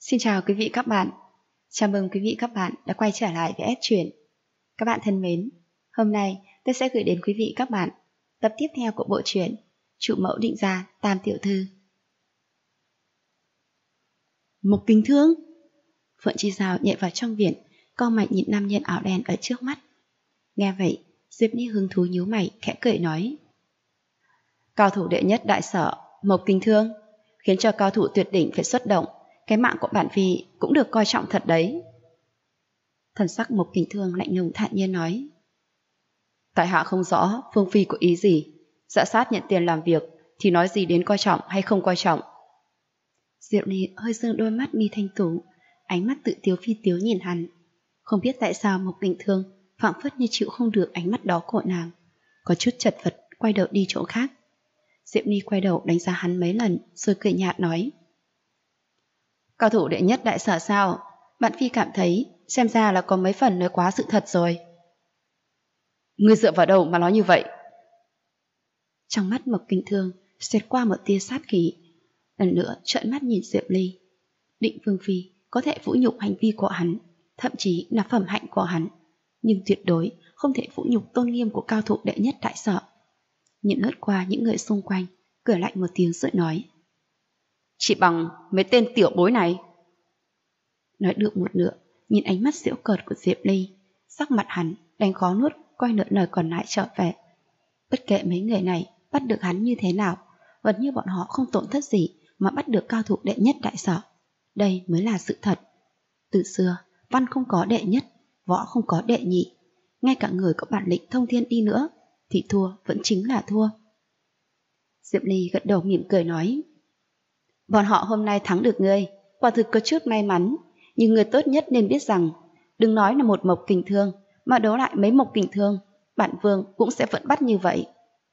Xin chào quý vị các bạn. Chào mừng quý vị các bạn đã quay trở lại với S Truyện. Các bạn thân mến, hôm nay tôi sẽ gửi đến quý vị các bạn tập tiếp theo của bộ truyện Trụ Mẫu Định Gia Tam Tiểu Thư. Mục Kính Thương. Phượng Chi Giao nhẹ vào trong viện, cau mày nhìn nam nhân áo đen ở trước mắt. Nghe vậy, Diệp Ni hứng thú nhíu mày, khẽ cười nói: Cao thủ đệ nhất đại sở, Mục Kính Thương, khiến cho cao thủ tuyệt đỉnh phải xuất động. Cái mạng của bản phi cũng được coi trọng thật đấy. Thần sắc Mục Kính Thương lạnh lùng thản nhiên nói: Tại hạ không rõ Phương Phi có ý gì. Dạ sát nhận tiền làm việc thì nói gì đến coi trọng hay không coi trọng. Diệu Ly hơi dương đôi mắt mi thanh tú, ánh mắt tự tiếu phi tiếu nhìn hắn. Không biết tại sao Mục Kính Thương phảng phất như chịu không được ánh mắt đó của nàng, có chút chật vật quay đầu đi chỗ khác. Diệu Ly quay đầu đánh giá hắn mấy lần rồi cười nhạt nói: Cao thủ đệ nhất đại sở sao? Bạn phi cảm thấy xem ra là có mấy phần nói quá sự thật rồi. Ngươi dựa vào đâu mà nói như vậy? Trong mắt Mộc Kính Thương xẹt qua một tia sát khí, lần nữa trợn mắt nhìn Diệp Ly. Định Vương Phi có thể vũ nhục hành vi của hắn, thậm chí là phẩm hạnh của hắn, nhưng tuyệt đối không thể vũ nhục tôn nghiêm của cao thủ đệ nhất đại sở. Nhìn lướt qua những người xung quanh, cười lạnh một tiếng rồi nói: Chỉ bằng mấy tên tiểu bối này. Nói được một nửa, nhìn ánh mắt giễu cợt của Diệp Ly, sắc mặt hắn đành khó nuốt, quay nửa lời còn lại trở về. Bất kể mấy người này bắt được hắn như thế nào, vẫn như bọn họ không tổn thất gì mà bắt được cao thủ đệ nhất đại sở. Đây mới là sự thật. Từ xưa, văn không có đệ nhất, võ không có đệ nhị. Ngay cả người có bản lĩnh thông thiên đi nữa, thì thua vẫn chính là thua. Diệp Ly gật đầu mỉm cười nói: Bọn họ hôm nay thắng được ngươi, quả thực có chút may mắn. Nhưng người tốt nhất nên biết rằng, đừng nói là một Mộc Kính Thương, mà đấu lại mấy Mộc Kính Thương, bản vương cũng sẽ vẫn bắt như vậy.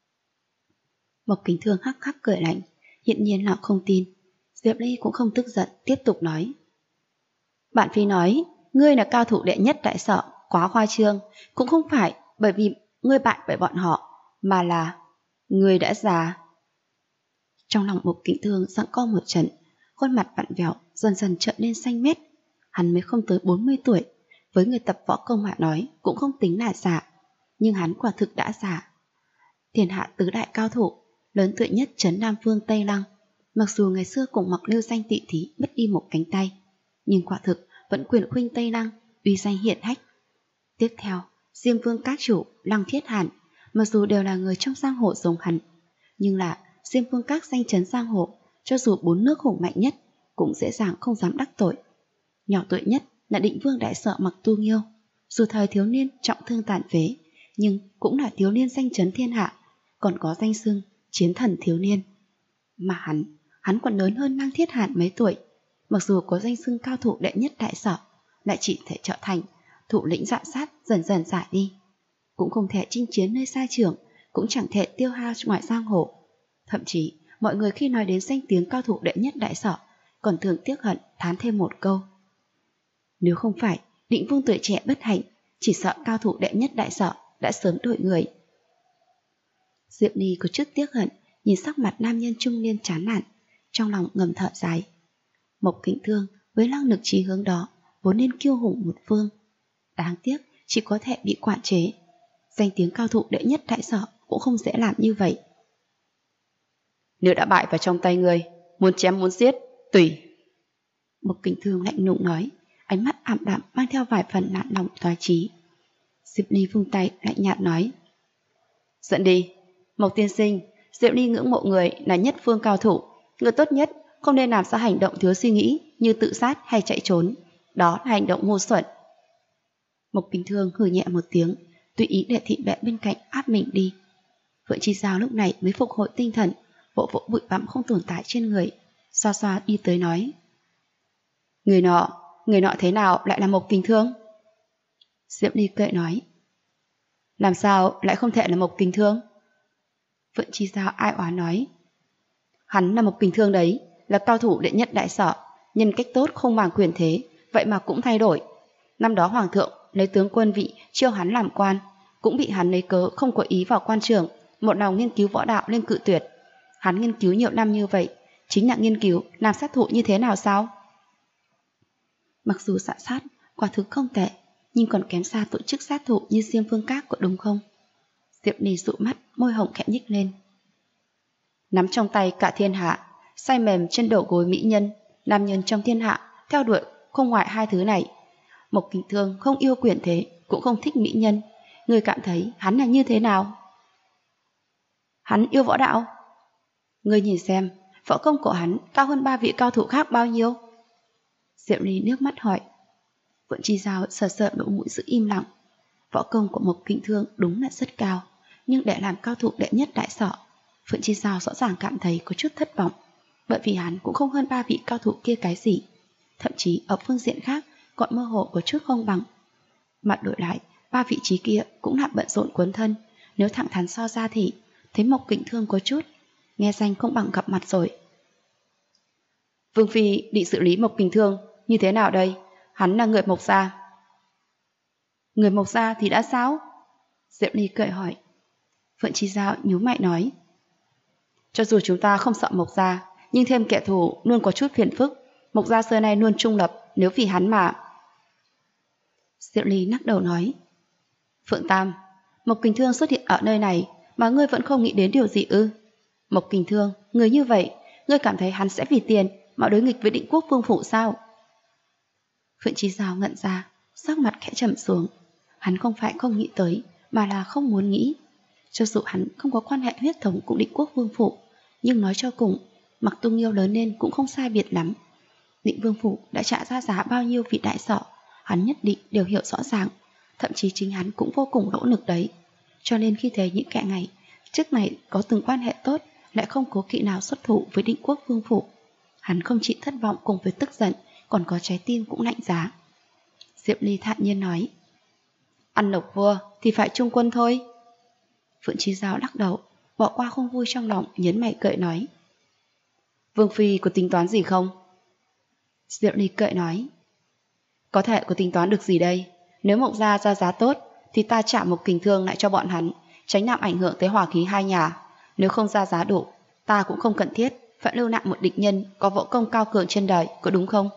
Mộc Kính Thương hắc hắc cười lạnh, hiển nhiên là không tin. Diệp Ly cũng không tức giận, tiếp tục nói: Bản phi nói, ngươi là cao thủ đệ nhất đại sở, quá khoa trương, cũng không phải bởi vì ngươi bại bởi bọn họ, mà là ngươi đã già. Trong lòng Mộc Kính Thương giằng co một trận, khuôn mặt vặn vẹo dần dần trợn lên xanh mét. Hắn mới không tới 40 tuổi, với người tập võ công mà nói cũng không tính là già, nhưng hắn quả thực đã già. Thiên hạ tứ đại cao thủ, lớn tuổi nhất trấn Nam Phương Tây Lăng, mặc dù ngày xưa cùng mặc lưu danh tị thí mất đi một cánh tay, nhưng quả thực vẫn quyền khuynh Tây Lăng, uy danh hiển hách. Tiếp theo, Diêm Vương các chủ Lăng Thiết Hàn, mặc dù đều là người trong giang hồ giống hắn, nhưng là Diêm Vương các danh chấn giang hồ, cho dù 4 nước hùng mạnh nhất cũng dễ dàng không dám đắc tội. Nhỏ tuổi nhất là Định Vương đại sở Mặc Tu Nghiêu, dù thời thiếu niên trọng thương tàn phế, nhưng cũng là thiếu niên danh chấn thiên hạ, còn có danh xưng chiến thần thiếu niên. Mà hắn còn lớn hơn Lăng Thiết Hàn mấy tuổi, mặc dù có danh xưng cao thủ đệ nhất đại sở, lại chỉ thể trở thành thủ lĩnh dạm sát dần dần giải đi, cũng không thể chinh chiến nơi xa trường, cũng chẳng thể tiêu hao ngoại giang hồ. Thậm chí mọi người khi nói đến danh tiếng cao thủ đệ nhất đại sở còn thường tiếc hận thán thêm một câu: Nếu không phải Định Vương tuổi trẻ bất hạnh, chỉ sợ cao thủ đệ nhất đại sở đã sớm đổi người. Diệp Ly có chút tiếc hận nhìn sắc mặt nam nhân trung niên chán nản, trong lòng ngầm thở dài. Mộc Kính Thương với năng lực chí hướng đó vốn nên kiêu hùng một phương, đáng tiếc chỉ có thể bị quản chế. Danh tiếng cao thủ đệ nhất đại sở cũng không dễ làm như vậy. Nếu đã bại vào trong tay người, muốn chém muốn giết, tùy. Mộc Kính Thương lạnh lùng nói, ánh mắt ảm đạm mang theo vài phần nản lòng toái chí. Diệp Ly vung tay lạnh nhạt nói: Dẫn đi. Mộc tiên sinh, Diệp Ly ngưỡng mộ người là nhất phương cao thủ, người tốt nhất không nên làm ra hành động thiếu suy nghĩ như tự sát hay chạy trốn, đó là hành động ngu xuẩn. Mộc Kính Thương hừ nhẹ một tiếng, tùy ý để thị vệ bên cạnh áp mình đi. Phượng Chi Giao lúc này mới phục hồi tinh thần, vỗ vỗ bụi bặm không tồn tại trên người, xoa xoa đi tới nói: Người nọ thế nào lại là Mộc Kính Thương? Diệp Ly cười nói: Làm sao lại không thể là Mộc Kính Thương? Phượng Chi Giao ai oán nói: Hắn là Mộc Kính Thương đấy, là cao thủ đệ nhất đại sở, nhân cách tốt không màng quyền thế, vậy mà cũng thay đổi. Năm đó hoàng thượng lấy tướng quân vị chiêu hắn làm quan, cũng bị hắn lấy cớ không có ý vào quan trường, một lòng nghiên cứu võ đạo lên cự tuyệt. Hắn nghiên cứu nhiều năm như vậy, chính là nghiên cứu làm sát thủ như thế nào sao? Mặc dù xạ sát quả thực không tệ, nhưng còn kém xa tổ chức sát thủ như Diêm Vương Các có đúng không? Diệp Ni dụ mắt, môi hồng khẽ nhích lên. Nắm trong tay cả thiên hạ, say mềm trên đầu gối mỹ nhân, nam nhân trong thiên hạ theo đuổi không ngoại hai thứ này. Mộc Kình Thương không yêu quyền thế, cũng không thích mỹ nhân. Người cảm thấy hắn là như thế nào? Hắn yêu võ đạo. Người nhìn xem, võ công của hắn cao hơn 3 vị cao thủ khác bao nhiêu? Diệp Ly nước mắt hỏi. Vượng Chi Giao sờ sờ lỗ mũi giữ im lặng. Võ công của Mộc Kình Thương đúng là rất cao, nhưng để làm cao thủ đệ nhất đại sở, Phượng Chi Giao rõ ràng cảm thấy có chút thất vọng, bởi vì hắn cũng không hơn 3 vị cao thủ kia cái gì, thậm chí ở phương diện khác còn mơ hồ có chút không bằng. Mặt đổi lại, 3 vị trí kia cũng là bận rộn cuốn thân, nếu thẳng thắn so ra thì thấy Mộc Kình Thương có chút nghe danh không bằng gặp mặt rồi. Vương Phi định xử lý Mộc Kình Thương như thế nào đây? Hắn là người Mộc gia. Người Mộc gia thì đã sao? Diệp Ly cười hỏi. Phượng Chi Giao nhíu mày nói. Cho dù chúng ta không sợ Mộc gia, nhưng thêm kẻ thù luôn có chút phiền phức. Mộc gia xưa nay luôn trung lập, nếu vì hắn mà... Diệp Ly lắc đầu nói. Phượng Tam, Mộc Kình Thương xuất hiện ở nơi này mà ngươi vẫn không nghĩ đến điều gì ư? Mộc Kình Thương, người như vậy, ngươi cảm thấy hắn sẽ vì tiền mà đối nghịch với Định Quốc Vương phủ sao? Phượng Chi Giao ngẩn ra, sắc mặt khẽ trầm xuống. Hắn không phải không nghĩ tới, mà là không muốn nghĩ. Cho dù hắn không có quan hệ huyết thống cùng Định Quốc Vương phủ, nhưng nói cho cùng, Mặc Tung Nghiêu lớn lên cũng không sai biệt lắm. Định Vương phủ đã trả ra giá bao nhiêu vị đại sở, hắn nhất định đều hiểu rõ ràng, thậm chí chính hắn cũng vô cùng nỗ lực đấy. Cho nên khi thấy những kẻ này trước này có từng quan hệ tốt lại không cố kỵ nào xuất thủ với Định Quốc Vương phủ, hắn không chỉ thất vọng cùng với tức giận, còn có trái tim cũng lạnh giá. Diệp Ly thản nhiên nói. Ăn lộc vua thì phải trung quân thôi. Phượng Chí Giao lắc đầu, bỏ qua không vui trong lòng, nhấn mày cười nói. Vương Phi có tính toán gì không? Diệp Ly cười nói. Có thể có tính toán được gì đây? Nếu Mộc gia ra giá tốt thì ta trả một Kình Thương lại cho bọn hắn, tránh làm ảnh hưởng tới hòa khí hai nhà. Nếu không ra giá đủ, ta cũng không cần thiết phải lưu nặng một địch nhân có võ công cao cường trên đời, có đúng không?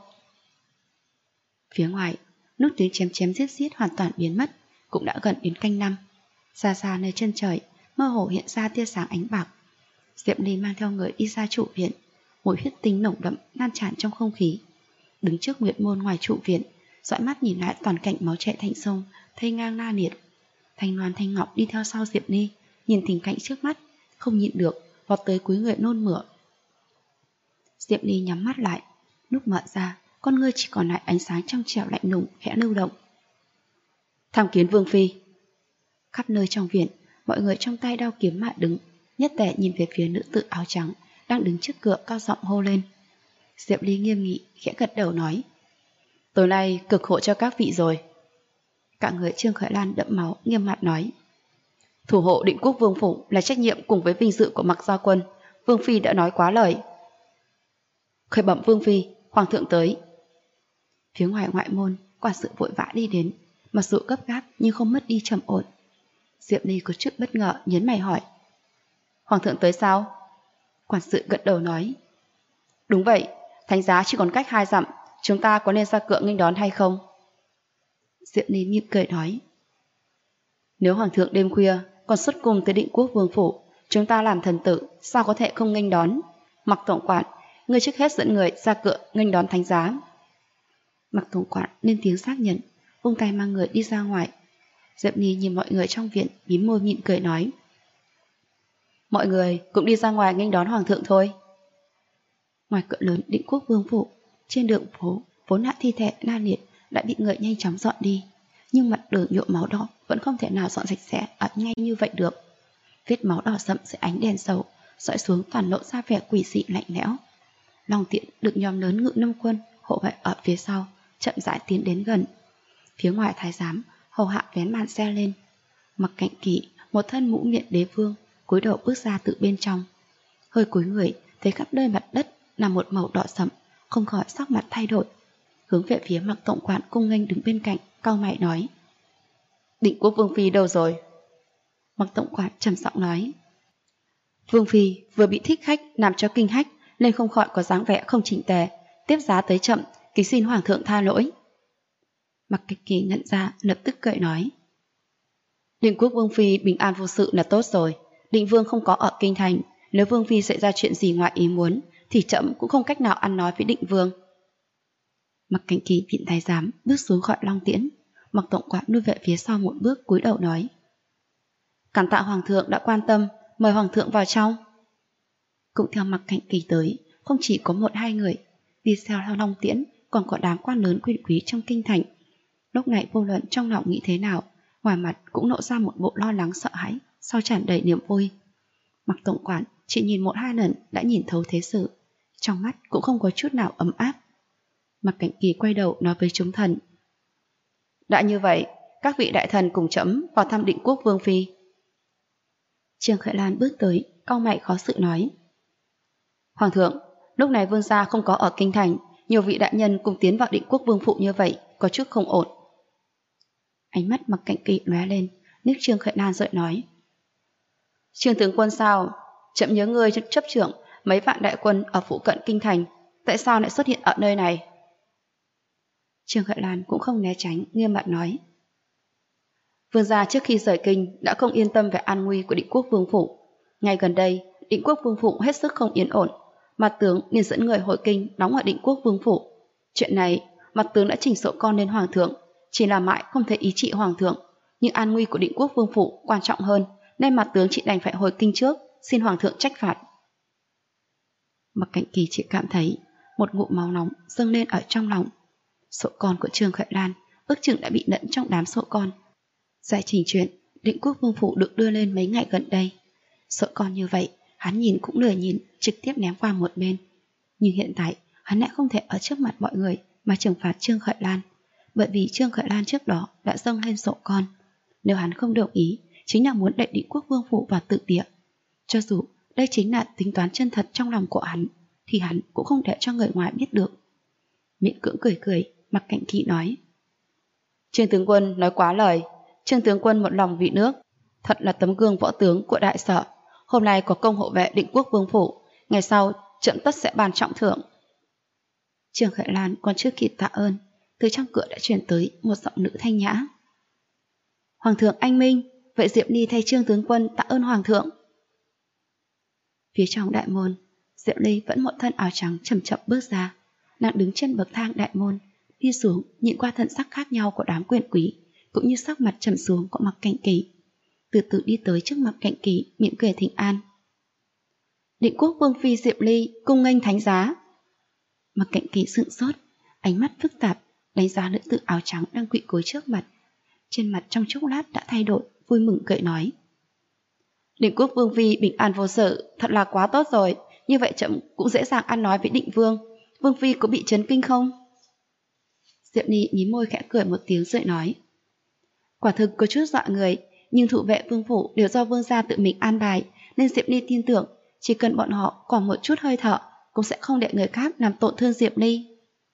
Phía ngoài, nút tiếng chém chém giết giết hoàn toàn biến mất, cũng đã gần đến canh năm. Xa xa nơi chân trời, mơ hồ hiện ra tia sáng ánh bạc. Diệp Ly mang theo người đi ra trụ viện, mùi huyết tinh nồng đậm lan tràn trong không khí. Đứng trước nguyệt môn ngoài trụ viện, dõi mắt nhìn lại toàn cảnh máu chảy thành sông, thây ngang la liệt. Thanh Loan Thanh Ngọc đi theo sau Diệp Ly, nhìn tình cảnh trước mắt, không nhịn được, vọt tới cúi người nôn mửa. Diệp Ly nhắm mắt lại, lúc mở ra, con ngươi chỉ còn lại ánh sáng trong trẻo lạnh lùng khẽ lưu động. Tham kiến Vương Phi. Khắp nơi trong viện, mọi người trong tay đao kiếm mà đứng, nhất tề nhìn về phía nữ tử áo trắng đang đứng trước cửa, cao giọng hô lên. Diệp Ly nghiêm nghị khẽ gật đầu nói. Tối nay cực hộ cho các vị rồi. Cả người Trương Khởi Lan đẫm máu nghiêm mặt nói. Thủ hộ Định Quốc Vương phủ là trách nhiệm cùng với vinh dự của Mặc Gia quân. Vương Phi đã nói quá lời. Khởi bẩm Vương Phi, Hoàng thượng tới. Phía ngoài ngoại môn, quản sự vội vã đi đến, mặc dù gấp gáp nhưng không mất đi trầm ổn. Diệp Ly có chút bất ngờ, nhấn mày hỏi. Hoàng thượng tới sao? Quản sự gật đầu nói. Đúng vậy, thánh giá chỉ còn cách 2 dặm, chúng ta có nên ra cửa nghênh đón hay không? Diệp Ly mỉm cười nói. Nếu Hoàng thượng đêm khuya còn xuất cung tới Định Quốc Vương phủ, chúng ta làm thần tử sao có thể không nghênh đón? Mặc tổng quản, ngươi trước hết dẫn người ra cửa nghênh đón thánh giá. Mặc tổng quản lên tiếng xác nhận, vung tay mang người đi ra ngoài. Diệp Ly nhìn mọi người trong viện, mím môi mỉm cười nói. Mọi người cũng đi ra ngoài nghênh đón Hoàng thượng thôi. Ngoài cửa lớn Định Quốc Vương phủ, trên đường phố vốn là thi thể la liệt đã bị người nhanh chóng dọn đi, nhưng mặt đường nhuộm máu đỏ vẫn không thể nào dọn sạch sẽ ở ngay như vậy được. Vết máu đỏ sậm dưới ánh đèn dầu dọi xuống toàn lộ ra vẻ quỷ dị lạnh lẽo. Long Tiện được nhóm lớn Ngự Lâm quân hộ vệ ở phía sau chậm rãi tiến đến gần. Phía ngoài thái giám hầu hạ vén màn xe lên. Mặc Cạnh Kỵ, một thân mũ miệng đế vương, cúi đầu bước ra từ bên trong. Hơi cúi người thấy khắp nơi mặt đất là một màu đỏ sậm, không khỏi sắc mặt thay đổi. Hướng về phía Mặc tổng quản cung nghênh đứng bên cạnh, cau mày nói. Định Quốc Vương Phi đâu rồi? Mặc tổng quản trầm giọng nói. Vương Phi vừa bị thích khách làm cho kinh hách nên không khỏi có dáng vẻ không chỉnh tề, tiếp giá tới chậm, kính xin Hoàng thượng tha lỗi. Mặc Kịch Kỳ nhận ra, lập tức cười nói. Định quốc vương phi bình an vô sự là tốt rồi. Định vương không có ở kinh thành, nếu vương phi xảy ra chuyện gì ngoài ý muốn thì trẫm cũng không cách nào ăn nói với định vương. Mặc Cảnh Kỳ viện thái giám bước xuống khỏi long tiễn. Mặc Tổng Quản lui về phía sau một bước, cúi đầu nói. Cảm tạ hoàng thượng đã quan tâm, mời hoàng thượng vào trong. Cũng theo Mặc Cảnh Kỳ tới, không chỉ có một hai người, đi theo long tiễn còn có đám quan lớn quyền quý trong kinh thành. Lúc này vô luận trong lòng nghĩ thế nào, ngoài mặt cũng lộ ra một bộ lo lắng sợ hãi, sau tràn đầy niềm vui. Mặc Tổng Quản chỉ nhìn một hai lần đã nhìn thấu thế sự, trong mắt cũng không có chút nào ấm áp. Mặc Cảnh Kỳ quay đầu nói với chúng thần. Đã như vậy, các vị đại thần cùng trẫm vào thăm Định quốc vương phi. Trương Khởi Lan bước tới, cau mày khó xử nói. Hoàng thượng, lúc này vương gia không có ở kinh thành, nhiều vị đại nhân cùng tiến vào Định quốc vương phủ như vậy, có chút không ổn. Ánh mắt Mặc Cảnh Kỳ lóe lên, nước Trương Khởi Lan giận nói. Trương tướng quân sao? Trẫm nhớ ngươi chấp trưởng mấy vạn đại quân ở phụ cận kinh thành, tại sao lại xuất hiện ở nơi này? Trương Khởi Lan cũng không né tránh, nghiêm mặt nói. Vương gia trước khi rời kinh đã không yên tâm về an nguy của Định quốc vương phủ. Ngay gần đây, Định quốc vương phủ hết sức không yên ổn. Mặt tướng liền dẫn người hội kinh đóng ở Định quốc vương phủ. Chuyện này, mặt tướng đã chỉnh sổ con lên hoàng thượng, chỉ là mãi không thấy ý trị hoàng thượng. Nhưng an nguy của Định quốc vương phủ quan trọng hơn, nên mặt tướng chỉ đành phải hồi kinh trước, xin hoàng thượng trách phạt. Mặc Cảnh Kỳ chỉ cảm thấy một ngụm máu nóng dâng lên ở trong lòng. Sổ con của Trương Khởi Lan ước chừng đã bị lẫn trong đám sổ con. Giải trình chuyện Định quốc vương phủ được đưa lên mấy ngày gần đây. Sổ con như vậy, hắn nhìn cũng lười nhìn, trực tiếp ném qua một bên. Nhưng hiện tại, hắn lại không thể ở trước mặt mọi người mà trừng phạt Trương Khởi Lan, bởi vì Trương Khởi Lan trước đó đã dâng lên sổ con. Nếu hắn không đồng ý, chính là muốn đẩy Định quốc vương phủ vào tự địa. Cho dù đây chính là tính toán chân thật trong lòng của hắn, thì hắn cũng không để cho người ngoài biết được. Miễn cưỡng cười cười, Mặc Cảnh Kỳ nói. Trương tướng quân nói quá lời. Trương tướng quân một lòng vì nước, thật là tấm gương võ tướng của đại sở. Hôm nay có công hộ vệ Định quốc vương phủ, ngày sau trẫm tất sẽ ban trọng thưởng. Trương Khởi Lan còn chưa kịp tạ ơn, từ trong cửa đã truyền tới một giọng nữ thanh nhã. Hoàng thượng anh minh, vậy Diệp Ly thay Trương tướng quân tạ ơn hoàng thượng. Phía trong đại môn, Diệp Ly vẫn một thân áo trắng chậm chậm bước ra. Nàng đứng trên bậc thang đại môn, đi xuống nhìn qua thân sắc khác nhau của đám quyền quý, cũng như sắc mặt trầm xuống của Mặc Cảnh Kỳ. Từ từ đi tới trước Mặc Cảnh Kỳ, mỉm cười thỉnh an. Định quốc vương phi Diệp Ly cung nghênh thánh giá. Mặc Cảnh Kỳ sững sốt, ánh mắt phức tạp đánh giá nữ tử áo trắng đang quỵ gối trước mặt. Trên mặt trong chốc lát đã thay đổi, vui mừng cười nói. Định quốc vương phi bình an vô sự, thật là quá tốt rồi, như vậy trẫm cũng dễ dàng ăn nói với định vương. Vương phi có bị chấn kinh không? Diệp Ly nhí môi khẽ cười một tiếng rồi nói. Quả thực có chút dọa người, nhưng thủ vệ vương phủ đều do vương gia tự mình an bài, nên Diệp Ly tin tưởng chỉ cần bọn họ còn một chút hơi thở cũng sẽ không để người khác làm tổn thương Diệp Ly.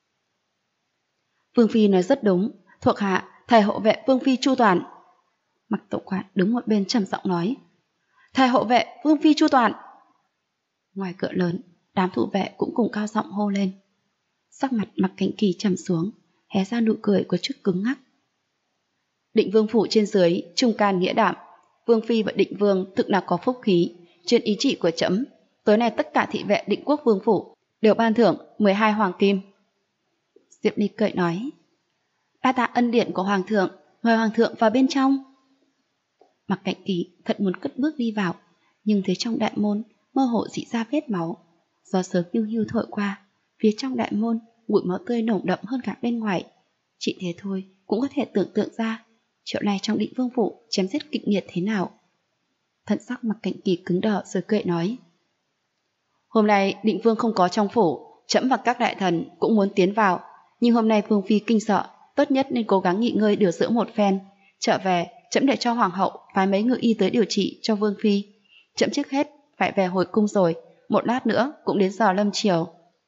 Vương phi nói rất đúng, thuộc hạ thầy hộ vệ vương phi chu toàn. Mặc Tổng Quản đứng một bên trầm giọng nói. Thầy hộ vệ vương phi chu toàn. Ngoài cửa lớn, đám thủ vệ cũng cùng cao giọng hô lên. Sắc mặt Mặc Cảnh Kỳ trầm xuống, hé ra nụ cười có chút cứng ngắc. Định vương phủ trên dưới trung can nghĩa đảm, vương phi và định vương thực là có phúc khí. Trên ý chỉ của trẫm, tối nay tất cả thị vệ Định quốc vương phủ đều ban thưởng 12 hoàng kim. Diệp Ly cười nói. Đa tạ ân điển của hoàng thượng, mời hoàng thượng vào bên trong. Mặc Cảnh Kỳ thật muốn cất bước đi vào, nhưng thấy trong đại môn mơ hồ dị ra vết máu. Gió sớm hiu hiu thổi qua, phía trong đại môn bụi máu tươi nồng đậm hơn cả bên ngoài. Chỉ thế thôi cũng có thể tưởng tượng ra chỗ này trong Định vương phủ chém giết kịch liệt thế nào. Thận sắc Mặc Cảnh Kỳ cứng đờ rồi cười nói. Hôm nay định vương không có trong phủ, trẫm và các đại thần cũng muốn tiến vào, nhưng hôm nay vương phi kinh sợ, tốt nhất nên cố gắng nghỉ ngơi điều dưỡng một phen. Trở về, trẫm để cho hoàng hậu phái mấy người y tới điều trị cho vương phi. Trẫm trước hết phải về hồi cung rồi, một lát nữa cũng đến giờ lâm chiều.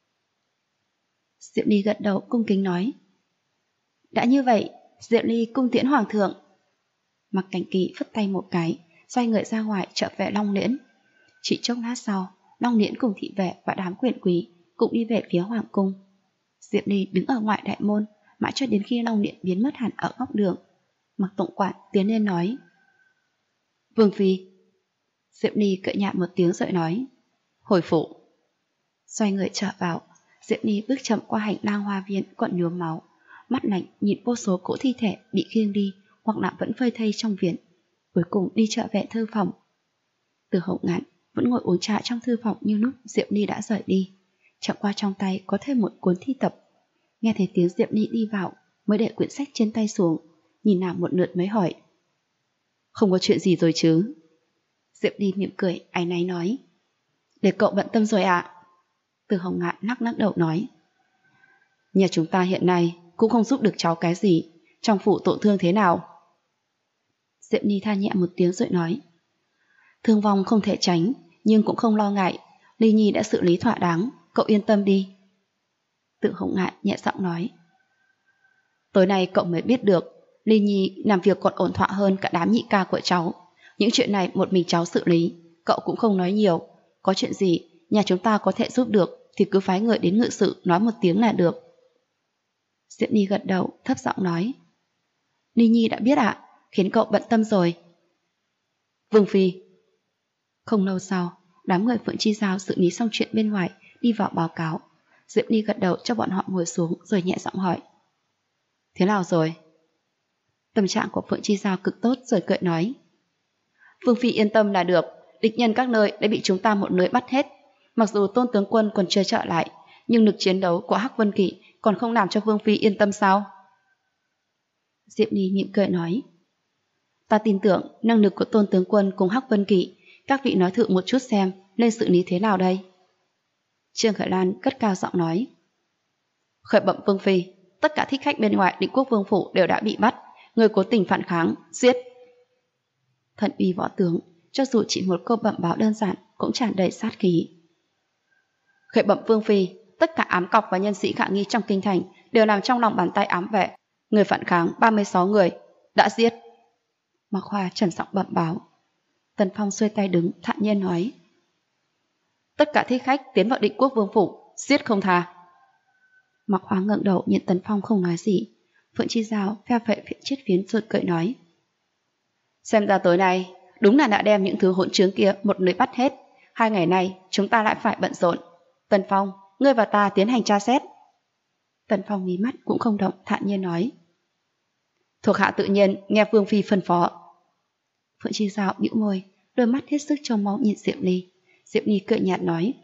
Diệp Ly gật đầu cung kính nói. Đã như vậy, Diệp Ly cung tiễn hoàng thượng. Mặc Cảnh Kỳ phất tay một cái, xoay người ra ngoài trở về Long Liễn. Chỉ chốc lát sau, Long Liễn cùng thị vệ và đám quyền quý cũng đi về phía hoàng cung. Diệp Ly đứng ở ngoài đại môn, mãi cho đến khi Long Điện biến mất hẳn ở góc đường. Mặc tổng quản tiến lên nói: Vương phi. Diệp Ni cợt nhạt một tiếng rồi nói: Hồi phủ. Xoay người trở vào, Diệp Ni bước chậm qua hành lang hoa viên còn nhuốm máu, mắt lạnh nhìn vô số cỗ thi thể bị khiêng đi hoặc là vẫn phơi thây trong viện, cuối cùng đi trở về thư phòng. Từ Hồng Ngạn vẫn ngồi uống trà trong thư phòng như lúc Diệp Ni đã rời đi, chẳng qua trong tay có thêm một cuốn thi tập. Nghe thấy tiếng Diệp Ni đi vào, mới để quyển sách trên tay xuống, nhìn nàng một lượt mới hỏi: Không có chuyện gì rồi chứ? Diệp Ni mỉm cười, áy náy nói: Để cậu bận tâm rồi ạ. Từ Hồng Ngạn lắc đầu nói: Nhà chúng ta hiện nay cũng không giúp được cháu cái gì, trong phủ tổn thương thế nào? Diệp Ni than nhẹ một tiếng rồi nói: Thương vong không thể tránh, nhưng cũng không lo ngại, Ly Nhi đã xử lý thỏa đáng, cậu yên tâm đi. Từ Hồng Ngạn nhẹ giọng nói: Tối nay cậu mới biết được, Ly Nhi làm việc còn ổn thỏa hơn cả đám nhị ca của cháu. Những chuyện này một mình cháu xử lý, cậu cũng không nói nhiều. Có chuyện gì nhà chúng ta có thể giúp được thì cứ phái người đến ngự sự nói một tiếng là được. Diệp Ni gật đầu, thấp giọng nói: Ly Nhi đã biết ạ, khiến cậu bận tâm rồi. Vương phi. Không lâu sau, đám người Phượng Chi Giao xử lý xong chuyện bên ngoài, đi vào báo cáo. Diệp Ni gật đầu cho bọn họ ngồi xuống rồi nhẹ giọng hỏi: Thế nào rồi? Tâm trạng của Phượng Chi Giao cực tốt rồi cười nói: Vương phi yên tâm là được, địch nhân các nơi đã bị chúng ta một lưới bắt hết. Mặc dù Tôn tướng quân còn chưa trở lại, nhưng lực chiến đấu của Hắc Vân Kỵ còn không làm cho Vương phi yên tâm sao? Diệp Ni mỉm cười nói: Ta tin tưởng năng lực của Tôn tướng quân cùng Hắc Vân Kỵ, các vị nói thử một chút xem nên xử lý thế nào đây? Trương Khởi Lan cất cao giọng nói: Khởi bẩm Vương phi, tất cả thích khách bên ngoài Định Quốc Vương phủ đều đã bị bắt, người cố tình phản kháng, giết. Thần uy võ tướng, cho dù chỉ một câu bẩm báo đơn giản cũng tràn đầy sát khí. Khởi bẩm Vương phi, tất cả ám cọc và nhân sĩ khả nghi trong kinh thành đều nằm trong lòng bàn tay ám vệ, người phản kháng 36 người đã giết. Mạc Hoa trầm giọng bẩm báo. Tần Phong xuôi tay đứng, thản nhiên nói: Tất cả thích khách tiến vào Định Quốc Vương phủ, giết không tha. Mạc Hoa ngẩng đầu nhìn Tần Phong không nói gì. Phượng Chi Giao phe phệ phiện chiết phiến rồi cười nói: Xem ra tối nay đúng là đã đem những thứ hỗn trướng kia một lưới bắt hết. 2 ngày nay chúng ta lại phải bận rộn. Tần Phong, ngươi và ta tiến hành tra xét. Tần Phong mí mắt cũng không động, thản nhiên nói: Thuộc hạ tự nhiên nghe Vương phi phân phó. Phượng Chi Giao bĩu môi, đôi mắt hết sức trông máu nhìn Diệp Ly. Diệp Ly cười nhạt nói: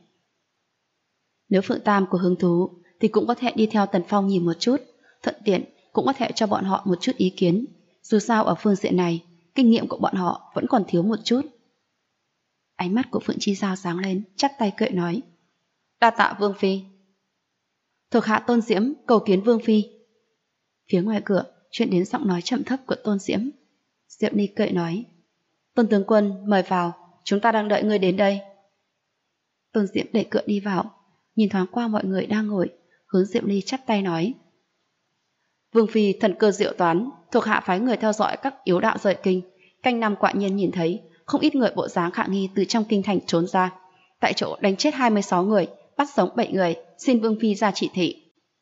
Nếu Phượng Tam có hứng thú thì cũng có thể đi theo Tần Phong nhìn một chút, thuận tiện cũng có thể cho bọn họ một chút ý kiến. Dù sao ở phương diện này, kinh nghiệm của bọn họ vẫn còn thiếu một chút. Ánh mắt của Phượng Chi Giao sáng lên, chắp tay cười nói: Đa tạ Vương phi. Thuộc hạ Tôn Diễm cầu kiến Vương phi. Phía ngoài cửa truyền đến giọng nói trầm thấp của Tôn Diễm. Diệp Ni cười nói: Tôn tướng quân mời vào, chúng ta đang đợi ngươi đến đây. Tôn Diễm đẩy cửa đi vào, nhìn thoáng qua mọi người đang ngồi, hướng Diệp Ly chắp tay nói: Vương phi thần cơ diệu toán, thuộc hạ phái người theo dõi các yếu đạo rời kinh, canh năm quả nhiên nhìn thấy không ít người bộ dáng khả nghi từ trong kinh thành trốn ra, tại chỗ đánh chết 26 người, bắt sống 7 người, xin Vương phi ra chỉ thị.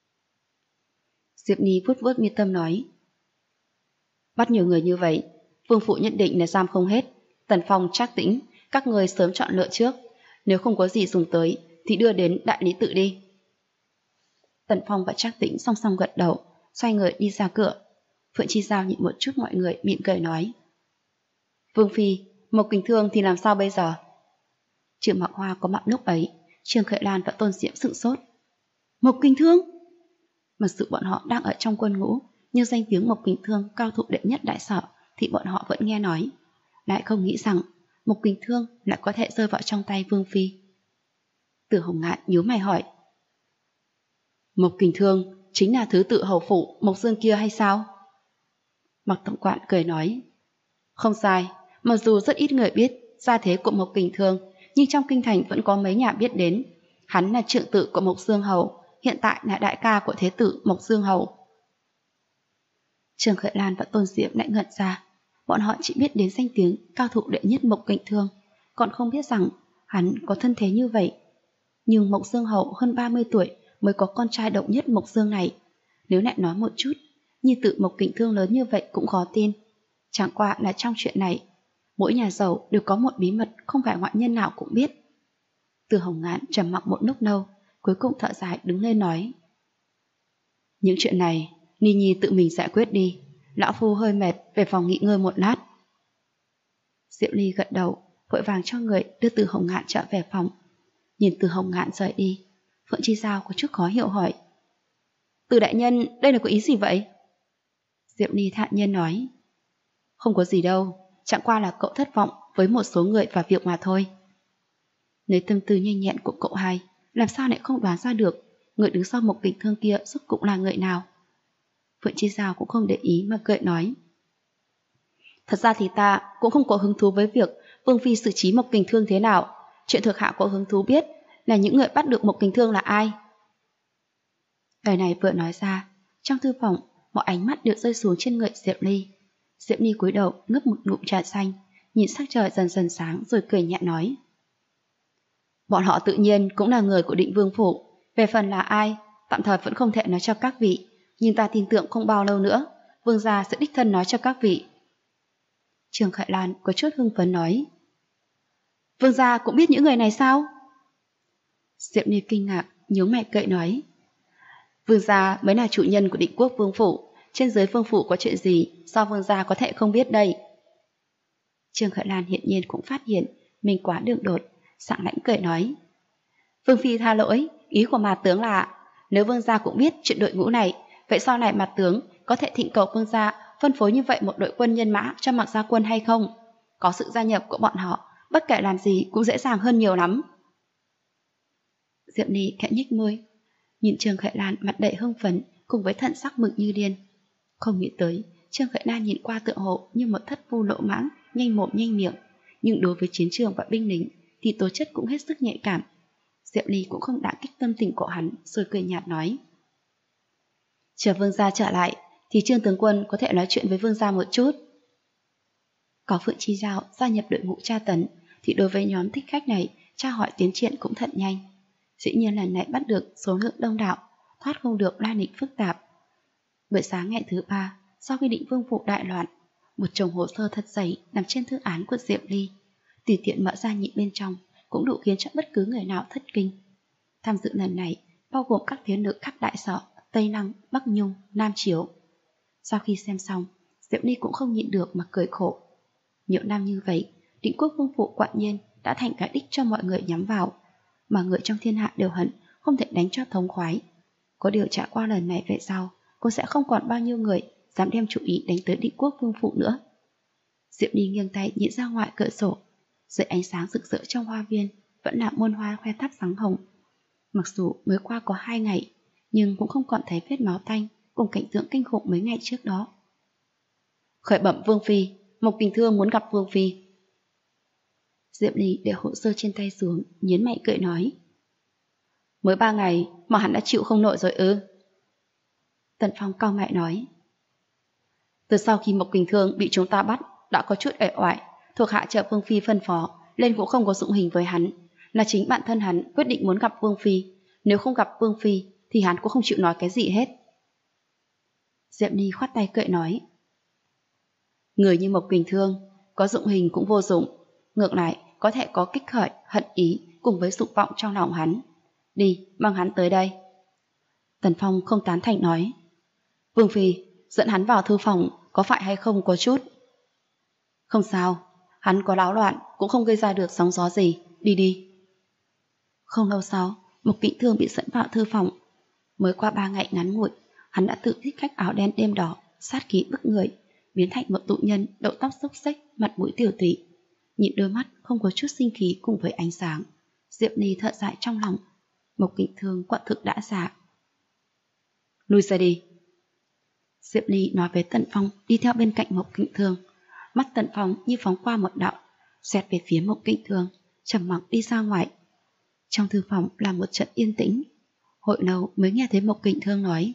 Diệp Ni vuốt vuốt mi tâm nói: Bắt nhiều người như vậy, Vương phụ nhận định là giam không hết. Tần Phong, Trác Tĩnh, các người sớm chọn lựa trước, nếu không có gì dùng tới thì đưa đến đại lý tự đi. Tần Phong và Trác Tĩnh song song gật đầu, xoay người đi ra cửa. Phượng Chi Giao nhìn một chút mọi người, mỉm cười nói: Vương phi, Mộc Kình Thương thì làm sao bây giờ? Trương Mạc Hoa có mặt lúc ấy, Trương Khởi Lan và Tôn Diễm sửng sốt. Mộc Kình Thương? Mặc dù bọn họ đang ở trong quân ngũ, nhưng danh tiếng Mộc Kình Thương cao thủ đệ nhất đại sở thì bọn họ vẫn nghe nói, lại không nghĩ rằng Mộc Kình Thương lại có thể rơi vào trong tay Vương phi. Từ Hồng Ngạn nhíu mày hỏi: Mộc Kình Thương chính là thứ tự hầu phủ Mộc Dương kia hay sao? Mạc tổng quản cười nói: Không sai, mặc dù rất ít người biết gia thế của Mộc Kình Thương, nhưng trong kinh thành vẫn có mấy nhà biết đến. Hắn là trượng tử của Mộc Dương hầu, hiện tại là đại ca của thế tử Mộc Dương hầu. Trương Khởi Lan và Tôn Diễm lại ngẩn ra, bọn họ chỉ biết đến danh tiếng cao thủ đệ nhất Mộc Kình Thương, còn không biết rằng hắn có thân thế như vậy. Nhưng Mộc Dương hầu hơn 30 tuổi mới có con trai độc nhất Mộc Dương này, Nếu lại nói một chút, nhi tử Mộc Kình Thương lớn như vậy cũng khó tin. Chẳng qua là trong chuyện này, mỗi nhà giàu đều có một bí mật không phải ngoại nhân nào cũng biết. Từ Hồng Ngạn trầm mặc một lúc lâu, cuối cùng thở dài đứng lên nói: những chuyện này, Ni Nhi tự mình giải quyết đi. Lão phu hơi mệt, về phòng nghỉ ngơi một lát. Diệu Ly gật đầu, vội vàng cho người đưa Từ Hồng Ngạn trở về phòng. Nhìn Từ Hồng Ngạn rời đi, Phượng Chi Giao có chút khó hiểu hỏi: Từ đại nhân, đây là có ý gì vậy? Diệu Ly thản nhiên nói: không có gì đâu, chẳng qua là cậu thất vọng với một số người và việc mà thôi. Lấy tâm tư nhanh nhẹn của cậu hai, làm sao lại không đoán ra được người đứng sau Mộc Kình Thương kia rốt cũng là người nào? Phượng Chi Giao cũng không để ý mà cười nói: thật ra thì ta cũng không có hứng thú với việc Vương Phi xử trí Mộc Kình Thương thế nào. Chuyện thuộc hạ có hứng thú biết là những người bắt được Mộc Kình Thương là ai. Lời này vừa nói ra, trong thư phòng mọi ánh mắt đều rơi xuống trên người Diệp Ly. Diệp Ly cúi đầu ngấp một ngụm trà xanh, nhìn sắc trời dần dần sáng rồi cười nhẹ nói: bọn họ tự nhiên cũng là người của Định Vương phủ. Về phần là ai, tạm thời vẫn không thể nói cho các vị, nhưng ta tin tưởng không bao lâu nữa Vương gia sẽ đích thân nói cho các vị. Trường Khải Lan có chút hưng phấn nói: Vương gia cũng biết những người này sao? Diệp Ly kinh ngạc, nhướng mày cười nói: Vương gia mới là chủ nhân của Định Quốc Vương phủ, trên dưới vương phủ có chuyện gì sao Vương gia có thể không biết đây? Trường Khải Lan hiện nhiên cũng phát hiện mình quá đường đột, sảng lãnh cười nói: Vương Phi tha lỗi, ý của Mạt tướng là nếu Vương gia cũng biết chuyện đội ngũ này, vậy sau này Mạt tướng có thể thỉnh cầu Vương gia phân phối như vậy một đội quân nhân mã cho Mạc Gia quân hay không? Có sự gia nhập của bọn họ, bất kể làm gì cũng dễ dàng hơn nhiều lắm. Diệp Ly khẽ nhếch môi, nhìn Trường Khải Lan mặt đầy hưng phấn cùng với thần sắc mừng như điên. Không nghĩ tới Trường Khải Lan nhìn qua tựa hồ như một thất phu lỗ mãng, nhanh mồm nhanh miệng, nhưng đối với chiến trường và binh lính thì tố chất cũng hết sức nhạy cảm. Diệp Ly cũng không đả kích tâm tình của hắn, rồi cười nhạt nói: chờ Vương gia trở lại thì Trương tướng quân có thể nói chuyện với Vương gia một chút. Có Phượng Chi Giao gia nhập đội ngũ tra tấn thì đối với nhóm thích khách này tra hỏi tiến triển cũng thật nhanh. Dĩ nhiên lần này bắt được số lượng đông đảo, thoát không được la lịch phức tạp. Buổi sáng ngày thứ 3, sau khi Định Vương phủ đại loạn, một chồng hồ sơ thật dày nằm trên thư án của Diệp Ly, tùy tiện mở ra nhị bên trong cũng đủ khiến cho bất cứ người nào thất kinh. Tham dự lần này bao gồm các thế nữ khắp Đại Sở, Tây Năng, Bắc Nhung, Nam Chiếu. Sau khi xem xong, Diệp Ly cũng không nhịn được mà cười khổ. Nhiều năm như vậy, Định Quốc Vương phủ quả nhiên đã thành cái đích cho mọi người nhắm vào, mà người trong thiên hạ đều hận không thể đánh cho thống khoái. Có điều trải qua lần này về sau, cô sẽ không còn bao nhiêu người dám đem chủ ý đánh tới Định Quốc Vương phủ nữa. Diệp Ly nghiêng tay nhìn ra ngoài cửa sổ, dưới ánh sáng rực rỡ trong hoa viên vẫn là muôn hoa khoe thắp sáng hồng. Mặc dù mới qua có 2 ngày, nhưng cũng không còn thấy vết máu tanh cùng cảnh tượng kinh khủng mấy ngày trước đó. Khởi bẩm Vương Phi, Mộc Kình Thương muốn gặp Vương Phi. Diệp Ly để hồ sơ trên tay xuống, nhếch mày cười nói: mới 3 ngày mà hắn đã chịu không nổi rồi ư? Tần Phong cau mày nói: từ sau khi Mộc Kình Thương bị chúng ta bắt đã có chút uể oải, thuộc hạ chờ Vương Phi phân phó lên cũng không có dụng hình với hắn, là chính bản thân hắn quyết định muốn gặp Vương Phi. Nếu không gặp Vương Phi thì hắn cũng không chịu nói cái gì hết. Diệp Ly khoát tay cười nói: người như Mộc Kình Thương có dụng hình cũng vô dụng, ngược lại có thể có kích khởi hận ý cùng với dục vọng trong lòng hắn. Đi, mang hắn tới đây. Tần Phong không tán thành nói: Vương Phi, dẫn hắn vào thư phòng có phải hay không có chút? Không sao, hắn có náo loạn cũng không gây ra được sóng gió gì, đi đi. Không lâu sau, Mộc Kình Thương bị dẫn vào thư phòng. Mới qua 3 ngày ngắn ngủi, hắn đã tự thích khách áo đen đêm đỏ, sát khí bức người, biến thành một tụ nhân đầu tóc xốc xếch, mặt mũi tiểu tụy, nhìn đôi mắt không có chút sinh khí cùng với ánh sáng. Diệp Ly thở dài trong lòng, Mộc Kình Thương quả thực đã già. Lui ra đi. Diệp Ly nói với Tần Phong đi theo bên cạnh Mộc Kình Thương. Mắt Tần Phong như phóng qua một đạo, xoẹt về phía Mộc Kình Thương, trầm mặc đi ra ngoài. Trong thư phòng là một trận yên tĩnh. Hồi lâu mới nghe thấy Mộc Kình Thương nói: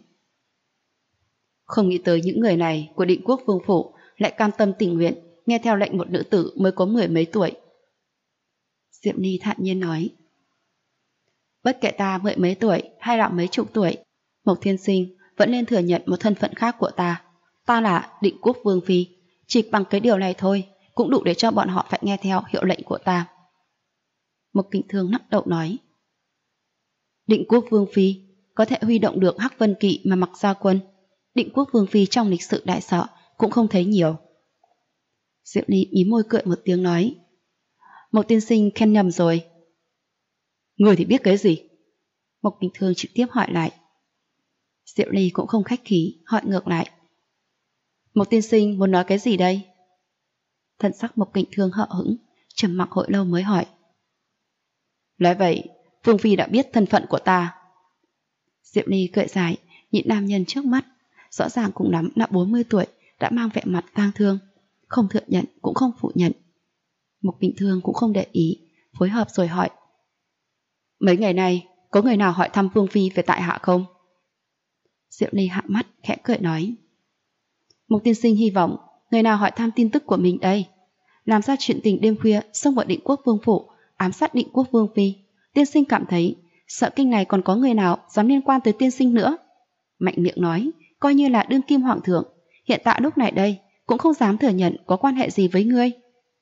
không nghĩ tới những người này của Định Quốc Vương phủ lại cam tâm tình nguyện nghe theo lệnh một nữ tử mới có 10 mấy tuổi. Diệp Ly thản nhiên nói: bất kể ta 10 mấy tuổi hay là mấy chục tuổi, Mộc Thiên Sinh vẫn nên thừa nhận một thân phận khác của ta. Ta là Định Quốc Vương Phi. Chỉ bằng cái điều này thôi cũng đủ để cho bọn họ phải nghe theo hiệu lệnh của ta. Mộc Kình Thương nắc đầu nói. Định Quốc Vương Phi có thể huy động được Hắc Vân Kỵ mà mặc ra quân. Định Quốc Vương Phi trong lịch sử đại sở cũng không thấy nhiều. Diệu Ly mí môi cười một tiếng nói. Mộc tiên sinh khen nhầm rồi. Người thì biết cái gì? Mộc Kình Thương trực tiếp hỏi lại. Diệu Ly cũng không khách khí, hỏi ngược lại. Mộc tiên sinh muốn nói cái gì đây? Thần sắc Mộc Kình Thương hờ hững, trầm mặc hồi lâu mới hỏi. Nói vậy, Vương Phi đã biết thân phận của ta. Diệu Ly cười dài, nhìn nam nhân trước mắt, rõ ràng cũng lắm đã 40 tuổi, đã mang vẻ mặt tang thương, không thừa nhận cũng không phủ nhận. Mộc Kình Thương cũng không để ý, phối hợp rồi hỏi. Mấy ngày nay, có người nào hỏi thăm Vương Phi về tại hạ không? Diệu Ly hạ mắt, khẽ cười nói. Mộc tiên sinh hy vọng người nào hỏi thăm tin tức của mình đây. Làm ra chuyện tình đêm khuya xông vào Định Quốc Vương phủ, ám sát Định Quốc Vương Phi. Tiên sinh cảm thấy sợ kinh này còn có người nào dám liên quan tới tiên sinh nữa. Mạnh miệng nói, coi như là đương kim hoàng thượng, hiện tại lúc này đây cũng không dám thừa nhận có quan hệ gì với ngươi.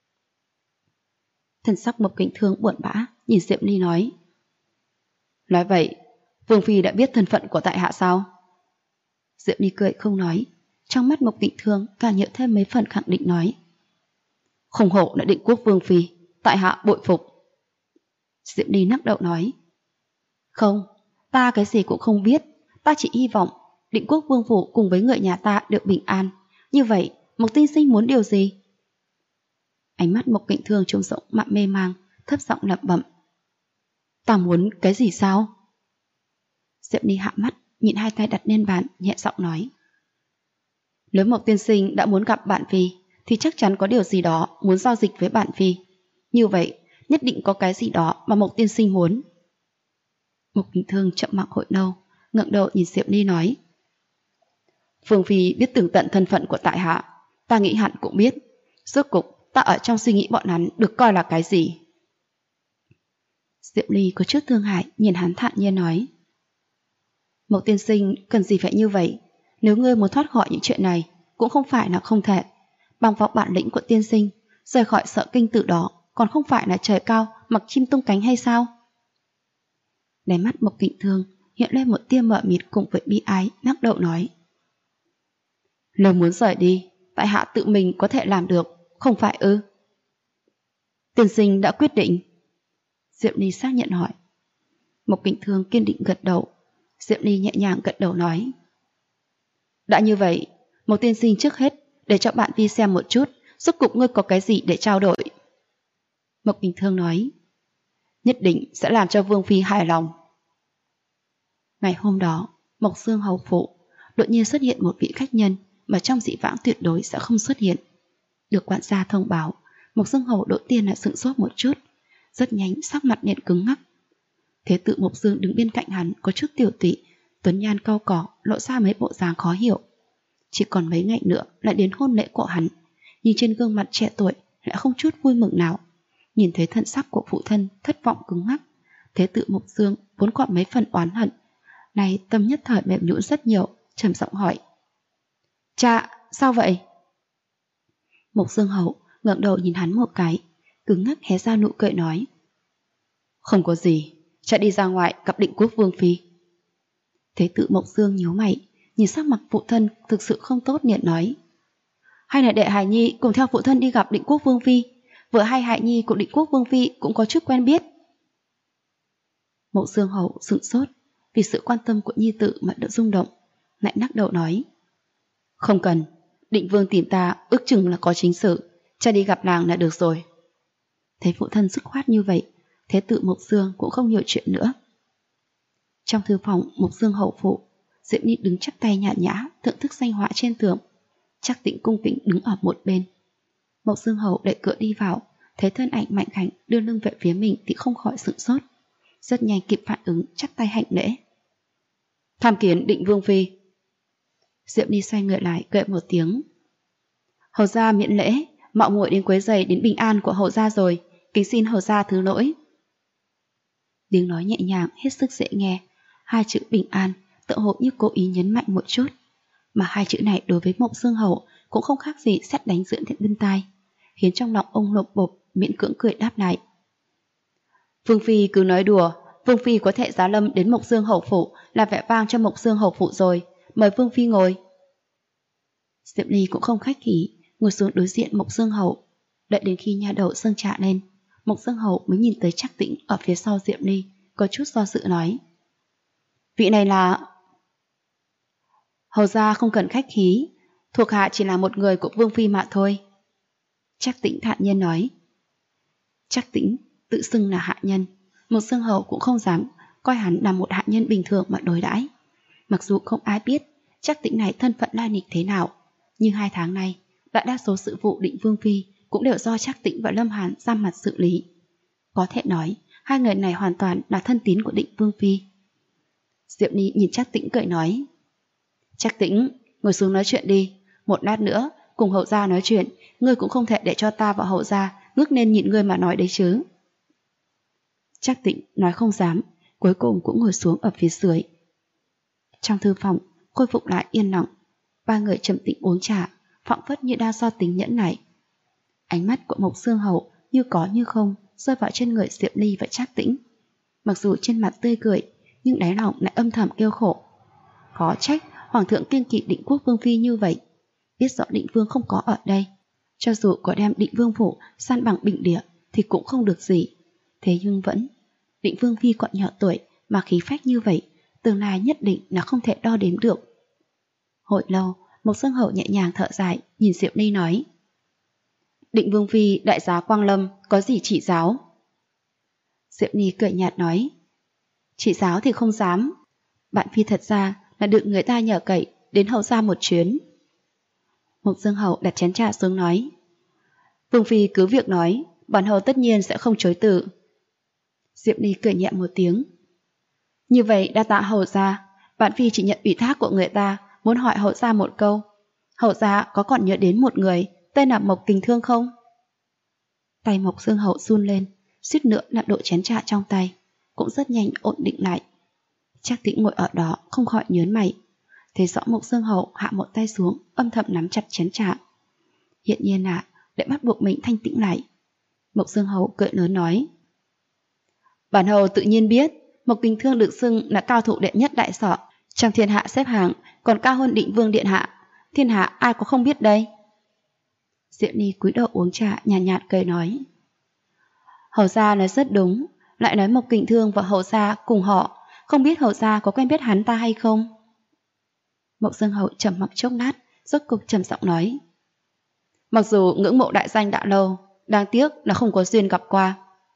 Thần sắc Mộc Kình Thương buồn bã, nhìn Diệu Ly nói. Nói vậy, Vương Phi đã biết thân phận của tại hạ sao? Diệu Ly cười không nói, trong mắt Mộc Kình Thương càng nhớ thêm mấy phần khẳng định nói. Không hổ là Định Quốc Vương Phi, tại hạ bội phục. Diệu Ly nắc đầu nói. Không, ta cái gì cũng không biết, ta chỉ hy vọng Định Quốc Vương phủ cùng với người nhà ta được bình an. Như vậy, Mộc tiên sinh muốn điều gì? Ánh mắt Mộc Kình Thương trông rộng mặn mê mang, thấp giọng lẩm bẩm. Ta muốn cái gì sao? Diệu Ly hạ mắt, nhìn hai tay đặt lên bàn, nhẹ giọng nói. Nếu Mộc tiên sinh đã muốn gặp bạn Phi, thì chắc chắn có điều gì đó muốn giao dịch với bạn Phi. Như vậy, nhất định có cái gì đó mà Mộc tiên sinh muốn. Mộc Kình Thương chậm mặc hồi lâu, ngẩng đầu nhìn Diệu Ly nói. Vương Phi biết tường tận thân phận của tại hạ, ta nghĩ hẳn cũng biết. Rốt cục ta ở trong suy nghĩ bọn hắn được coi là cái gì? Diệu Ly có chút thương hại, nhìn hắn thản nhiên nói. Mộc tiên sinh cần gì phải như vậy? Nếu ngươi muốn thoát khỏi những chuyện này, cũng không phải là không thể. Bằng vào bản lĩnh của tiên sinh, rời khỏi Sở Kinh Tử đó, còn không phải là trời cao mặc chim tung cánh hay sao? Đáy mắt Mộc Kình Thương hiện lên một tia mờ mịt cùng với bi ái, lắc đầu nói. Nếu muốn rời đi, tại hạ tự mình có thể làm được, không phải ư? Tiên sinh đã quyết định. Diệu Ly xác nhận hỏi. Mộc Kình Thương kiên định gật đầu. Diệu Ly nhẹ nhàng gật đầu nói. Đã như vậy, Mộc tiên sinh trước hết để cho bạn Vi xem một chút, rốt cục ngươi có cái gì để trao đổi. Mộc Kình Thương nói. Nhất định sẽ làm cho Vương Phi hài lòng. Ngày hôm đó, Mộc Dương hầu phụ đột nhiên xuất hiện một vị khách nhân mà trong dĩ vãng tuyệt đối sẽ không xuất hiện. Được quản gia thông báo, Mộc Dương hầu đầu tiên là sửng sốt một chút, rất nhanh sắc mặt liền cứng ngắc. Thế tử Mộc Dương đứng bên cạnh hắn có chút tiểu tụy, tuấn nhan cau cỏ, lộ ra mấy bộ dáng khó hiểu. Chỉ còn mấy ngày nữa lại đến hôn lễ của hắn, nhưng trên gương mặt trẻ tuổi lại không chút vui mừng nào. Nhìn thấy thân sắc của phụ thân thất vọng cứng ngắc, thế tử Mộc Dương vốn còn mấy phần oán hận, nay tâm nhất thời mềm nhũn rất nhiều, trầm giọng hỏi. Cha, sao vậy? Mộc Dương hầu ngẩng đầu nhìn hắn một cái, cứng ngắc hé ra nụ cười nói. Không có gì, cha đi ra ngoài gặp Định Quốc Vương Phi. Thế tử Mộc Dương nhíu mày, nhìn sắc mặt phụ thân thực sự không tốt liền nói. Hay là đệ Hải Nhi cùng theo phụ thân đi gặp Định Quốc Vương Phi, vợ hai Hải Nhi của Định Quốc Vương Phi cũng có chút quen biết. Mộc Dương hầu sửng sốt, vì sự quan tâm của nhi tử mà đã rung động, lại lắc đầu nói. Không cần, Định Vương tìm ta ước chừng là có chính sự, cha đi gặp nàng là được rồi. Thấy phụ thân dứt khoát như vậy, thế tử Mộc Dương cũng không nhiều chuyện nữa. Trong thư phòng Mộc Dương hậu phụ, Diệu Ly đứng chắp tay nhàn nhã thưởng thức danh họa trên tường, Trác Tĩnh cung kính đứng ở một bên. Mộc Dương hầu đẩy cửa đi vào, thấy thân ảnh Mạnh Khảnh đưa lưng về phía mình thì không khỏi sửng sốt, rất nhanh kịp phản ứng, chắp tay hành lễ. Tham kiến Định Vương Phi. Diệu Ly xoay người lại cười một tiếng. Hầu gia miễn lễ, mạo muội đến quấy rầy đến bình an của hầu gia rồi, kính xin hầu gia thứ lỗi. Tiếng nói nhẹ nhàng hết sức dễ nghe, hai chữ bình an tựa hồ như cố ý nhấn mạnh một chút. Mà hai chữ này đối với Mộc Dương Hầu cũng không khác gì sét đánh giữa bên tai, khiến trong lòng ông lộp bộp miễn cưỡng cười đáp lại. Vương Phi cứ nói đùa, Vương Phi có thể giá lâm đến Mộc Dương Hầu phủ là vẻ vang cho Mộc Dương Hầu phủ rồi, mời Vương Phi ngồi. Diệp Ly cũng không khách khí, ngồi xuống đối diện Mộc Dương Hầu. Đợi đến khi nha đầu dâng trà lên, Mộc Dương Hầu mới nhìn tới Trác Tĩnh ở phía sau Diệp Ly, có chút do dự nói. Vị này là... Hầu gia không cần khách khí, thuộc hạ chỉ là một người của Vương Phi mà thôi. Trác Tĩnh thản nhiên nói. Trác Tĩnh tự xưng là hạ nhân, Mộc Dương Hầu cũng không dám coi hắn là một hạ nhân bình thường mà đối đãi. Mặc dù không ai biết Trác Tĩnh này thân phận lai lịch thế nào, nhưng 2 tháng nay, đại đa số sự vụ Định Vương Phi cũng đều do Trác Tĩnh và Lâm Hàn ra mặt xử lý. Có thể nói, hai người này hoàn toàn là thân tín của Định Vương Phi. Diệp Ly nhìn Trác Tĩnh cười nói. Trác Tĩnh, ngồi xuống nói chuyện đi. Một lát nữa, cùng hậu gia nói chuyện, ngươi cũng không thể để cho ta và hậu gia ngước nên nhịn ngươi mà nói đấy chứ. Trác Tĩnh nói không dám, cuối cùng cũng ngồi xuống ở phía dưới. Trong thư phòng, khôi phục lại yên lặng. 3 người trầm tĩnh uống trà, phảng phất như đang so tính nhẫn nại. Ánh mắt của Mộc Dương Hầu như có như không rơi vào trên người Diệp Ly và Trác Tĩnh. Mặc dù trên mặt tươi cười, nhưng đáy lòng lại âm thầm kêu khổ. Khó trách Hoàng thượng kiêng kỵ Định Quốc Vương Phi như vậy. Biết rõ Định Vương không có ở đây, cho dù có đem Định Vương phủ san bằng bình địa thì cũng không được gì. Thế nhưng vẫn, Định Vương Phi còn nhỏ tuổi mà khí phách như vậy, tương lai nhất định là không thể đo đếm được. Hồi lâu, Mộc Dương Hầu nhẹ nhàng thở dài, nhìn Diệp Ly nói. Định Vương Phi đại giá Quang Lâm có gì chỉ giáo? Diệp Ly cười nhạt nói. Chỉ giáo thì không dám. Bạn Phi thật ra là được người ta nhờ cậy đến hậu gia một chuyến. Mộc Dương Hầu đặt chén trà xuống nói. Vương Phi cứ việc nói, bản hầu tất nhiên sẽ không chối từ. Diệp Ly cười nhẹ một tiếng. Như vậy đa tạ hầu gia, bạn Phi chỉ nhận ủy thác của người ta, muốn hỏi hậu gia một câu. Hậu gia có còn nhớ đến một người tên là Mộc Kình Thương không? Tay Mộc Dương Hầu run lên, suýt nữa là đổ chén trà trong tay, cũng rất nhanh ổn định lại. Trác Tĩnh ngồi ở đó không khỏi nhớn mày, thấy rõ Mộc Dương Hầu hạ một tay xuống, âm thầm nắm chặt chén trà. Hiện nhiên là để bắt buộc mình thanh tĩnh lại. Mộc Dương Hầu cười lớn nói. Bản hầu tự nhiên biết, Mộc Kình Thương được xưng là cao thủ đệ nhất đại sở, trong thiên hạ xếp hàng còn cao hơn Định Vương điện hạ, thiên hạ ai có không biết đây. Diệp Ly cúi đầu uống trà, nhàn nhạt cười nói. Hầu gia nói rất đúng, lại nói Mộc Kình Thương và hầu gia cùng họ, không biết hầu gia có quen biết hắn ta hay không? Mộc Dương Hầu trầm mặc chốc lát, rốt cục trầm giọng nói. Mặc dù ngưỡng mộ đại danh đã lâu, đáng tiếc là không có duyên gặp qua.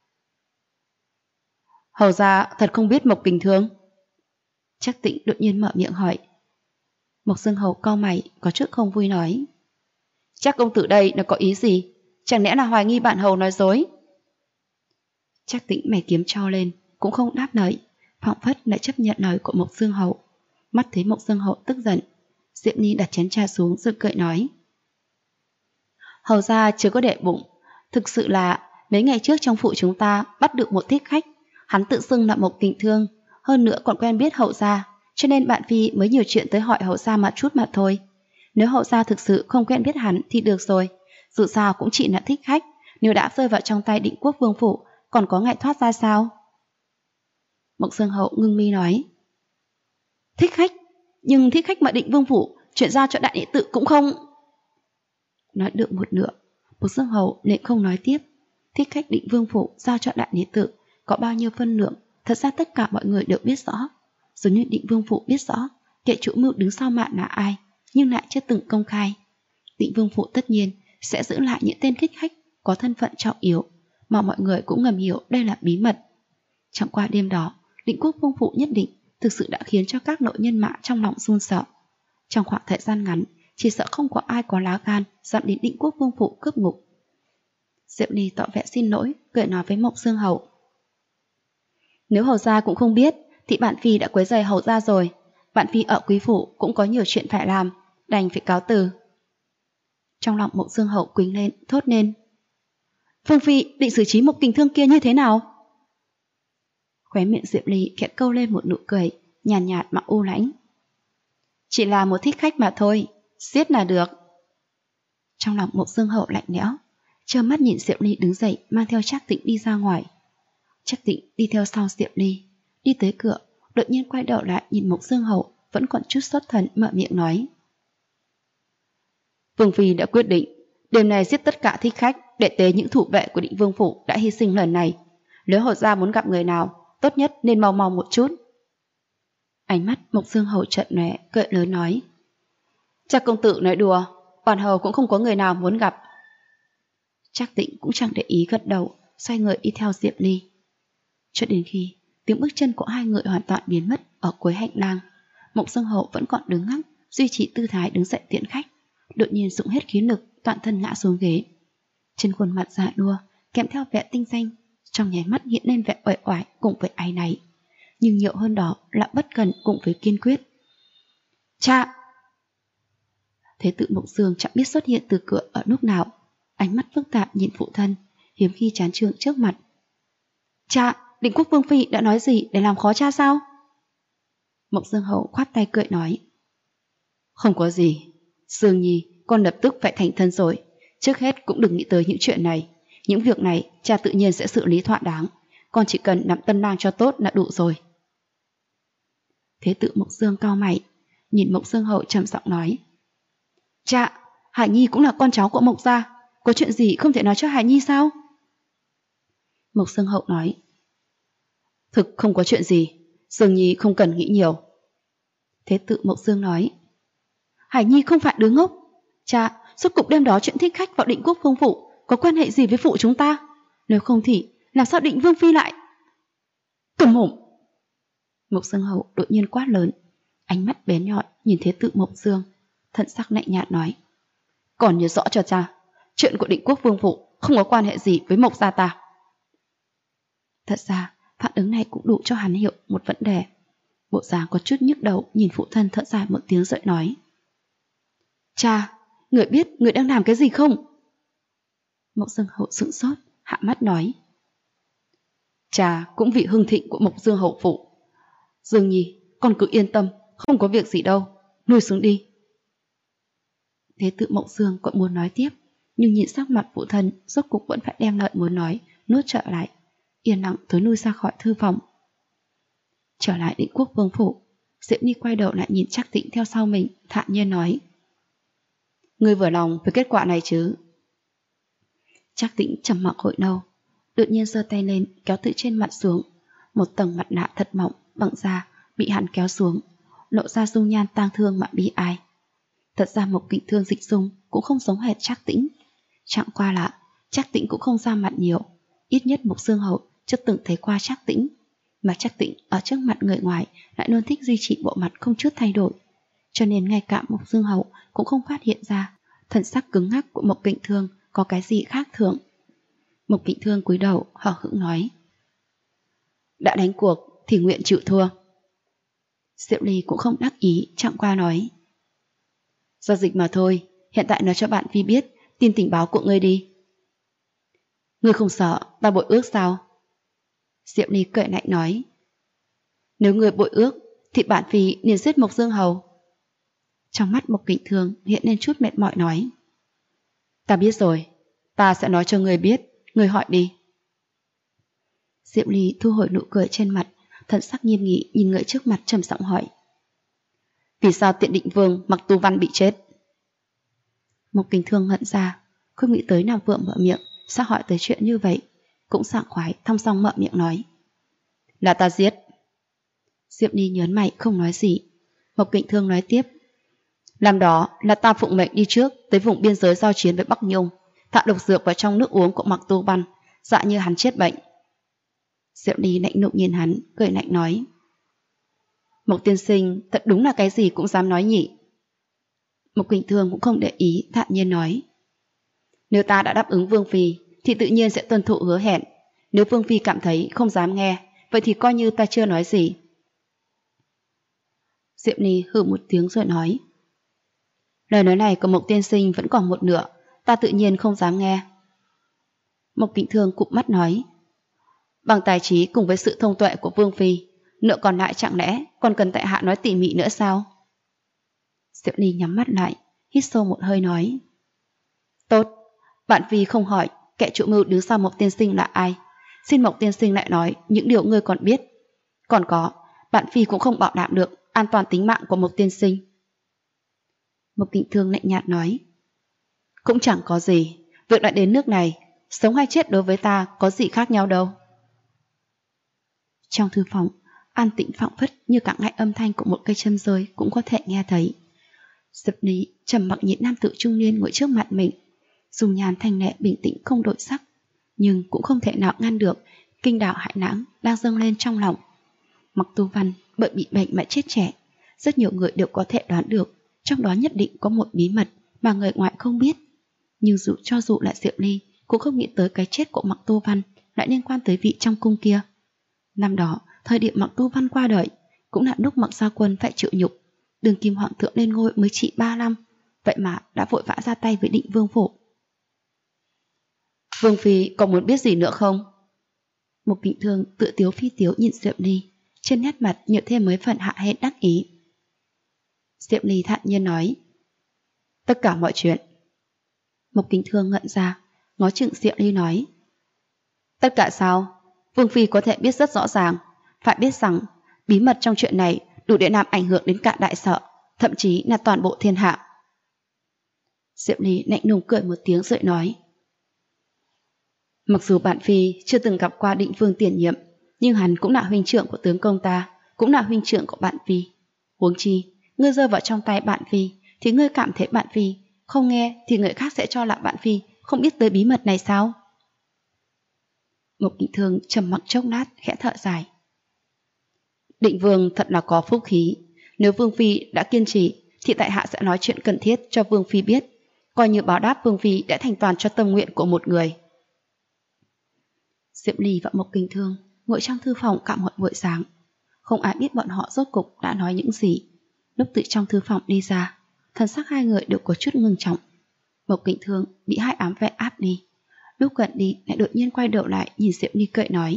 Hầu gia thật không biết Mộc Kình Thương? Trác Tĩnh đột nhiên mở miệng hỏi. Mộc Dương Hầu cau mày, có chút không vui nói. Chắc công tử đây là có ý gì? Chẳng lẽ là hoài nghi bạn hầu nói dối? Trác Tĩnh mày kiếm trao lên, cũng không đáp lời, phảng phất lại chấp nhận lời của Mộc Dương Hầu. Mắt thấy Mộc Dương Hầu tức giận, Diệp Ly đặt chén trà xuống rồi cười nói. Hầu gia chưa có để bụng, thực sự là mấy ngày trước trong phủ chúng ta bắt được một thích khách, hắn tự xưng là Mộc Kình Thương, hơn nữa còn quen biết hậu gia, cho nên bạn Phi mới nhiều chuyện tới hỏi hậu gia một chút mà thôi. Nếu hậu gia thực sự không quen biết hắn thì được rồi, dù sao cũng chỉ là thích khách, nếu đã rơi vào trong tay Định Quốc Vương phủ, còn có ngại thoát ra sao? Mộc Dương Hầu ngưng mi nói. Thích khách? Nhưng thích khách mà Định Vương phủ chuyển giao cho đại đệ tử cũng không... Nói được một nửa, Mộc Dương Hầu lại không nói tiếp. Thích khách Định Vương phủ giao cho đại đệ tử có bao nhiêu phân lượng, thật ra tất cả mọi người đều biết rõ. Giống như Định Vương phủ biết rõ kẻ chủ mưu đứng sau mạn là ai, nhưng lại chưa từng công khai. Định Vương phủ tất nhiên sẽ giữ lại những tên thích khách có thân phận trọng yếu, mà mọi người cũng ngầm hiểu đây là bí mật. Trong qua đêm đó, Định Quốc Vương phủ nhất định thực sự đã khiến cho các nội nhân mã trong lòng run sợ. Trong khoảng thời gian ngắn, chỉ sợ không có ai có lá gan dám đến Định Quốc Vương phủ cướp ngục. Diệp Ly tỏ vẻ xin lỗi, cười nói với Mộc Dương Hầu. Nếu hầu gia cũng không biết, thì bạn Phi đã quấy rầy hầu gia rồi. Bạn Phi ở quý phủ cũng có nhiều chuyện phải làm, đành phải cáo từ. Trong lòng Mộc Dương Hầu quỳnh lên, thốt lên. Phương Phi định xử trí Mộc Kình Thương kia như thế nào? Khóe miệng Diệp Ly khẽ câu lên một nụ cười, nhàn nhạt mà u lãnh, Chỉ là một thích khách mà thôi, giết là được. Trong lòng Mộc Dương Hậu lạnh lẽo, trơ mắt nhìn Diệu Ly đứng dậy mang theo Trác Tĩnh đi ra ngoài. Trác Tĩnh đi theo sau Diệu Ly, đi tới cửa, đột nhiên quay đầu lại nhìn Mộc Dương Hậu vẫn còn chút xuất thần, mở miệng nói: Vương phi đã quyết định đêm nay giết tất cả thích khách để tế những thủ vệ của Định Vương phủ đã hy sinh lần này. Nếu hầu gia muốn gặp người nào, tốt nhất nên mau mau một chút. Ánh mắt Mộc Dương Hậu chợt lóe, cười lớn nói: Trác công tử nói đùa, bản hầu cũng không có người nào muốn gặp. Trác Tĩnh cũng chẳng để ý, gật đầu, xoay người đi theo Diệp Ly. Cho đến khi tiếng bước chân của hai người hoàn toàn biến mất ở cuối hành lang, Mộc Dương Hậu vẫn còn đứng ngắc, duy trì tư thái đứng dậy tiễn khách, đột nhiên dụng hết khí lực, toàn thân ngã xuống ghế. Trên khuôn mặt già nua kèm theo vẻ tinh danh, trong nháy mắt hiện lên vẻ uể oải cùng với áy náy, nhưng nhiều hơn đó là bất cần cùng với kiên quyết. Cha! Thế tử Mộc Dương chẳng biết xuất hiện từ cửa ở lúc nào, ánh mắt phức tạp nhìn phụ thân, hiếm khi chán chường trước mặt. Cha, Định Quốc Vương phi đã nói gì để làm khó cha sao? Mộc Dương Hậu khoát tay cười nói: Không có gì, Dương Nhi, con lập tức phải thành thân rồi, trước hết cũng đừng nghĩ tới những chuyện này. Những việc này cha tự nhiên sẽ xử lý thỏa đáng, con chỉ cần nắm tân lang cho tốt là đủ rồi. Thế tử Mộc Dương cau mày, nhìn Mộc Dương Hậu trầm giọng nói: Cha, Hải Nhi cũng là con cháu của Mộc gia, có chuyện gì không thể nói cho Hải Nhi sao? Mộc Dương Hậu nói: Thực không có chuyện gì, Dương Nhi không cần nghĩ nhiều. Thế tử Mộc Dương nói: Hải Nhi không phải đứa ngốc. Cha, suốt cục đêm đó chuyện thích khách vào Định Quốc Vương phủ có quan hệ gì với phụ chúng ta? Nếu không thì làm sao Định Vương phi lại... Cầm mồm! Mộc Dương Hậu đột nhiên quát lớn, ánh mắt bén nhọn nhìn Thế tử Mộc Dương, thần sắc lạnh nhạt nói: Còn nhớ rõ cho cha, chuyện của Định Quốc Vương phủ không có quan hệ gì với Mộc gia ta. Thật ra phản ứng này cũng đủ cho hắn hiểu một vấn đề. Bộ dáng có chút nhức đầu, nhìn phụ thân thở dài một tiếng rồi nói: Cha, người biết người đang làm cái gì không? Mộc Dương Hậu sững sốt, hạ mắt nói: Cha cũng vì hưng thịnh của Mộc Dương hậu phủ. Dương Nhi, con cứ yên tâm, không có việc gì đâu, nuôi xuống đi. Thế tử Mộc Dương còn muốn nói tiếp, nhưng nhìn sắc mặt phụ thân, rốt cục vẫn phải đem lời muốn nói nuốt trở lại, yên lặng thối lui ra khỏi thư phòng. Trở lại Định Quốc Vương phủ, Diễm Nhi quay đầu lại nhìn Trác Tĩnh theo sau mình, thản nhiên nói: Ngươi vừa lòng với kết quả này chứ? Trác Tĩnh trầm mặc hồi lâu, đột nhiên giơ tay lên kéo từ trên mặt xuống, một tầng mặt nạ thật mỏng bằng da bị hắn kéo xuống, lộ ra dung nhan tang thương mà bi ai. Thật ra Mộc Kình Thương dịch dung cũng không giống hệt Trác Tĩnh, chẳng qua là Trác Tĩnh cũng không ra mặt nhiều, ít nhất Mộc Dương Hậu chưa từng thấy qua Trác Tĩnh, mà Trác Tĩnh ở trước mặt người ngoài lại luôn thích duy trì bộ mặt không chút thay đổi, cho nên ngay cả Mộc Dương Hậu cũng không phát hiện ra thần sắc cứng ngắc của Mộc Kình Thương có cái gì khác thường. Mộc Kình Thương cúi đầu hờ hững nói: Đã đánh cuộc thì nguyện chịu thua. Diệu Ly cũng không đắc ý, chẳng qua nói: Giao dịch mà thôi, hiện tại nói cho bạn Phi biết tin tình báo của ngươi đi. Ngươi không sợ ta bội ước sao? Diệu Ly cười lạnh nói: Nếu ngươi bội ước thì bạn Phi nên giết Mộc Dương Hầu. Trong mắt Mộc Kình Thương hiện lên chút mệt mỏi nói: Ta biết rồi, ta sẽ nói cho ngươi biết, ngươi hỏi đi. Diệu Ly thu hồi nụ cười trên mặt, thần sắc nghiêm nghị nhìn người trước mặt trầm giọng hỏi: Vì sao Tiện Định Vương Mặc Tu Văn bị chết? Mộc Kình Thương ngẩn ra, không nghĩ tới nào vượng mở miệng sao hỏi tới chuyện như vậy, cũng sảng khoái thong dong mở miệng nói: Là ta giết. Diệp Ly nhớn mày không nói gì. Mộc Kình Thương nói tiếp: Làm đó là ta phụng mệnh đi trước tới vùng biên giới giao chiến với Bắc Nhung, thả độc dược vào trong nước uống của Mặc Tu Văn, dạ như hắn chết bệnh. Diệu Ly lạnh lùng nhìn hắn, cười lạnh nói: Mộc tiên sinh thật đúng là cái gì cũng dám nói nhỉ. Mộc Kình Thương cũng không để ý, thản nhiên nói: Nếu ta đã đáp ứng Vương Phi thì tự nhiên sẽ tuân thủ hứa hẹn. Nếu Vương Phi cảm thấy không dám nghe, vậy thì coi như ta chưa nói gì. Diệp Ly hừ một tiếng rồi nói: Lời nói này của Mộc tiên sinh vẫn còn một nửa, ta tự nhiên không dám nghe. Mộc Kình Thương cụp mắt nói: Bằng tài trí cùng với sự thông tuệ của Vương Phi, nợ còn lại chẳng lẽ còn cần tại hạ nói tỉ mỉ nữa sao? Diệu Ly nhắm mắt lại, hít sâu một hơi nói. Tốt, bạn Phi không hỏi kẻ chủ mưu đứng sau Mộc tiên sinh là ai. Xin Mộc tiên sinh lại nói những điều ngươi còn biết. Còn có, bạn Phi cũng không bảo đảm được an toàn tính mạng của Mộc tiên sinh. Mộc Kình Thương lạnh nhạt nói. Cũng chẳng có gì, việc đã đến nước này, sống hay chết đối với ta có gì khác nhau đâu. Trong thư phòng, an tĩnh phảng phất như cả ngại âm thanh của một cây châm rơi cũng có thể nghe thấy. Diệp Ly trầm mặc nhìn nam tử trung niên ngồi trước mặt mình, dùng nhàn thanh lệ bình tĩnh không đổi sắc, nhưng cũng không thể nào ngăn được kinh đảo hải lãng đang dâng lên trong lòng. Mặc Tu Văn bởi bị bệnh mà chết trẻ, rất nhiều người đều có thể đoán được trong đó nhất định có một bí mật mà người ngoại không biết. Nhưng cho dù là Diệp Ly cũng không nghĩ tới cái chết của Mặc Tu Văn lại liên quan tới vị trong cung kia. Năm đó, thời điểm Mặc Tu Văn qua đời, cũng là lúc Mặc Gia Quân phải chịu nhục. Đường kim hoàng thượng lên ngôi mới chỉ 3 năm, vậy mà đã vội vã ra tay với Định Vương Phủ. Vương Phi còn muốn biết gì nữa không? Mục Kình Thương tự tiếu phi tiếu nhìn Diệp Ly, trên nét mặt nhiều thêm mấy phần hạ hên đắc ý. Diệp Ly thản nhiên nói. Tất cả mọi chuyện. Mục Kình Thương ngẩn ra, ngó chừng Diệp Ly nói. Tất cả sao? Vương Phi có thể biết rất rõ ràng, phải biết rằng bí mật trong chuyện này đủ để làm ảnh hưởng đến cả đại sở, thậm chí là toàn bộ thiên hạ. Diệp Ly lạnh lùng cười một tiếng rồi nói. Mặc dù bạn Phi chưa từng gặp qua Định Vương tiền nhiệm, nhưng hắn cũng là huynh trưởng của tướng công ta, cũng là huynh trưởng của bạn Phi. Huống chi, ngươi rơi vào trong tay bạn Phi, thì ngươi cảm thấy bạn Phi không nghe thì người khác sẽ cho là bạn Phi không biết tới bí mật này sao? Mục Kình Thương trầm mặc chốc lát, khẽ thở dài. Định Vương thật là có phúc khí, nếu Vương Phi đã kiên trì thì tại hạ sẽ nói chuyện cần thiết cho Vương Phi biết, coi như báo đáp Vương Phi đã thành toàn cho tâm nguyện của một người. Diệp Ly và Mộc Kình Thương ngồi trong thư phòng cả một buổi sáng, không ai biết bọn họ rốt cục đã nói những gì. Lúc từ trong thư phòng đi ra, thần sắc hai người đều có chút ngưng trọng. Mộc Kình Thương bị hai ám vệ áp đi, lúc gần đi lại đột nhiên quay đầu lại nhìn Diệp Ly cười nói.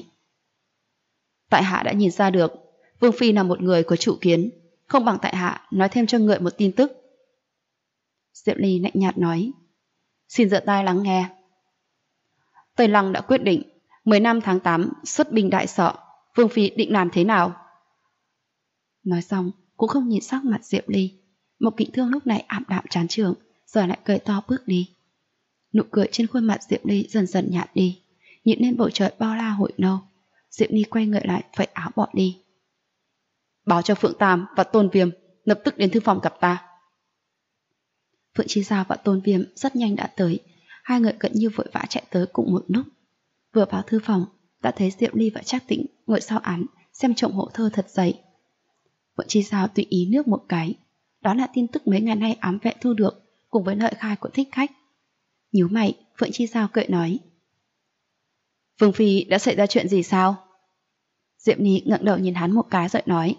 Tại hạ đã nhìn ra được Vương Phi là một người có chủ kiến, không bằng tại hạ nói thêm cho người một tin tức. Diệp Ly lạnh nhạt nói. Xin giơ tai lắng nghe. Tây Lăng đã quyết định 10 năm tháng 8 xuất binh đại sở, Vương Phi định làm thế nào? Nói xong cũng không nhìn sắc mặt Diệp Ly. Mộc Kình Thương lúc này ảm đạm chán trường, giờ lại cười to bước đi. Nụ cười trên khuôn mặt Diệp Ly dần dần nhạt đi, nhìn lên bầu trời bao la hội nâu. Diệp Ly quay người lại vẫy áo bỏ đi. Báo cho Phượng Tam và Tôn Viêm lập tức đến thư phòng gặp ta. Phượng Chi Giao và Tôn Viêm rất nhanh đã tới, hai người gần như vội vã chạy tới cùng một lúc. Vừa vào thư phòng đã thấy Diệp Ly và Trác Tĩnh ngồi sau án xem chồng hộ thơ thật dày. Phượng Chi Giao tùy ý nước một cái, đó là tin tức mấy ngày nay ám vệ thu được cùng với lời khai của thích khách. Nhíu mày, Phượng Chi Giao cười nói. Vương Phi đã xảy ra chuyện gì sao? Diệp Ly ngẩng đầu nhìn hắn một cái rồi nói.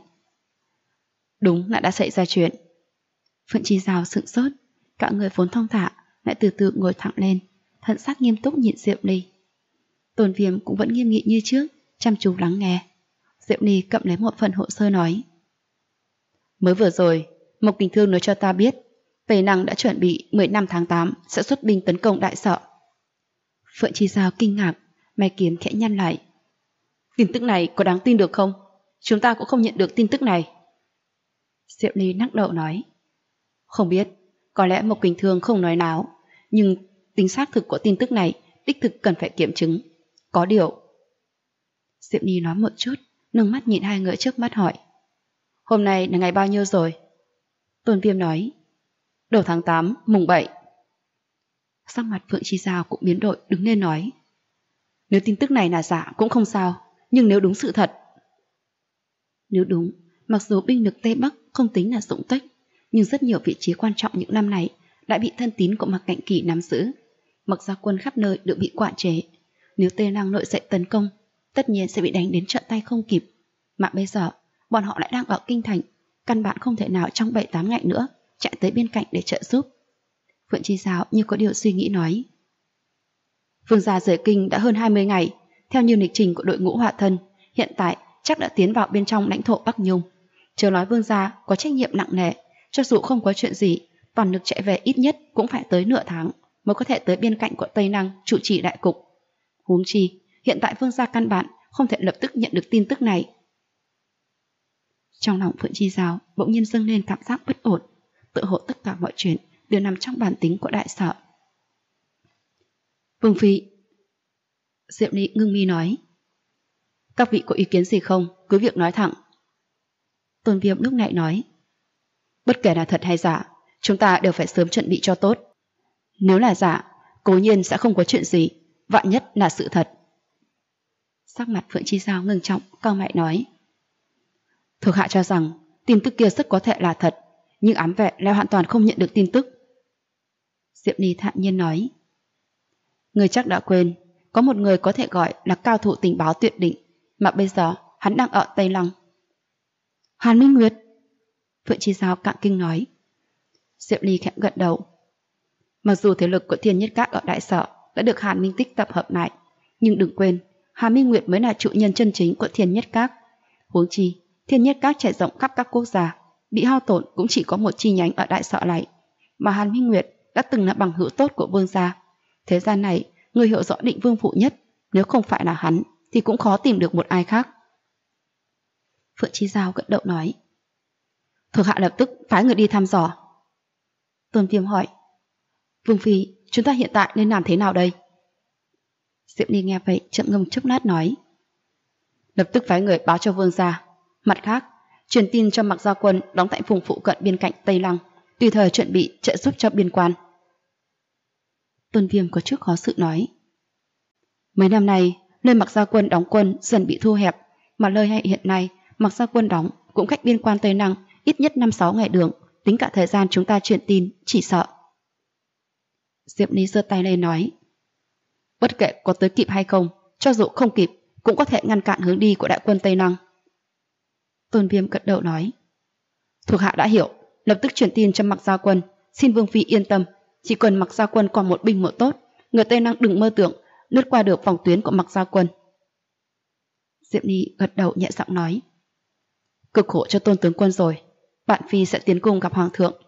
Đúng là đã xảy ra chuyện. Phượng Chi Giao sững sốt, cả người vốn thong thả lại từ từ ngồi thẳng lên, thần sắc nghiêm túc nhìn Diệp Ly. Tôn Viêm cũng vẫn nghiêm nghị như trước, chăm chú lắng nghe. Diệp Ly cầm lấy một phần hồ sơ nói. Mới vừa rồi, Mộc Kình Thương nói cho ta biết Tây Năng đã chuẩn bị 10 năm tháng 8 sẽ xuất binh tấn công đại sở. Phượng Chi Giao kinh ngạc, mày kiếm khẽ nhăn lại. Tin tức này có đáng tin được không? Chúng ta cũng không nhận được tin tức này. Diệp Ly lắc đầu nói. Không biết, có lẽ Mộc Kình Thương không nói láo, nhưng tính xác thực của tin tức này đích thực cần phải kiểm chứng. Có điều. Diệp Ly nói một chút, nâng mắt nhìn hai người trước mắt hỏi. Hôm nay là ngày bao nhiêu rồi? Tôn Viêm nói. Đầu tháng 8, mùng 7. Sắc mặt Phượng Chi Giao cũng biến đổi, đứng lên nói. Nếu tin tức này là giả cũng không sao, nhưng nếu đúng sự thật. Nếu đúng, mặc dù binh lực Tây Bắc không tính là dũng tích, nhưng rất nhiều vị trí quan trọng những năm này đã bị thân tín của Mạc Cạnh Kỳ nắm giữ. Mặc Gia Quân khắp nơi đều bị quản chế. Nếu Tây Lăng nổi dậy tấn công, tất nhiên sẽ bị đánh đến trợ tay không kịp. Mà bây giờ, bọn họ lại đang ở kinh thành, căn bản không thể nào trong 7-8 ngày nữa chạy tới bên cạnh để trợ giúp. Phượng Chi Giao như có điều suy nghĩ nói. Vương gia rời kinh đã hơn 20 ngày, theo như lịch trình của đội ngũ hỏa thân, hiện tại chắc đã tiến vào bên trong lãnh thổ Bắc Nhung. Chớ nói vương gia có trách nhiệm nặng nề, cho dù không có chuyện gì, toàn lực chạy về ít nhất cũng phải tới nửa tháng mới có thể tới biên cảnh của Tây Năng chủ trì đại cục. Huống chi, hiện tại Vương gia căn bản không thể lập tức nhận được tin tức này. Trong lòng Phượng Chi Giao bỗng nhiên dâng lên cảm giác bất ổn, tự hồ tất cả mọi chuyện đều nằm trong bản tính của đại sở. Vương phi, Diệp Ly ngưng mi nói. Các vị có ý kiến gì không, cứ việc nói thẳng. Tôn Viêm lúc này nói. Bất kể là thật hay giả, chúng ta đều phải sớm chuẩn bị cho tốt. Nếu là giả, cố nhiên sẽ không có chuyện gì, vạn nhất là sự thật. Sắc mặt Phượng Chi Giao ngưng trọng, cau mày nói. Thuộc hạ cho rằng tin tức kia rất có thể là thật, nhưng ám vệ lại hoàn toàn không nhận được tin tức. Diệp Ly thản nhiên nói. Người chắc đã quên, có một người có thể gọi là cao thủ tình báo tuyệt đỉnh, mà bây giờ hắn đang ở Tây Lăng. Hàn Minh Nguyệt. Phượng Chi Giao cạn kinh nói. Diệp Ly khẽ gật đầu. Mặc dù thế lực của Thiên Nhất Các ở Đại Sở đã được Hàn Minh Tích tập hợp lại, nhưng đừng quên, Hàn Minh Nguyệt mới là chủ nhân chân chính của Thiên Nhất Các. Huống chi, Thiên Nhất Các trải rộng khắp các quốc gia, bị hao tổn cũng chỉ có một chi nhánh ở Đại Sở này, mà Hàn Minh Nguyệt đã từng là bằng hữu tốt của Vương gia. Thế gian này, người hiểu rõ Định Vương phụ nhất, nếu không phải là hắn, thì cũng khó tìm được một ai khác. Phượng Chi Giao gật đầu nói. Thuộc hạ lập tức phái người đi thăm dò. Tôn Viêm hỏi. Vương phi, chúng ta hiện tại nên làm thế nào đây? Diệp Ly nghe vậy chậm ngâm chốc lát nói. Lập tức phái người báo cho Vương gia. Mặt khác, truyền tin cho Mặc Gia Quân đóng tại vùng phụ cận biên cạnh Tây Lăng, tùy thời chuẩn bị trợ giúp cho biên quan. Tôn Viêm có chút khó xử nói. Mấy năm nay, nơi Mặc Gia Quân đóng quân dần bị thu hẹp, mà nơi hiện nay Mặc Gia Quân đóng cũng cách biên quan Tây Lăng ít nhất 5-6 ngày đường, tính cả thời gian chúng ta truyền tin, chỉ sợ. Diệp Ly giơ tay lên nói. Bất kể có tới kịp hay không, cho dù không kịp, cũng có thể ngăn cản hướng đi của đại quân Tây Lăng. Tôn Viêm gật đầu nói. Thuộc hạ đã hiểu, lập tức truyền tin cho Mặc Gia Quân, xin Vương phi yên tâm, chỉ cần Mặc Gia Quân còn một binh một tốt, người Tây Lăng đừng mơ tưởng lướt qua được phòng tuyến của Mặc Gia Quân. Diệp Ly gật đầu nhẹ giọng nói. Cực khổ cho Tôn tướng quân rồi, bạn phi sẽ tiến cung gặp hoàng thượng.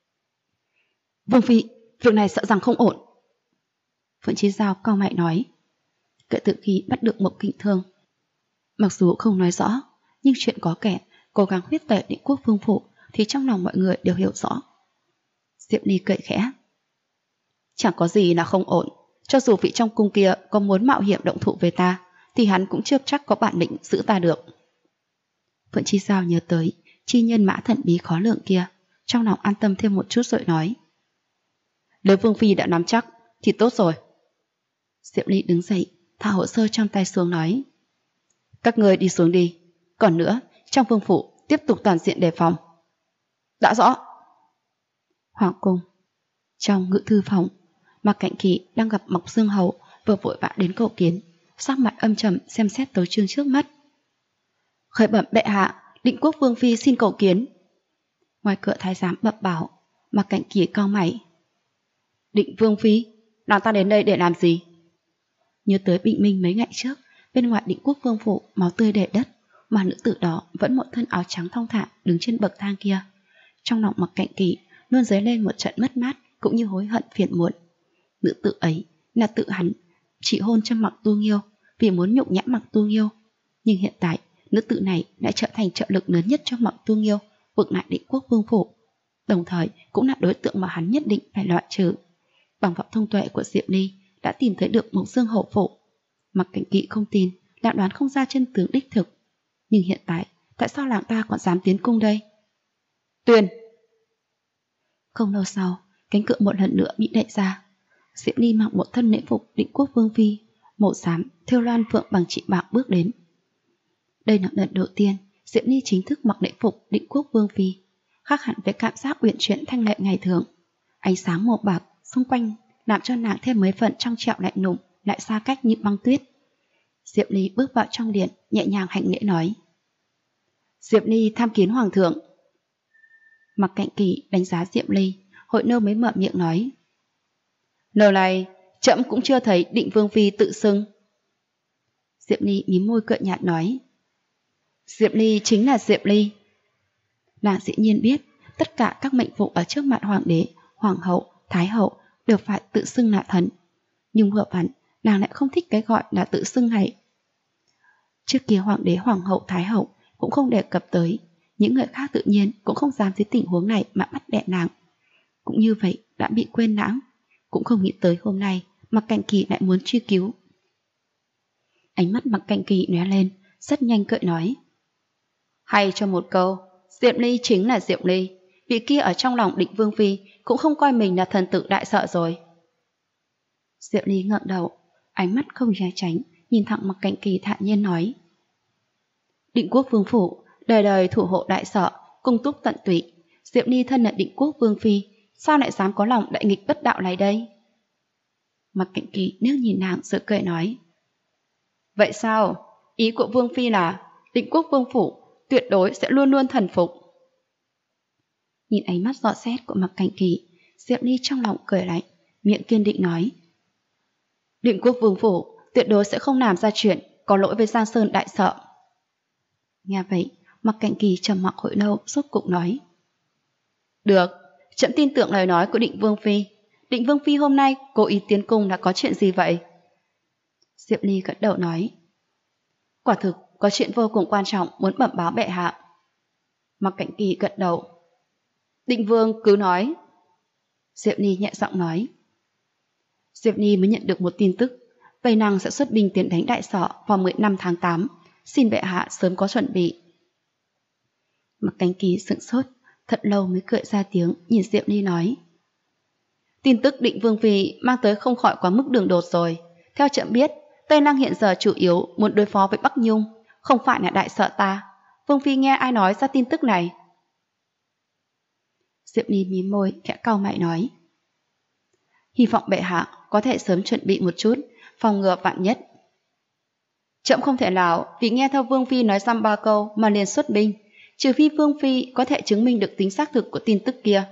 Vương phi, việc này sợ rằng không ổn. Phượng Chí Giao cau mày nói. Kể từ khi bắt được Mộc Kình Thương, mặc dù không nói rõ, nhưng chuyện có kẻ cố gắng huyết tẩy Định Quốc Vương phủ thì trong lòng mọi người đều hiểu rõ. Diệp Ly cười khẽ. Chẳng có gì là không ổn, cho dù vị trong cung kia có muốn mạo hiểm động thủ về ta, thì hắn cũng chưa chắc có bản lĩnh giữ ta được. Phượng Chi Giao nhớ tới chi nhân mã thần bí khó lường kia, trong lòng an tâm thêm một chút rồi nói. Nếu Vương phi đã nắm chắc thì tốt rồi. Diệp Ly đứng dậy, thả hồ sơ trong tay xuống nói. Các người đi xuống đi, còn nữa, trong vương phủ tiếp tục toàn diện đề phòng. Đã rõ. Hoàng cung. Trong ngự thư phòng, Mạc Cạnh Kỳ đang gặp Mộc Dương Hầu vừa vội vã đến cầu kiến, sắc mặt âm trầm xem xét tấu chương trước mắt. Khởi bẩm bệ hạ, Định Quốc Vương phi xin cầu kiến. Ngoài cửa thái giám bẩm bảo. Mạc Cạnh Kỳ cau mày. Định Vương phi, nàng ta đến đây để làm gì? Nhớ tới bình minh mấy ngày trước, bên ngoài Định Quốc Vương phủ máu tươi đầy đất, mà nữ tử đó vẫn một thân áo trắng thong thả đứng trên bậc thang kia. Trong lòng Mạc Cạnh Kỳ luôn dấy lên một trận mất mát cũng như hối hận phiền muộn. Nữ tử ấy là tự hắn chỉ hôn cho Mạc Tu Nghiêu vì muốn nhục nhã Mạc Tu Nghiêu, nhưng hiện tại nữ tử này đã trở thành trợ lực lớn nhất cho Mạc Tu Nghiêu vực lại Định Quốc Vương phủ, đồng thời cũng là đối tượng mà hắn nhất định phải loại trừ. Bằng vào thông tuệ của Diệp Ly đã tìm thấy được Mộc Dương Hậu phủ. Mạc Cạnh Kỳ không tin, đã đoán không ra chân tướng đích thực. Nhưng hiện tại, tại sao làng ta còn dám tiến cung đây? Tuyền! Không lâu sau, cánh cửa một lần nữa bị đẩy ra. Diệp Ly mặc một thân lễ phục Định Quốc Vương phi, màu xám thêu loan phượng bằng chị bạc bước đến. Đây là lần đầu tiên Diệp Ly chính thức mặc lễ phục Định Quốc Vương phi, khác hẳn với cảm giác uyển chuyển thanh lệ ngày thường. Ánh sáng màu bạc xung quanh làm cho nàng thêm mấy phần trong trẻo lạnh lùng, lại xa cách như băng tuyết. Diệp Ly bước vào trong điện, nhẹ nhàng hành lễ nói. Diệp Ly tham kiến hoàng thượng. Mạc Cạnh Kỳ đánh giá Diệp Ly, hồi lâu mới mở miệng nói. Lâu này, trẫm cũng chưa thấy Định Vương phi tự xưng. Diệp Ly mím môi cợt nhạt nói. Diệp Ly chính là Diệp Ly. Nàng dĩ nhiên biết, tất cả các mệnh vụ ở trước mặt hoàng đế, hoàng hậu, thái hậu đều phải tự xưng là thần. Nhưng vừa vặn, nàng lại không thích cái gọi là tự xưng này. Trước kia hoàng đế, hoàng hậu, thái hậu cũng không đề cập tới, những người khác tự nhiên cũng không dám dưới tình huống này mà bắt bẻ nàng. Cũng như vậy đã bị quên lãng, cũng không nghĩ tới hôm nay Mặc Cảnh Kỳ lại muốn truy cứu. Ánh mắt Mặc Cảnh Kỳ lóe lên, rất nhanh cợi nói: hay cho một câu, Diệp Ly chính là Diệp Ly, vị kia ở trong lòng Định Vương Phi cũng không coi mình là thần tử đại sợ rồi. Diệp Ly ngẩng đầu, ánh mắt không né tránh, nhìn thẳng Mặc Cảnh Kỳ thản nhiên nói: Định Quốc Vương phủ, đời đời thủ hộ đại sợ, cung túc tận tụy. Diệp Ly thân là Định Quốc Vương Phi, sao lại dám có lòng đại nghịch bất đạo này đây? Mặc Cảnh Kỳ liếc nhìn nàng rồi cười nói: vậy sao? Ý của Vương Phi là Định Quốc Vương phủ tuyệt đối sẽ luôn luôn thần phục. Nhìn ánh mắt dò xét của Mặc Cảnh Kỳ, Diệp Ly trong lòng cười lạnh, miệng kiên định nói: Định Quốc Vương phủ tuyệt đối sẽ không làm ra chuyện có lỗi với Giang Sơn đại sợ. Nghe vậy, Mặc Cảnh Kỳ trầm mặc hồi lâu, rốt cục nói: được, trẫm tin tưởng lời nói của Định Vương Phi. Định Vương Phi hôm nay cố ý tiến cung là có chuyện gì vậy? Diệp Ly gật đầu nói: quả thực có chuyện vô cùng quan trọng muốn bẩm báo bệ hạ. Mặc Cảnh Kỳ gật đầu: Định Vương cứ nói. Diệp Ly nhẹ giọng nói: Diệp Ly mới nhận được một tin tức, Tây Năng sẽ xuất binh tiến đánh đại sở vào 15 tháng 8, xin bệ hạ sớm có chuẩn bị. Mặc Cảnh Kỳ sững sốt, thật lâu mới cười ra tiếng, nhìn Diệp Ly nói: tin tức Định Vương Phi mang tới không khỏi quá mức đường đột rồi. Theo trẫm biết, Tây Năng hiện giờ chủ yếu muốn đối phó với Bắc Nhung, không phải là đại sợ ta. Vương Phi nghe ai nói ra tin tức này? Diệp Ly mím môi, khẽ cau mày nói: hy vọng bệ hạ có thể sớm chuẩn bị một chút, phòng ngừa vạn nhất. Trẫm không thể nào vì nghe theo Vương Phi nói dăm ba câu mà liền xuất binh, trừ phi Vương Phi có thể chứng minh được tính xác thực của tin tức kia.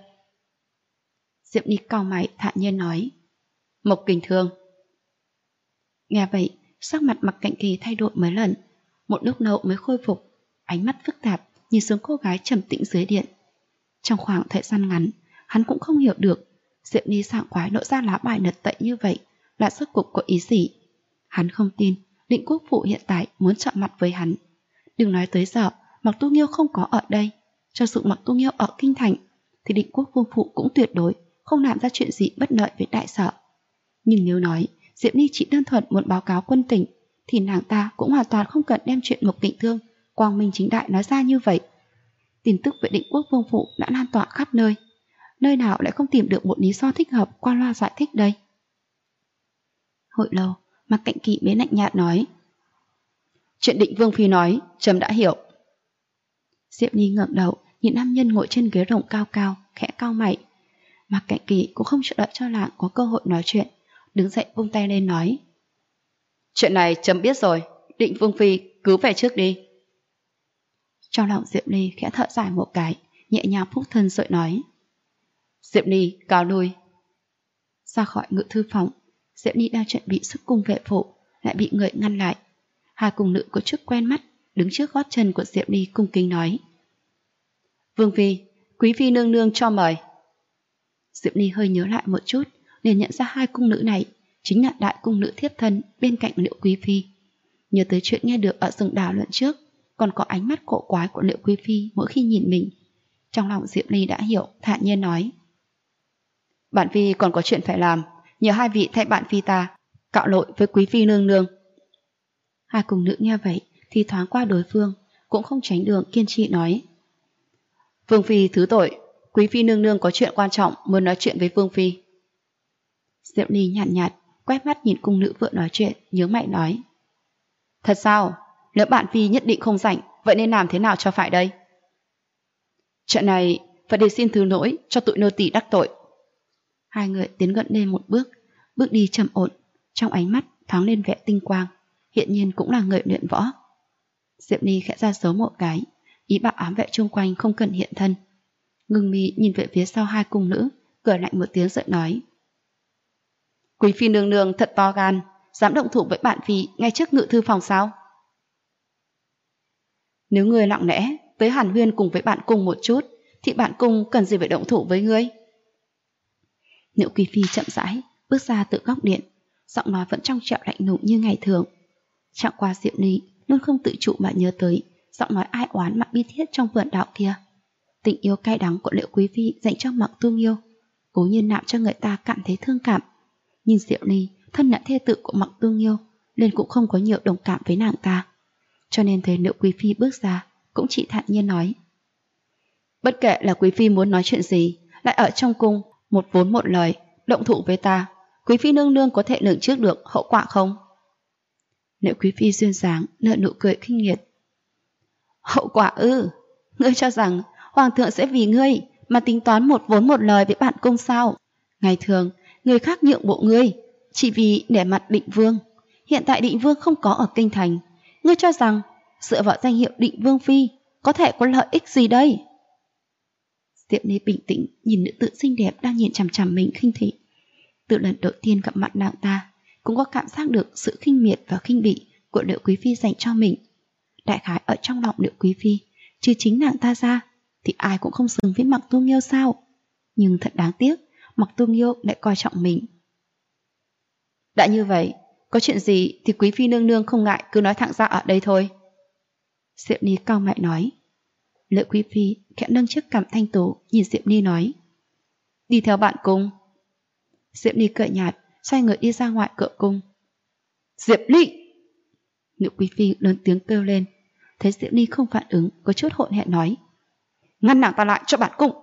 Diệp Ly cau mày thản nhiên nói: Mộc Kình Thương. Nghe vậy, sắc mặt Mặc Cảnh Kỳ thay đổi mấy lần, một lúc lâu mới khôi phục, ánh mắt phức tạp nhìn xuống cô gái trầm tĩnh dưới điện. Trong khoảng thời gian ngắn, hắn cũng không hiểu được Diệp Ly sảng khoái nộ ra lá bài lật tẩy như vậy là rốt cuộc có ý gì. Hắn không tin Định Quốc phủ hiện tại muốn chọn mặt với hắn. Đừng nói tới giờ Mặc Tu Nghiêu không có ở đây, cho dù Mặc Tu Nghiêu ở kinh thành thì Định Quốc Vương phủ cũng tuyệt đối không làm ra chuyện gì bất lợi với đại sở. Nhưng nếu nói Diệp Ly chỉ đơn thuần muốn báo cáo quân tình thì nàng ta cũng hoàn toàn không cần đem chuyện Mộc Kình Thương quang minh chính đại nói ra như vậy. Tin tức về Định Quốc Vương phủ đã lan tỏa khắp nơi, nơi nào lại không tìm được một lý do thích hợp qua loa giải thích đây? Hồi lâu, Mặc Cảnh Kỳ mới lạnh nhạt nói: chuyện Định Vương Phi nói, trẫm đã hiểu. Diệp Ly ngẩng đầu nhìn nam nhân ngồi trên ghế rồng cao cao, khẽ cau mày. Mặc Cảnh Kỳ cũng không chờ đợi cho nàng có cơ hội nói chuyện, đứng dậy vung tay lên nói: chuyện này trẫm biết rồi, Định Vương Phi cứ về trước đi. Trong lòng Diệp Ly khẽ thở dài một cái, nhẹ nhàng phúc thân rồi nói: Diệp Ly cáo lui. Ra khỏi ngự thư phòng, Diệp Ly đang chuẩn bị xuất cung vệ phụ, lại bị người ngăn lại. Hai cung nữ có chút quen mắt, đứng trước gót chân của Diệp Ly cung kính nói: Vương Phi, Quý Phi nương nương cho mời. Diệp Ly hơi nhớ lại một chút, liền nhận ra hai cung nữ này chính là đại cung nữ thiếp thân bên cạnh Liệu Quý Phi. Nhớ tới chuyện nghe được ở rừng đào lần trước, còn có ánh mắt cổ quái của Liệu Quý Phi mỗi khi nhìn mình. Trong lòng Diệp Ly đã hiểu, thản nhiên nói: Bản Phi còn có chuyện phải làm, nhờ hai vị thay bạn Phi ta cạo lội với Quý Phi nương nương. Hai cung nữ nghe vậy thì thoáng qua đối phương, cũng không tránh đường kiên trì nói: Vương Phi thứ tội, Quý Phi nương nương có chuyện quan trọng muốn nói chuyện với Vương Phi. Diệp Ly nhàn nhạt quét mắt nhìn cung nữ vừa nói chuyện, nhướng mày nói: Thật sao? Nếu bạn Phi nhất định không rảnh, vậy nên làm thế nào cho phải đây? Chuyện này phải để xin thứ lỗi cho tụi nô tỳ đắc tội. Hai người tiến gần lên một bước, bước đi trầm ổn, trong ánh mắt thoáng lên vẻ tinh quang, hiện nhiên cũng là người luyện võ. Diệp Ly khẽ ra dấu một cái, ý bảo ám vệ chung quanh không cần hiện thân. Ngưng mi nhìn về phía sau hai cung nữ, cười lạnh một tiếng rồi nói: Quý Phi nương nương thật to gan, dám động thủ với bạn Phi ngay trước ngự thư phòng sao? Nếu người lặng lẽ tới hàn huyên cùng với bạn cùng một chút thì bản cung cần gì phải động thủ với ngươi? Nữ quý phi chậm rãi bước ra từ góc điện, giọng nói vẫn trong trẻo lạnh lùng như ngày thường. Chẳng qua Diệu Ly luôn không tự chủ mà nhớ tới giọng nói ai oán mà bi thiết trong vườn đạo kia. Tình yêu cay đắng của Liễu quý phi dành cho Mặc Tu Nghiêu cố nhiên làm cho người ta cảm thấy thương cảm, nhưng Diệu Ly, thân là thê tử của Mặc Tu Nghiêu, nên cũng không có nhiều đồng cảm với nàng ta. Cho nên thấy Liễu quý phi bước ra, cũng chỉ thản nhiên nói: bất kể là quý phi muốn nói chuyện gì, lại ở trong cung một vốn một lời động thủ với ta, quý phi nương nương có thể lường trước được hậu quả không? Liễu quý phi duyên dáng nở nụ cười khinh miệt. Hậu quả ư? Ngươi cho rằng hoàng thượng sẽ vì ngươi mà tính toán một vốn một lời với bản cung sao? Ngày thường người khác nhượng bộ ngươi chỉ vì để mặt Định Vương. Hiện tại Định Vương không có ở kinh thành, ngươi cho rằng dựa vào danh hiệu Định Vương phi có thể có lợi ích gì đây? Diệu Ly bình tĩnh nhìn nữ tử xinh đẹp đang nhìn chằm chằm mình khinh thị. Từ lần đầu tiên gặp mặt nàng ta, cũng có cảm giác được sự khinh miệt và khinh bỉ của Liễu quý phi dành cho mình. Đại khái ở trong lòng Liễu quý phi, chứ chính nàng ta ra thì ai cũng không xứng với Mặc Tu Nghiêu sao? Nhưng thật đáng tiếc, Mặc Tu Nghiêu lại coi trọng mình. Đã như vậy, có chuyện gì thì quý phi nương nương không ngại cứ nói thẳng ra ở đây thôi. Diệu Ly cau mày nói. Liễu quý phi khẽ nâng chiếc cằm thanh tú nhìn Diệu Ly nói: đi theo bạn cung. Diệu Ly cười nhạt, xoay người đi ra ngoài cửa cung. Diệp Ly! Liễu quý phi lớn tiếng kêu lên. Thấy Diệu Ly không phản ứng, có chút hỗn hẹn nói: ngăn nàng ta lại cho bản cung.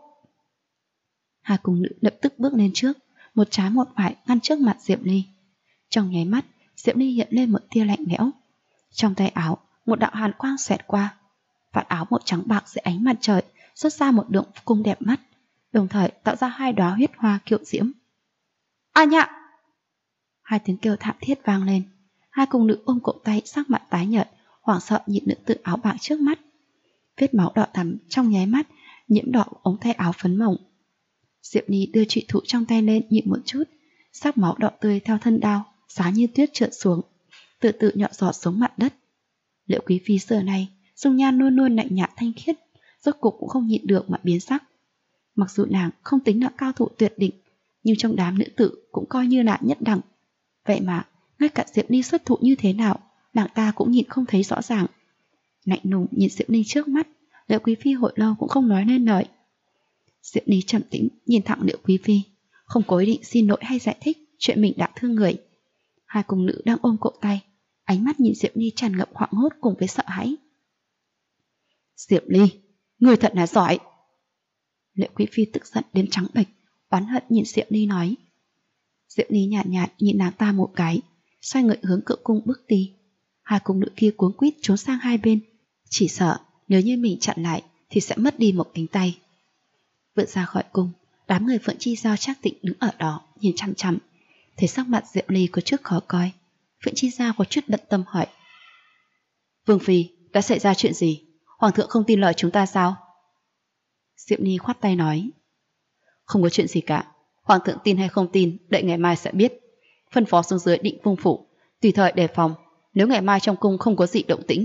Hai cung nữ lập tức bước lên trước, một trái một phải ngăn trước mặt Diệu Ly. Trong nháy mắt, Diệu Ly hiện lên một tia lạnh lẽo. Trong tay áo, một đạo hàn quang xẹt qua. Vạt áo màu trắng bạc dưới ánh mặt trời xuất ra một đường cung đẹp mắt, đồng thời tạo ra hai đóa huyết hoa kiệu diễm. A nhạ! Hai tiếng kêu thảm thiết vang lên. Hai cung nữ ôm cổ tay, sắc mặt tái nhợt, hoảng sợ nhìn nữ tử áo bạc trước mắt. Vết máu đỏ thắm trong nháy mắt nhiễm đỏ ống tay áo phấn mỏng. Diệp Ly đưa trụy thủ trong tay lên nhịn một chút, sắc máu đỏ tươi theo thân đao giá như tuyết trượt xuống, từ từ nhỏ giọt xuống mặt đất. Liễu quý phi giờ này dung nhan luôn luôn lạnh nhạt thanh khiết, rốt cục cũng không nhịn được mà biến sắc. Mặc dù nàng không tính là cao thủ tuyệt đỉnh, nhưng trong đám nữ tử cũng coi như là nhất đẳng. Vậy mà ngay cả Diệp Ly xuất thủ như thế nào, nàng ta cũng nhìn không thấy rõ ràng. Lạnh lùng nhìn Diệp Ly trước mắt, Liễu quý phi hồi lâu cũng không nói nên lời. Diệp Ly trầm tĩnh nhìn thẳng Liễu quý phi, không có ý định xin lỗi hay giải thích chuyện mình đã thương người. Hai cung nữ đang ôm cổ tay, ánh mắt nhìn Diệp Ly tràn ngập hoảng hốt cùng với sợ hãi. Diệp Ly, người thật là giỏi. Liễu quý phi tức giận đến trắng bệch, oán hận nhìn Diệp Ly nói. Diệp Ly nhạt nhạt nhìn nàng ta một cái, xoay người hướng cửa cung bước đi. Hai cung nữ kia cuống quýt trốn sang hai bên, chỉ sợ nếu như mình chặn lại thì sẽ mất đi một cánh tay. Vượt ra khỏi cung, đám người Phượng Chi Giao Trác Tĩnh đứng ở đó nhìn chằm chằm. Thấy sắc mặt Diệp Ly có chút khó coi, Phượng Chi Giao có chút bận tâm hỏi: Vương phi, đã xảy ra chuyện gì? Hoàng thượng không tin lời chúng ta sao? Diệp Ly khoát tay nói: không có chuyện gì cả, hoàng thượng tin hay không tin đợi ngày mai sẽ biết. Phân phó xuống dưới Định Vương phủ tùy thời đề phòng, nếu ngày mai trong cung không có gì động tĩnh.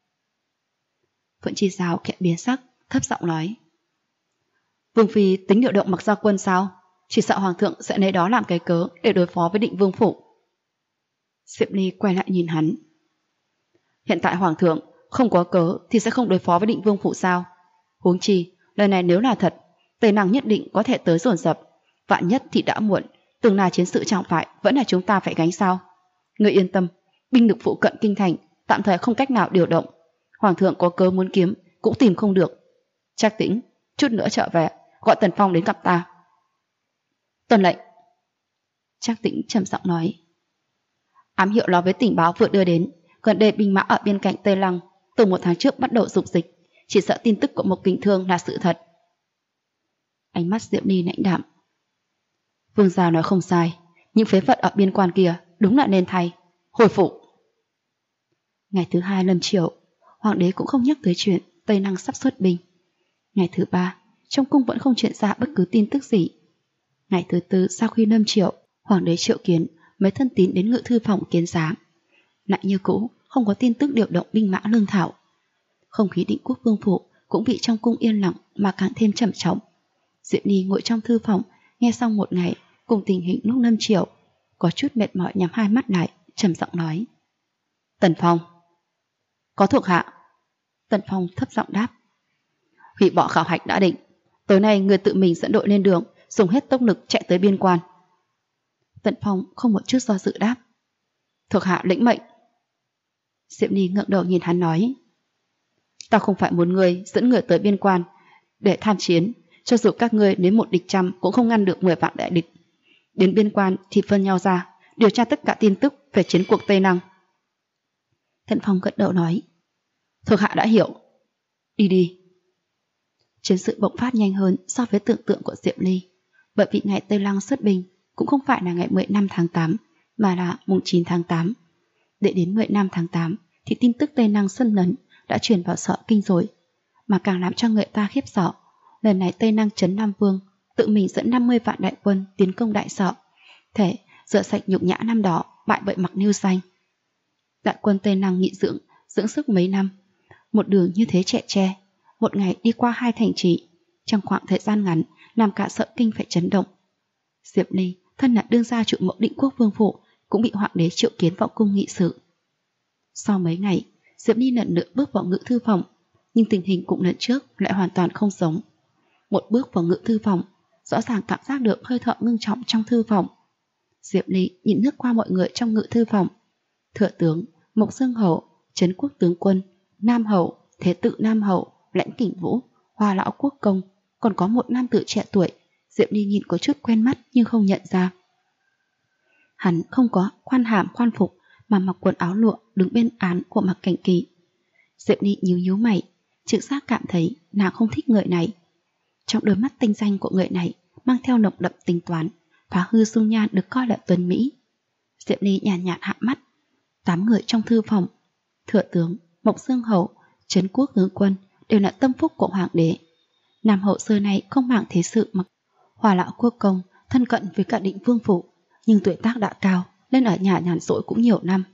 Phượng Chi Giao khẽ biến sắc, thấp giọng nói: Vương phi tính điều động Mặc Gia quân sao? Chỉ sợ hoàng thượng sẽ lấy đó làm cái cớ để đối phó với Định Vương phủ. Diệp Ly quay lại nhìn hắn: hiện tại hoàng thượng không có cớ thì sẽ không đối phó với Định Vương phủ sao? Huống chi lời này nếu là thật, Tây Nàng nhất định có thể tới dồn dập. Vạn nhất thì đã muộn, tương lai chiến sự chẳng phải vẫn là chúng ta phải gánh sao? Ngươi yên tâm, binh lực phụ cận kinh thành tạm thời không cách nào điều động. Hoàng thượng có cớ muốn kiếm cũng tìm không được. Trác Tĩnh, chút nữa trở về gọi Tần Phong đến gặp ta. Tuân lệnh. Trác Tĩnh trầm giọng nói. Ám hiệu nói với tình báo vừa đưa đến, gần đây binh mã ở bên cạnh Tây Lăng từ 1 tháng trước bắt đầu dục dịch, chỉ sợ tin tức của Mộc Kình Thương là sự thật. Ánh mắt Diệu Ly lãnh đạm. Vương gia nói không sai, những phế vật ở biên quan kia đúng là nên thay. Hồi phục. Ngày thứ 2 lâm chiều, hoàng đế cũng không nhắc tới chuyện Tây Lăng sắp xuất binh. Ngày thứ 3, trong cung vẫn không truyền ra bất cứ tin tức gì. Ngày thứ 4 sau khi lâm chiều, hoàng đế triệu kiến mấy thân tín đến ngự thư phòng kiến giá. Lại như cũ, không có tin tức điều động binh mã lương thảo. Không khí Định Quốc Vương phủ cũng bị trong cung yên lặng mà càng thêm trầm trọng. Diệp Ly ngồi trong thư phòng, nghe xong một ngày cùng tình hình lúc lâm chiều, có chút mệt mỏi nhắm hai mắt lại, trầm giọng nói: Tần Phong. Có thuộc hạ. Tần Phong thấp giọng đáp: hủy bỏ khảo hạch đã định, tối nay người tự mình dẫn đội lên đường, dùng hết tốc lực chạy tới biên quan. Tần Phong không một chút do dự đáp: thuộc hạ lĩnh mệnh. Diệp Ly ngẩng đầu nhìn hắn nói: ta không phải muốn ngươi dẫn người tới biên quan để tham chiến, cho dù các ngươi đến một địch trăm cũng không ngăn được 10 vạn đại địch. Đến biên quan thì phân nhau ra, điều tra tất cả tin tức về chiến cuộc Tây Năng. Tần Phong gật đầu nói: thuộc hạ đã hiểu. Đi đi. Chiến sự bộc phát nhanh hơn so với tưởng tượng của Diệp Ly, bởi vì ngày Tây Lăng xuất binh cũng không phải là ngày 15 tháng 8 mà là mùng 9 tháng 8. Để đến 15 tháng 8 thì tin tức Tây Năng xâm lấn đã truyền vào Sở Kinh rồi, mà càng làm cho người ta khiếp sợ, lần này Tây Năng trấn Nam Vương tự mình dẫn 50 vạn đại quân tiến công Đại Sở, thể rửa sạch nhục nhã năm đó bại bởi Mặc Nưu Xanh. Đại quân Tây Năng nghị dưỡng sức mấy năm, một đường như thế trẻ tre, một ngày đi qua 2 thành trì, trong khoảng thời gian ngắn làm cả Sở Kinh phải chấn động. Diệp Ly, thân là đương gia trụ mẫu Định Quốc Vương phủ, cũng bị hoàng đế triệu kiến vào cung nghị sự. Sau mấy ngày, Diệp Ly lần nữa bước vào ngự thư phòng, nhưng tình hình cũng lần trước lại hoàn toàn không giống. Một bước vào ngự thư phòng, rõ ràng cảm giác được hơi thở ngưng trọng trong thư phòng. Diệp Ly nhìn lướt qua mọi người trong ngự thư phòng: Thừa tướng, Mộc Dương Hầu, Trấn Quốc tướng quân, Nam Hầu, Thế tự Nam Hầu, Lãnh Kình Vũ, Hoa lão quốc công, còn có một nam tử trẻ tuổi. Diệp Ly nhìn có chút quen mắt nhưng không nhận ra. Hắn không có khoan hàm khoan phục mà mặc quần áo lụa đứng bên án của Mạc Cảnh Kỳ. Diệp Ly nhíu mày, trực giác cảm thấy nàng không thích người này. Trong đôi mắt tinh danh của người này mang theo nồng đậm tính toán, phá hư dung nhan được coi là tuấn mỹ. Diệp Ly nhàn nhạt hạ mắt. 8 người trong thư phòng, Thừa tướng, Mộc Dương Hầu, Trấn Quốc tướng quân đều là tâm phúc của hoàng đế. Nam hậu xưa nay không màng thế sự mặc Hòa lão quốc công thân cận với cả Định Vương phủ, nhưng tuổi tác đã cao nên ở nhà nhàn rỗi cũng nhiều năm.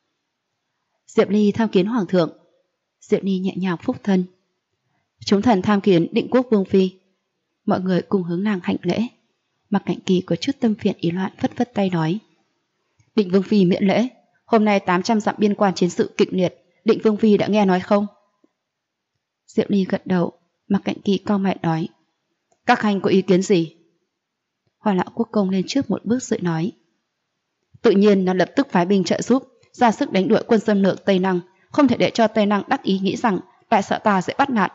Diệp Ly tham kiến hoàng thượng. Diệp Ly nhẹ nhàng phúc thân. Chúng thần tham kiến Định Quốc Vương phi. Mọi người cùng hướng nàng hạnh lễ. Mạc Cảnh Kỳ có chút tâm phiền ý loạn phất phất tay nói: Định Vương phi miễn lễ, hôm nay 800 dặm biên quan chiến sự kịch liệt, Định Vương phi đã nghe nói không? Diệp Ly gật đầu. Mạc Cảnh Kỳ cau mày nói: các khanh có ý kiến gì? Hoa lão quốc công lên trước một bước rồi nói: tự nhiên là lập tức phái binh trợ giúp, ra sức đánh đuổi quân xâm lược Tây Năng, không thể để cho Tây Năng đắc ý nghĩ rằng Đại Sở ta sẽ bắt nạt.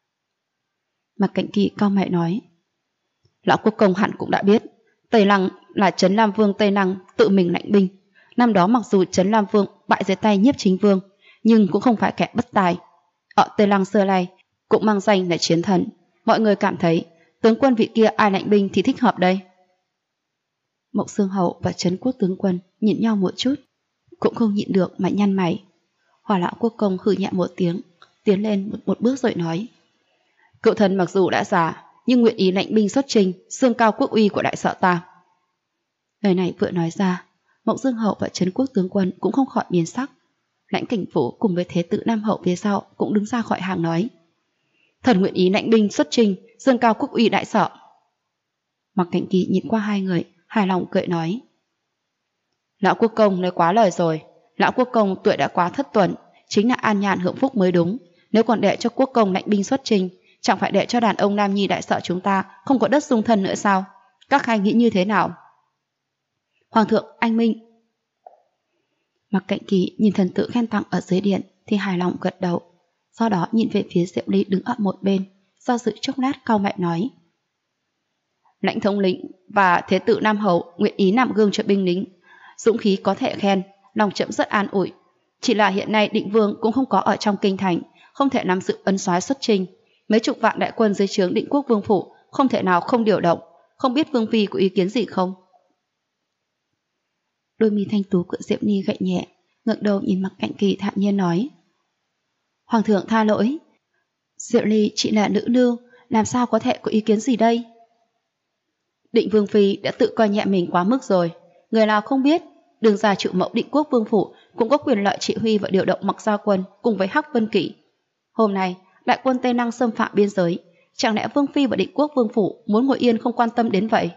Mạc Cảnh Kỳ cau mày nói: lão quốc công hẳn cũng đã biết, Tây Năng là Trấn Lam Vương Tây Năng tự mình lãnh binh. Năm đó mặc dù Trấn Lam Vương bại dưới tay Nhiếp Chính Vương, nhưng cũng không phải kẻ bất tài. Ở Tây Lăng xưa nay cũng mang danh là chiến thần. Mọi người cảm thấy tướng quân vị kia ai lãnh binh thì thích hợp đây? Mộc Dương Hầu và Trấn Quốc tướng quân nhìn nhau một chút, cũng không nhịn được mà nhăn mày. Hòa lão quốc công hừ nhẹ một tiếng, tiến lên một bước rồi nói: cựu thần mặc dù đã già, nhưng nguyện ý lãnh binh xuất chinh, xương cao quốc uy của Đại Sở ta. Lời này vừa nói ra, Mộc Dương Hầu và Trấn Quốc tướng quân cũng không khỏi biến sắc. Lãnh Kình Vũ cùng với Thế tự Nam Hậu phía sau cũng đứng ra khỏi hàng nói: thần nguyện ý lãnh binh xuất chinh, xương cao quốc uy Đại Sở. Mạc Cảnh Kỳ nhìn qua hai người, hài lòng cười nói: lão quốc công nói quá lời rồi, lão quốc công tuổi đã quá thất tuần, chính là an nhàn hưởng phúc mới đúng. Nếu còn để cho quốc công lãnh binh xuất chinh, chẳng phải để cho đàn ông nam nhi Đại Sở chúng ta không có đất dung thân nữa sao? Các khanh nghĩ như thế nào? Hoàng thượng anh minh. Mạc Cảnh Kỳ nhìn thần tử khen tặng ở dưới điện thì hài lòng gật đầu, sau đó nhìn về phía Diệp Ly đứng ở một bên, do dự chốc lát cau mày nói: lãnh thống lĩnh và Thế tự Nam Hầu nguyện ý làm gương cho binh lính, dũng khí có thể khen, lòng trẫm rất an ủi. Chỉ là hiện nay Định Vương cũng không có ở trong kinh thành, không thể nắm giữ ấn soái xuất chinh. Mấy chục vạn đại quân dưới trướng Định Quốc Vương phủ không thể nào không điều động. Không biết Vương phi có ý kiến gì không? Đôi mi thanh tú của Diệp Ly gậy nhẹ, ngẩng đầu nhìn Mạc Cảnh Kỳ thản nhiên nói: hoàng thượng tha lỗi, Diệp Ly chỉ là nữ nương, làm sao có thể có ý kiến gì đây? Định Vương phi đã tự coi nhẹ mình quá mức rồi. Người nào không biết, đương gia trụ mẫu Định Quốc Vương phủ cũng có quyền lợi chỉ huy và điều động Mặc Gia quân cùng với Hắc Vân Kỵ. Hôm nay đại quân Tây Năng xâm phạm biên giới, chẳng lẽ Vương Phi và Định Quốc Vương Phủ muốn ngồi yên không quan tâm đến vậy?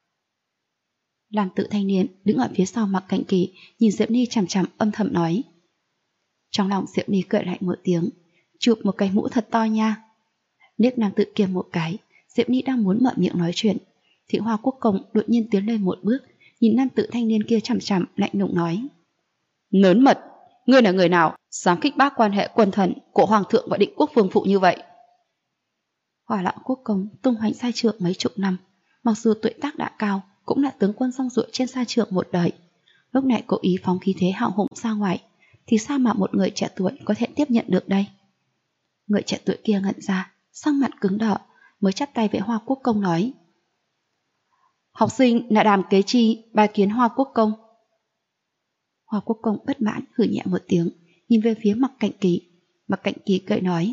Làm tự thanh niên đứng ở phía sau Mặc Cạnh Kỳ nhìn Diệp Ni chằm chằm âm thầm nói. Trong lòng Diệp Ni cười lạnh một tiếng, chụp một cái mũ thật to nha. Liếc nam tự kia một cái, Diệp Ni đang muốn mở miệng nói chuyện thì Hoa Quốc Công đột nhiên tiến lên một bước, nhìn nam tự thanh niên kia chằm chằm, lạnh lùng nói. Nớn mật, ngươi là người nào dám khích bác quan hệ quần thần của Hoàng thượng và Định Quốc Vương Phụ như vậy? Hỏa Lão Quốc Công tung hoành sai trượng mấy chục năm, mặc dù tuổi tác đã cao, cũng là tướng quân rong ruổi trên sa trượng một đời. Lúc này cố ý phóng khí thế hào hùng ra ngoài, thì sao mà một người trẻ tuổi có thể tiếp nhận được đây? Người trẻ tuổi kia ngẩn ra, sắc mặt cứng đờ, mới chắp tay với Hoa Quốc Công nói. Học sinh là Đàm Kế Chi bái kiến Hoa Quốc Công. Hoa Quốc Công bất mãn hừ nhẹ một tiếng, nhìn về phía Mặc Cạnh Kỳ. Mặc Cạnh Kỳ cười nói.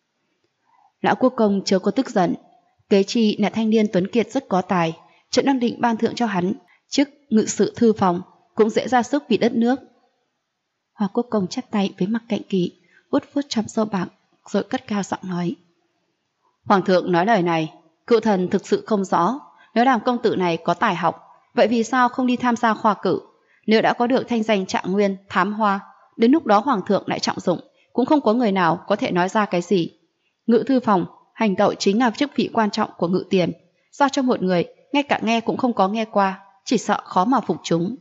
Lão Quốc Công chớ có tức giận, Kế Chi là thanh niên tuấn kiệt rất có tài, trẫm đang định ban thưởng cho hắn chức ngự sự thư phòng, cũng dễ ra sức vì đất nước. Hoa Quốc Công chắp tay với Mặc Cạnh Kỳ, vuốt vuốt chấm râu bạc, rồi cất cao giọng nói. Hoàng thượng nói lời này, cựu thần thực sự không rõ. Nếu Đàm công tử này có tài học, vậy vì sao không đi tham gia khoa cử? Nếu đã có được thanh danh trạng nguyên, thám hoa, đến lúc đó Hoàng thượng lại trọng dụng, cũng không có người nào có thể nói ra cái gì. Ngự thư phòng, hành tẩu chính là chức vị quan trọng của ngự tiền, giao cho một người, ngay cả nghe cũng không có nghe qua, chỉ sợ khó mà phục chúng.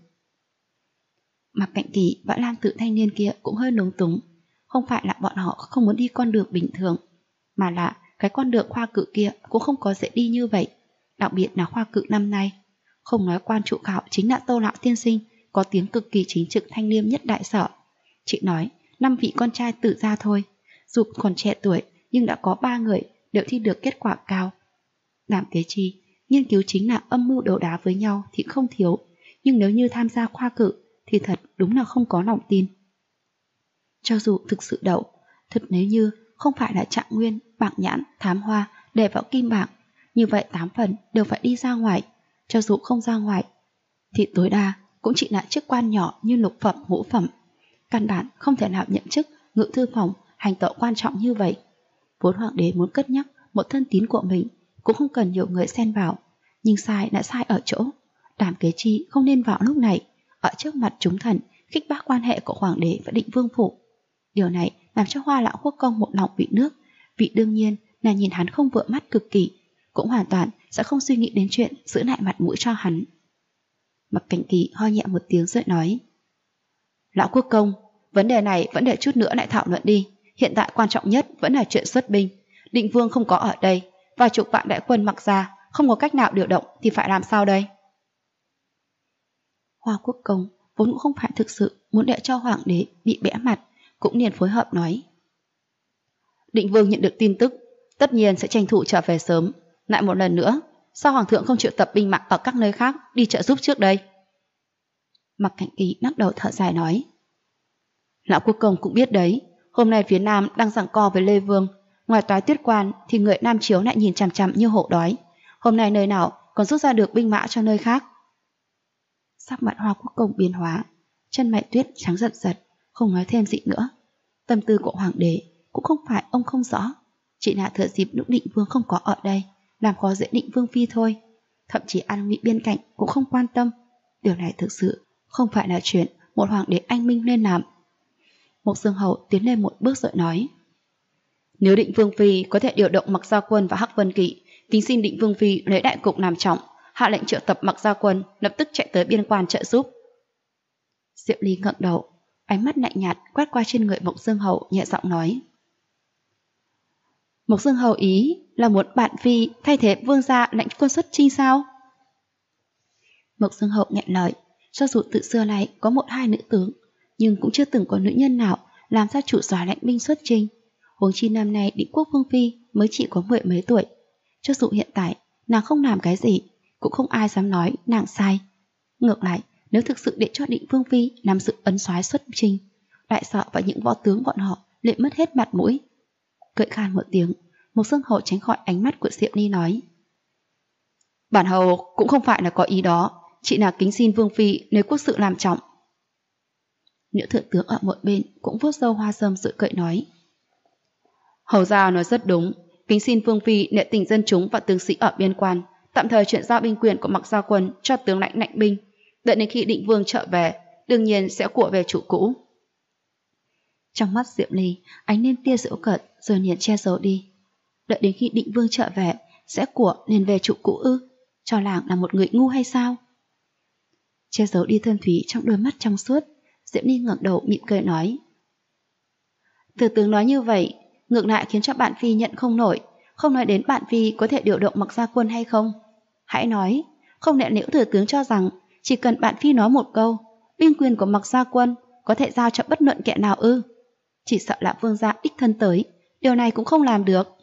Mặc Cạnh Kỳ và Lam tự thanh niên kia cũng hơi lúng túng, không phải là bọn họ không muốn đi con đường bình thường, mà là cái con đường khoa cử kia cũng không có dễ đi như vậy, đặc biệt là khoa cử năm nay. Không nói quan trụ khảo chính là Tâu Lão tiên sinh, có tiếng cực kỳ chính trực thanh liêm nhất đại sở. Chị nói 5 vị con trai tự ra thôi, dù còn trẻ tuổi nhưng đã có 3 người đều thi được kết quả cao. Đàm Kế Chi nghiên cứu chính là âm mưu đấu đá với nhau thì không thiếu, nhưng nếu như tham gia khoa cử thì thật đúng là không có lòng tin. Cho dù thực sự đậu, thật nếu như không phải là trạng nguyên, bảng nhãn, thám hoa để vào kim bảng, như vậy 8 phần đều phải đi ra ngoài. Cho dù không ra ngoài thì tối đa cũng chỉ là chức quan nhỏ như lục phẩm, ngũ phẩm, căn bản không thể nào nhận chức ngự thư phòng, hành tẩu quan trọng như vậy. Vốn hoàng đế muốn cất nhắc một thân tín của mình, cũng không cần nhiều người xen vào, nhưng sai đã sai ở chỗ Đàm Kế Chi không nên vào lúc này, ở trước mặt chúng thần khích bác quan hệ của hoàng đế và Định Vương Phủ. Điều này làm cho Hoa Lão Quốc Công một lòng vị nước, vị đương nhiên là nhìn hắn không vừa mắt cực kỳ, cũng hoàn toàn sẽ không suy nghĩ đến chuyện giữ lại mặt mũi cho hắn. Mặc Cảnh Kỳ ho nhẹ một tiếng rồi nói. Lão Quốc Công, vấn đề này vẫn để chút nữa lại thảo luận đi, hiện tại quan trọng nhất vẫn là chuyện xuất binh. Định Vương không có ở đây, và chục vạn đại quân Mặc ra không có cách nào điều động thì phải làm sao đây? Hoa Quốc Công vốn cũng không phải thực sự muốn để cho hoàng đế bị bẽ mặt, cũng liền phối hợp nói. Định Vương nhận được tin tức, tất nhiên sẽ tranh thủ trở về sớm. Lại một lần nữa, sao hoàng thượng không triệu tập binh mã ở các nơi khác đi trợ giúp trước đây? Mặc Cảnh Kỳ lắc đầu thở dài nói. Lão Quốc Công cũng biết đấy, hôm nay phía Nam đang giằng co với Lê Vương, ngoài toái tuyết quan thì người Nam Chiếu lại nhìn chằm chằm như hổ đói. Hôm nay nơi nào còn rút ra được binh mã cho nơi khác? Sắc mặt Hoa Quốc Công biến hóa, chân mày tuyết trắng giật giật, không nói thêm gì nữa. Tâm tư của hoàng đế cũng không phải ông không rõ, chỉ là thừa dịp lúc Định Vương không có ở đây, làm khó dễ Định Vương phi thôi. Thậm chí an nguy bên cạnh cũng không quan tâm. Điều này thực sự không phải là chuyện một hoàng đế anh minh nên làm. Mộc Dương Hầu tiến lên một bước rồi nói. Nếu Định Vương phi có thể điều động Mặc Gia Quân và Hắc Vân Kỵ, kính xin Định Vương phi lấy đại cục làm trọng, hạ lệnh triệu tập Mặc Gia Quân lập tức chạy tới biên quan trợ giúp. Diệp Ly ngẩng đầu, ánh mắt lạnh nhạt quét qua trên người Mộc Dương Hầu, nhẹ giọng nói. Mộc Dương Hầu ý là muốn bạn phi thay thế vương gia lệnh quân xuất chinh sao? Mộc Dương Hầu nghẹn lời, cho dù từ xưa này có 1-2 nữ tướng, nhưng cũng chưa từng có nữ nhân nào làm ra chủ soái lệnh binh xuất chinh. Huống chi năm nay Định Quốc Vương phi mới chỉ có 10 mấy tuổi, cho dù hiện tại nàng không làm cái gì, cũng không ai dám nói nàng sai. Ngược lại, nếu thực sự để cho Định Vương phi làm sự ấn soái xuất chinh, đại sợ và những võ tướng bọn họ lại mất hết mặt mũi. Cười khan một tiếng, Mộc Dương Hầu tránh khỏi ánh mắt của Diệp Ly nói. Bản hầu cũng không phải là có ý đó, chỉ là kính xin Vương phi nếu quốc sự làm trọng. Nữ thượng tướng ở một bên cũng vuốt râu hoa râm rồi cười nói. Hầu gia nói rất đúng, kính xin vương phi nể tình dân chúng và tướng sĩ ở biên quan, tạm thời chuyển giao binh quyền của Mặc Gia Quân cho tướng lãnh Nạnh binh. Đợi đến khi Định Vương trở về, đương nhiên sẽ của về chủ cũ. Trong mắt Diệm Ly ánh lên tia giễu cợt rồi liền che giấu đi. Đợi đến khi Định Vương trở về sẽ của liền về chủ cũ ư? Cho làng là một người ngu hay sao? Che giấu đi thâm thúy trong đôi mắt trong suốt, Diệm Ly ngẩng đầu mỉm cười nói: Thừa tướng nói như vậy ngược lại khiến cho bạn phi nhận không nổi. Không nói đến bạn phi có thể điều động Mặc Gia Quân hay không. Hãy nói, không lẽ nếu thừa tướng cho rằng chỉ cần bạn phi nói một câu, binh quyền của Mặc Gia Quân có thể giao cho bất luận kẻ nào ư? Chỉ sợ là vương gia đích thân tới, điều này cũng không làm được.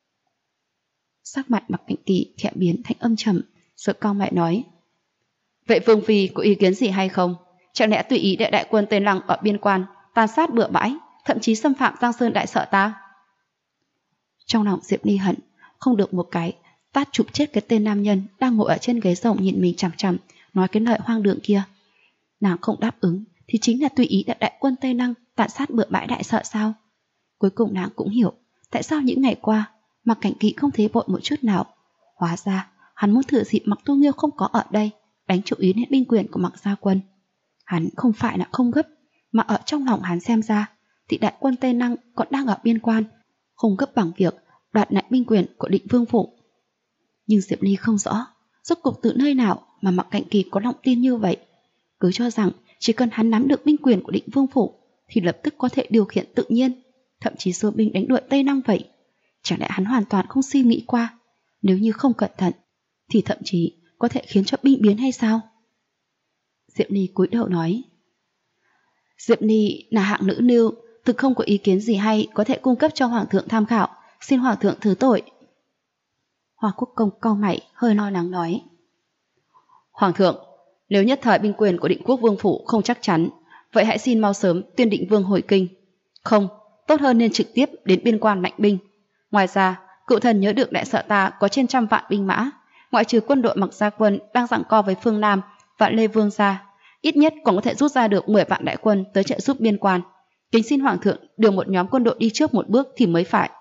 Sắc mặt Mặc Cạnh Kỳ khẽ biến thành âm trầm, rồi cau mày nói: Vậy vương phi có ý kiến gì hay không? Chẳng lẽ tùy ý để đại quân Tây Lăng ở biên quan tàn sát bừa bãi, thậm chí xâm phạm Giang Sơn đại sở ta? Trong lòng Diệp Ly hận không được một cái tát chụp chết cái tên nam nhân đang ngồi ở trên ghế rộng nhìn mình chằm chằm nói cái lời hoang đường kia. Nàng không đáp ứng thì chính là tùy ý để đại quân Tây Lăng tàn sát bừa bãi đại sở sao? Cuối cùng nàng cũng hiểu tại sao những ngày qua Mặc Cảnh Kỵ không thấy vội một chút nào. Hóa ra hắn muốn thử dịp Mặc Tu Nghiêu không có ở đây đánh chủ ý đến binh quyền của Mặc Gia Quân. Hắn không phải là không gấp, mà ở trong lòng hắn xem ra thì đại quân Tây Lăng còn đang ở biên quan, không gấp bằng việc đoạt lại binh quyền của Định Vương phủ. Nhưng Diệp Ly không rõ rốt cuộc từ nơi nào mà Mặc Cảnh Kỳ có lòng tin như vậy, cứ cho rằng chỉ cần hắn nắm được binh quyền của Định Vương phủ thì lập tức có thể điều khiển tự nhiên, thậm chí xua binh đánh đuổi Tây Lăng vậy. Chẳng lẽ hắn hoàn toàn không suy nghĩ qua nếu như không cẩn thận thì thậm chí có thể khiến cho binh biến hay sao? Diệp Ly cúi đầu nói: Diệp Ly là hạng nữ nưu, thực không có ý kiến gì hay có thể cung cấp cho hoàng thượng tham khảo, xin hoàng thượng thứ tội. Hoa Quốc Công cau mày hơi lo lắng nói: Hoàng thượng, nếu nhất thời binh quyền của Định Quốc Vương phủ không chắc chắn, vậy hãy xin mau sớm tuyên Định Vương hồi kinh. Không, tốt hơn nên trực tiếp đến biên quan lãnh binh. Ngoài ra, cựu thần nhớ được đại sở ta có trên 100 vạn binh mã, ngoại trừ quân đội Mặc Gia Quân đang giằng co với phương Nam và Lê Vương gia, ít nhất còn có thể rút ra được 10 vạn đại quân tới trợ giúp biên quan. Kính xin hoàng thượng điều một nhóm quân đội đi trước một bước thì mới phải.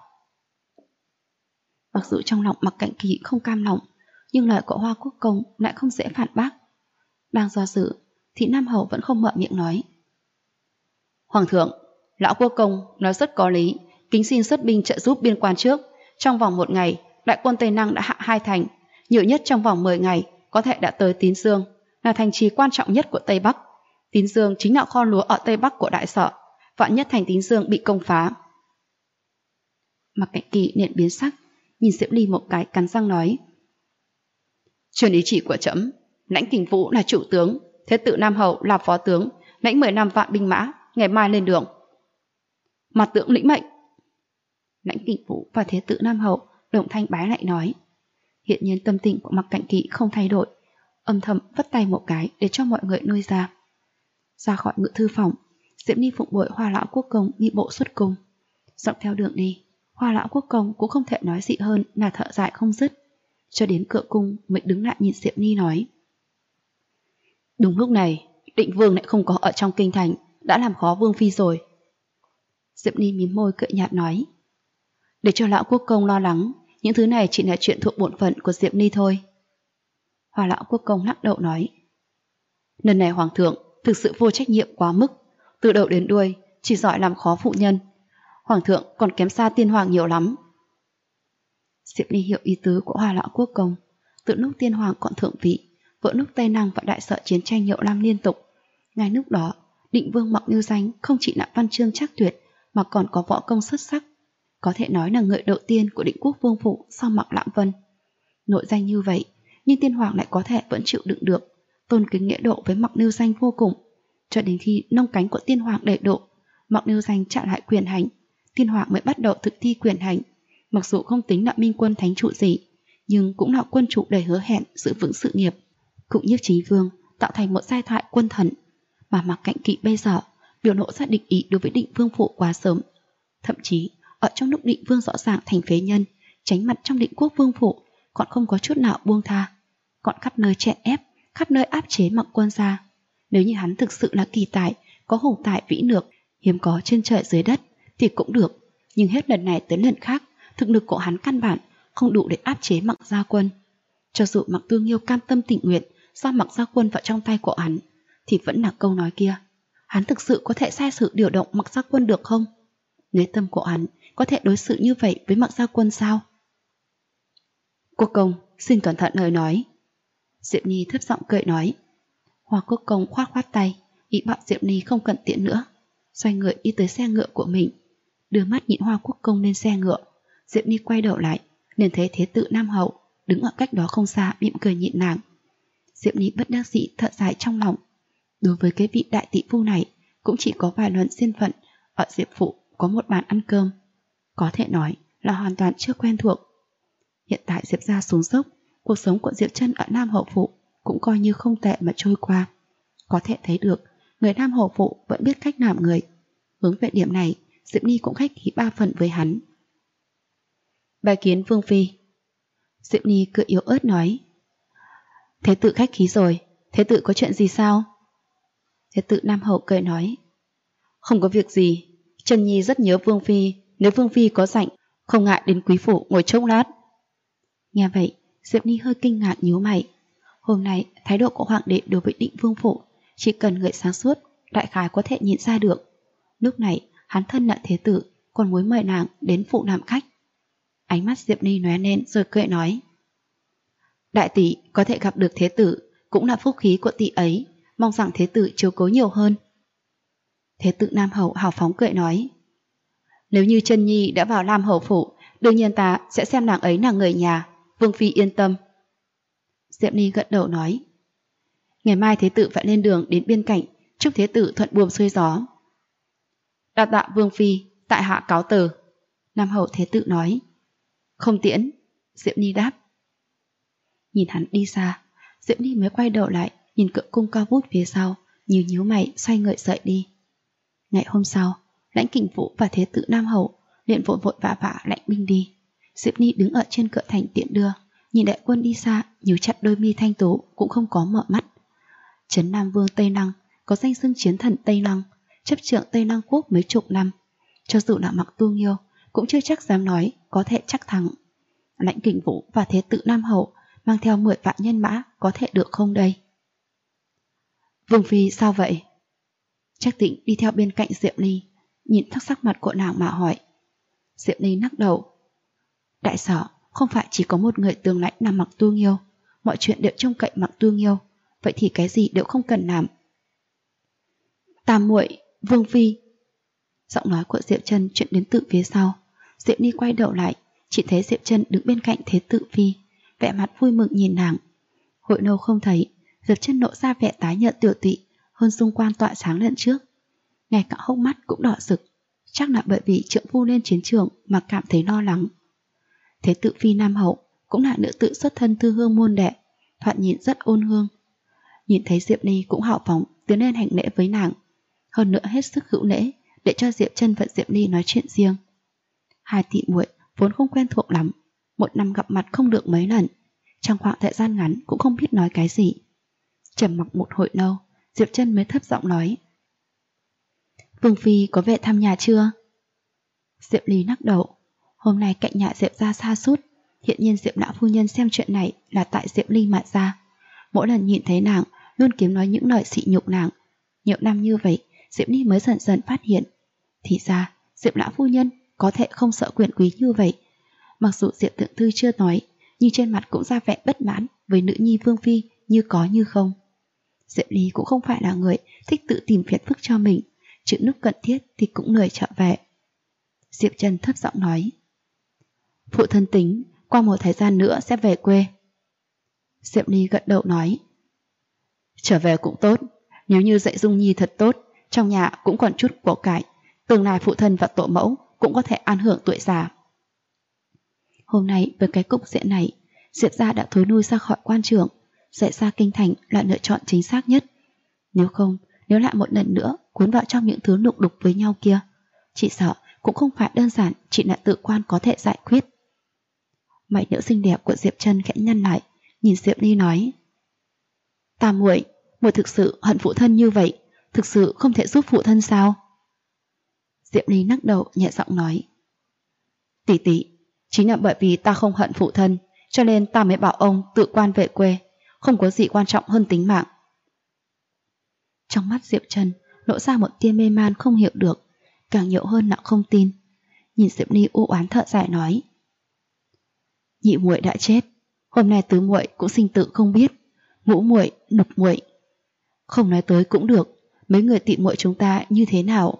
Mặc dù trong lòng Mặc Cảnh Kỳ không cam lòng, nhưng lời của Hoa Quốc Công lại không dễ phản bác. Đang do dự thì Nam Hầu vẫn không mở miệng nói: Hoàng thượng, lão Quốc Công nói rất có lý, kính xin xuất binh trợ giúp biên quan trước. Trong vòng 1 ngày, đại quân Tây Lăng đã hạ 2 thành, nhiều nhất trong vòng 10 ngày có thể đã tới Tín Dương, là thành trì quan trọng nhất của Tây Bắc. Tín Dương chính là kho lúa ở Tây Bắc của đại sở, vạn nhất thành Tín Dương bị công phá. Mặc Cảnh Kỳ liền biến sắc, nhìn Diệp Ly một cái cắn răng nói: Truyền ý chỉ của trẫm, lãnh Kình Vũ là chủ tướng, Thế tử Nam Hầu là phó tướng, lãnh 15 vạn binh mã, ngày mai lên đường. Mặt tướng lĩnh mệnh. Lãnh Kình Vũ và Thế tử Nam Hầu đồng thanh bái lại nói. Hiện nhiên tâm tình của Mặc Cảnh Kỳ không thay đổi, âm thầm vất tay một cái để cho mọi người nuôi ra. Ra khỏi ngự thư phòng, Diễm Ni phụng bồi Hoa lão Quốc Công đi bộ xuất cung. Dọc theo đường đi, Hoa lão Quốc Công cũng không thể nói gì hơn là thở dài không dứt. Cho đến cửa cung mới đứng lại nhìn Diễm Ni nói: Đúng lúc này, Định Vương lại không có ở trong kinh thành, đã làm khó Vương phi rồi. Diễm Ni mím môi cười nhạt nói: Để cho lão Quốc Công lo lắng, những thứ này chỉ là chuyện thuộc bổn phận của Diệp Ni thôi. Hoa lão Quốc Công lắc đầu nói: Lần này hoàng thượng thực sự vô trách nhiệm quá mức, từ đầu đến đuôi chỉ giỏi làm khó phụ nhân. Hoàng thượng còn kém xa tiên hoàng nhiều lắm. Diệp Ly hiểu ý tứ của Hoa lão Quốc Công. Từ lúc tiên hoàng còn thượng vị, vợ lúc Tây Lăng và đại sở chiến tranh nhiều năm liên tục, ngay lúc đó Định Vương Mộng Như Danh không chỉ là văn chương trắc tuyệt mà còn có võ công xuất sắc, có thể nói là người đầu tiên của Định Quốc Vương phủ sau Mạc Lãng Vân. Nội danh như vậy, nhưng tiên hoàng lại có thể vẫn chịu đựng được, tôn kính nghĩa độ với Mạc Như Danh vô cùng, cho đến khi nông cánh của tiên hoàng đầy độ, Mạc Như Danh trả lại quyền hành, tiên hoàng mới bắt đầu thực thi quyền hành. Mặc dù không tính là minh quân thánh trụ gì, nhưng cũng là quân chủ đầy hứa hẹn giữ vững sự nghiệp, cũng như Chí Vương tạo thành một giai thoại quân thần. Mà Mạc Cảnh Kỵ bây giờ biểu lộ ra định ý đối với Định Vương phủ quá sớm, thậm chí ở trong lúc Định Vương rõ ràng thành phế nhân, tránh mặt trong Định Quốc Vương phủ, còn không có chút nào buông tha, còn khắp nơi chèn ép, khắp nơi áp chế Mạc quân gia. Nếu như hắn thực sự là kỳ tài, có hùng tài vĩ lược, hiếm có trên trời dưới đất thì cũng được, Nhưng hết lần này tới lần khác, thực lực của hắn căn bản không đủ để áp chế Mặc Gia Quân. Cho dù Mặc Tương Nghiêu cam tâm tình nguyện giao Mặc Gia Quân vào trong tay của hắn, thì vẫn là câu nói kia, hắn thực sự có thể sai sự điều động Mặc Gia Quân được không? Nếu tâm của hắn có thể đối xử như vậy với Mặc Gia Quân sao? Quốc công, xin cẩn thận lời nói. Diệp Nhi thấp giọng cười nói. Hoa Quốc công khoát khoát tay, ý bảo Diệp Nhi không cần tiện nữa, xoay người đi tới xe ngựa của mình, đưa mắt nhìn Hoa Quốc công lên xe ngựa. Diệp Nhi quay đầu lại, liền thấy Thế tử Nam Hậu đứng ở cách đó không xa mỉm cười nhịn nàng. Diệp Nhi bất đắc dĩ thở dài trong lòng. Đối với cái vị đại tỷ phu này, cũng chỉ có vài lần xiên phận ở Diệp phủ có một bàn ăn cơm, có thể nói là hoàn toàn chưa quen thuộc. Hiện tại Diệp gia xuống dốc, cuộc sống của Diệp Chân ở Nam Hậu phủ cũng coi như không tệ mà trôi qua. Có thể thấy được người Nam Hậu phủ vẫn biết cách làm người. Hướng về điểm này, Diệp Nhi cũng khách khí 3 phần với hắn. Bài kiến Vương phi. Diệp Nhi cười yếu ớt nói. Thế tử khách khí rồi, thế tử có chuyện gì sao? Thế tử Nam Hậu cười nói. Không có việc gì, Chân Nhi rất nhớ Vương phi, nếu Vương phi có rảnh, không ngại đến quý phủ ngồi chốc lát. Nghe vậy, Diệp Nhi hơi kinh ngạc nhíu mày. Hôm nay thái độ của hoàng đế đối với Định Vương phủ, chỉ cần người sáng suốt, đại khái có thể nhìn ra được. Lúc này hắn thân là thế tử, còn muốn mời nàng đến phủ làm khách. Ánh mắt Diệp Nhi lóe lên rồi cười nói. Đại tỷ có thể gặp được thế tử cũng là phúc khí của tỷ ấy, mong rằng thế tử chiếu cố nhiều hơn. Thế tử Nam Hậu hào phóng cười nói. Nếu như Chân Nhi đã vào Nam Hậu phủ, đương nhiên ta sẽ xem nàng ấy là người nhà, Vương phi yên tâm. Diệp Nhi gật đầu nói. Ngày mai thế tử phải lên đường đến biên cảnh, chúc thế tử thuận buồm xuôi gió. Đa tạ Vương phi, tại hạ cáo từ. Nam Hậu thế tử nói. Không tiễn. Diệp Nhi đáp. Nhìn hắn đi xa, Diệp Nhi mới quay đầu lại, nhìn cự cung cao vút phía sau, nhíu mày xoay người dậy đi. Ngày hôm sau, Lãnh Kình Vũ và thế tử Nam Hậu liền vội vã lãnh binh đi. Diệp Nhi đứng ở trên cửa thành tiện đưa, nhìn đại quân đi xa, nhíu chặt đôi mi thanh tú, cũng không có mở mắt. Trấn Nam Vương Tây Lăng có danh xưng chiến thần Tây Lăng, chấp trưởng Tây Lăng quốc mấy chục năm, cho dù là Mặc Tu Nghiêu cũng chưa chắc dám nói có thể chắc thắng. Lãnh Kình Vũ và thế tử Nam Hậu mang theo 10 vạn nhân mã có thể được không đây? Vương phi sao vậy? Trác Tĩnh đi theo bên cạnh Diệp Ly, nhìn thắc sắc mặt của nàng mà hỏi. Diệp Ly lắc đầu. Đại sở không phải chỉ có một người tướng lãnh là Mặc Tu Nghiêu, mọi chuyện đều trông cậy Mặc Tu Nghiêu, vậy thì cái gì đều không cần làm. Tam muội, Vương phi. Giọng nói của Diệp Chân chuyển đến từ phía sau. Diệp Ly quay đầu lại, chỉ thấy Diệp Chân đứng bên cạnh Thế tử phi, vẻ mặt vui mừng nhìn nàng. Hồi lâu không thấy, Diệp Chân lộ ra vẻ tái nhợt tiểu tụy hơn xung quanh tỏa sáng lần trước, ngay cả hốc mắt cũng đỏ rực, chắc là bởi vì trượng phu lên chiến trường mà cảm thấy lo lắng. Thế tử phi Nam Hậu cũng là nữ tử xuất thân thư hương môn đệ, thoạt nhìn rất ôn hương. Nhìn thấy Diệp Ly cũng hào phóng tiến lên hành lễ với nàng, hơn nữa hết sức hữu lễ để cho Diệp Chân và Diệp Ly nói chuyện riêng. Hai tỷ muội vốn không quen thuộc lắm, một năm gặp mặt không được mấy lần, trong khoảng thời gian ngắn cũng không biết nói cái gì. Trầm mặc một hồi lâu, Diệp Chân mới thấp giọng nói. Vương phi có về thăm nhà chưa? Diệp Ly lắc đầu. Hôm nay cạnh nhà Diệp gia xa sút, hiện nhiên Diệp lão phu nhân xem chuyện này là tại Diệp Ly mà ra. Mỗi lần nhìn thấy nàng luôn kiếm nói những lời sỉ nhục nàng. Nhiều năm như vậy, Diệp Ly mới dần dần phát hiện, thì ra Diệp lão phu nhân có thể không sợ quyền quý như vậy. Mặc dù Diệp Thượng Thư chưa nói, nhưng trên mặt cũng ra vẻ bất mãn với nữ nhi Vương phi như có như không. Diệp Ly cũng không phải là người thích tự tìm phiền phức cho mình, chuyện lúc cần thiết thì cũng lười trở về. Diệp Chân thấp giọng nói. Phụ thân tính qua một thời gian nữa sẽ về quê. Diệp Ly gật đầu nói. Trở về cũng tốt, nếu như dạy Dung Nhi thật tốt, trong nhà cũng còn chút của cải, tương lai phụ thân và tổ mẫu cũng có thể an hưởng tuổi già. Hôm nay với cái cục diện này, Diệp gia đã thối lui ra khỏi quan trường, dạy ra kinh thành là lựa chọn chính xác nhất. Nếu không, nếu lại một lần nữa cuốn vào trong những thứ lục đục với nhau kia, chỉ sợ cũng không phải đơn giản chỉ là tự quan có thể giải quyết. Mày nữ xinh đẹp của Diệp Chân khẽ nhăn lại, nhìn Diệp Ly nói. Tam muội, muội thực sự hận phụ thân như vậy, thực sự không thể giúp phụ thân sao? Diệp Ly lắc đầu nhẹ giọng nói. Tỷ tỷ, chính là bởi vì ta không hận phụ thân, cho nên ta mới bảo ông tự quan về quê, không có gì quan trọng hơn tính mạng. Trong mắt Diệp Trần lộ ra một tia mê man không hiểu được, càng nhiều hơn là không tin. Nhìn Diệp Ni u oán thở dài nói: nhị muội đã chết, hôm nay tứ muội cũng sinh tử không biết, ngũ muội, lục muội. Không nói tới cũng được, mấy người tị muội chúng ta như thế nào?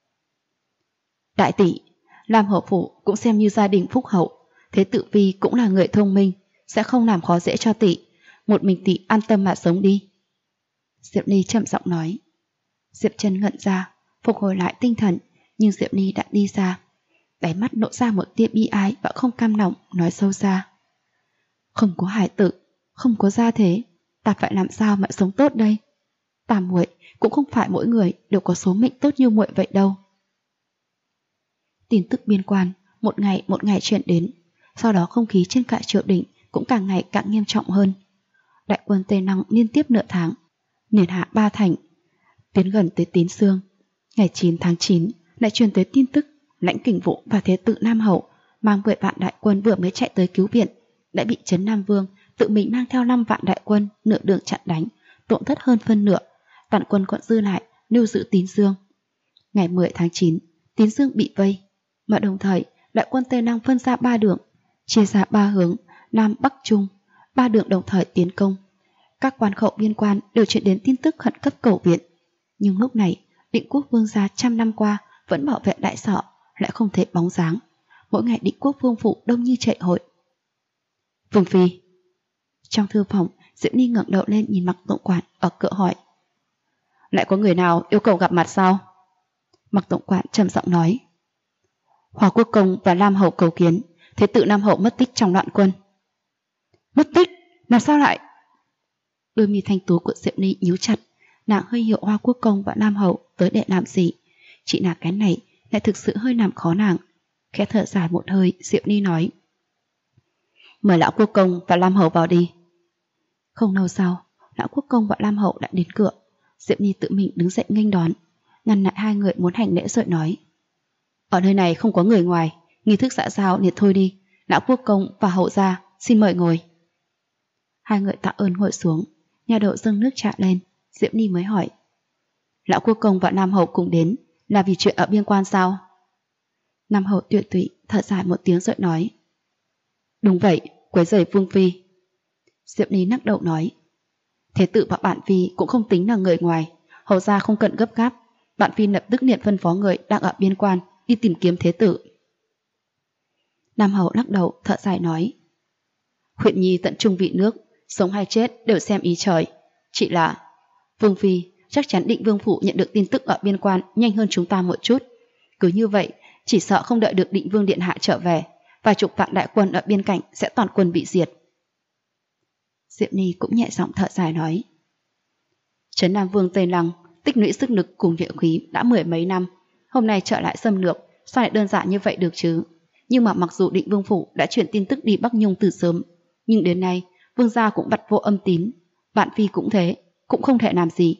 Đại tỷ, Lam Hậu Phủ cũng xem như gia đình phúc hậu, thế Tự Vi cũng là người thông minh, sẽ không làm khó dễ cho tỷ, một mình tỷ an tâm mà sống đi. Diệp Ni chậm giọng nói. Diệp Trần ngẩn ra, phục hồi lại tinh thần, nhưng Diệp Ni đã đi xa. Đáy mắt lộ ra một tia bi ai và không cam lòng, nói sâu xa: không có hải tử, không có gia thế, ta phải làm sao mà sống tốt đây? Tam muội cũng không phải mỗi người đều có số mệnh tốt như muội vậy đâu. Tin tức biên quan một ngày truyền đến, sau đó không khí trên cả Triệu Đình cũng càng ngày càng nghiêm trọng hơn. Đại quân Tây Lăng liên tiếp nửa tháng, niên hạ 3 thành, tiến gần tới Tín Sương. Ngày 9 tháng 9 lại truyền tới tin tức Lãnh Kình Vũ và Thế Tự Nam Hậu mang 10 vạn đại quân vừa mới chạy tới cứu viện, đã bị Trấn Nam Vương tự mình mang theo 5 vạn đại quân nửa đường chặn đánh, tổn thất hơn phân nửa. Toàn quân còn dư lại lưu giữ Tín Dương. Ngày 10 tháng 9 Tín Dương bị vây, mà đồng thời đại quân Tây Lăng phân ra 3 đường, chia ra 3 hướng Nam Bắc Trung, 3 đường đồng thời tiến công. Các quan khẩu biên quan đều truyền đến tin tức khẩn cấp cầu viện. Nhưng lúc này Định Quốc Vương gia trăm năm qua vẫn bảo vệ đại sở lại không thể bóng dáng. Mỗi ngày Định Quốc Vương phủ đông như chợ hội. Vương phi. Trong thư phòng, Diễm Ni ngẩng đầu lên nhìn Mặc Tổng quản ở cửa hỏi: lại có người nào yêu cầu gặp mặt sao? Mặc Tổng quản trầm giọng nói: Hòa Quốc Công và Lam Hậu cầu kiến, Thế Tự Nam Hậu mất tích trong loạn quân. Mất tích? Làm sao lại? Đôi mi thanh tú của Diệm Ni nhíu chặt, nàng hơi hiểu Hoa Quốc Công và Nam Hậu tới để làm gì. Chị là cái này lại thực sự hơi làm khó nàng. Khẽ thở dài một hơi, Diệm Ni nói: mời Lão Quốc Công và Lam Hậu vào đi. Không lâu sau, Lão Quốc Công và Lam Hậu đã đến cửa. Diệm Ni tự mình đứng dậy nghênh đón, ngăn lại hai người muốn hành lễ rồi nói: ở nơi này không có người ngoài, nghi thức xã giao liền thôi đi. Lão Quốc Công và Hậu gia xin mời ngồi. Hai người tạ ơn ngồi xuống. Nhà đậu dâng nước trà lên. Diễm Ni mới hỏi: Lão Quốc Công và Nam Hậu cùng đến là vì chuyện ở biên quan sao? Nam Hậu tuyệt tụy thở dài một tiếng rồi nói: đúng vậy, quấy rầy Vương phi. Diễm Ni lắc đầu nói: Thế Tự và bạn phi cũng không tính là người ngoài, Hậu gia không cần gấp gáp. Bạn phi lập tức liền phân phó người đang ở biên quan đi tìm kiếm Thế Tự. Nam Hậu lắc đầu thở dài nói: Huyện nhi tận trung vị nước, sống hay chết đều xem ý trời. Chỉ là Vương phi chắc chắn Định Vương phủ nhận được tin tức ở biên quan nhanh hơn chúng ta một chút. Cứ như vậy, chỉ sợ không đợi được Định Vương điện hạ trở về, vài chục vạn đại quân ở biên cảnh sẽ toàn quân bị diệt. Diệm Ni cũng nhẹ giọng thở dài nói: Trấn Nam Vương Tây Lăng tích lũy sức lực cùng địa khí đã 10 mấy năm, hôm nay trở lại xâm lược, sao lại đơn giản như vậy được chứ? Nhưng mà mặc dù Định Vương phủ đã chuyển tin tức đi Bắc Nhung từ sớm, nhưng đến nay Vương gia cũng bặt vô âm tín, bạn phi cũng thế, cũng không thể làm gì.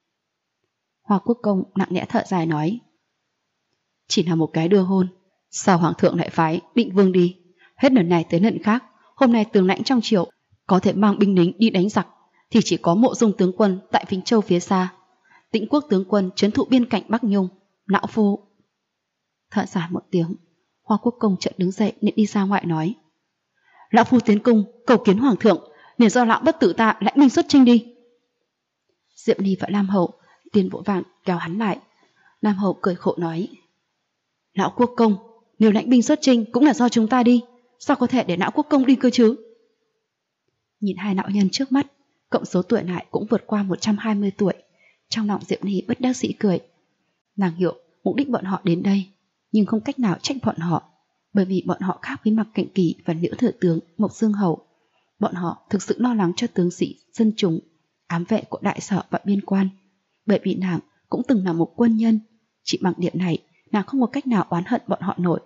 Hoa Quốc Công nặng nẽ thở dài nói: chỉ là một cái đưa hôn, sao Hoàng thượng lại phái Định Vương đi? Hết lần này tới lần khác, hôm nay tướng lãnh trong triều có thể mang binh lính đi đánh giặc, thì chỉ có Mộ Dung tướng quân tại Vĩnh Châu phía xa, Tĩnh Quốc tướng quân trấn thụ biên cảnh Bắc Nhung. Lão phu. Thở dài một tiếng, Hoa Quốc Công chợt đứng dậy nên đi ra ngoại nói: Lão phu tiến cung cầu kiến Hoàng thượng, liền do lão bất tử ta lãnh binh xuất chinh đi. Diệm Ni và Lam Hậu tiền vội vàng kéo hắn lại. Lam Hậu cười khổ nói: Lão Quốc Công, nếu lãnh binh xuất chinh cũng là do chúng ta đi, sao có thể để Lão Quốc Công đi cơ chứ? Nhìn hai lão nhân trước mắt, cộng số tuổi lại cũng vượt qua 120 tuổi. Trong lòng Diệm Ni bất đắc dĩ cười. Nàng hiểu mục đích bọn họ đến đây, nhưng không cách nào trách bọn họ, bởi vì bọn họ khác với Mạc Cạnh Kỳ và Liễu Thừa tướng Mộc Dương Hầu. Bọn họ thực sự lo lắng cho tướng sĩ, dân chúng, ám vệ của đại sở và biên quan, bởi vì nàng cũng từng là một quân nhân. Chỉ bằng điểm này, nàng không có cách nào oán hận bọn họ nổi.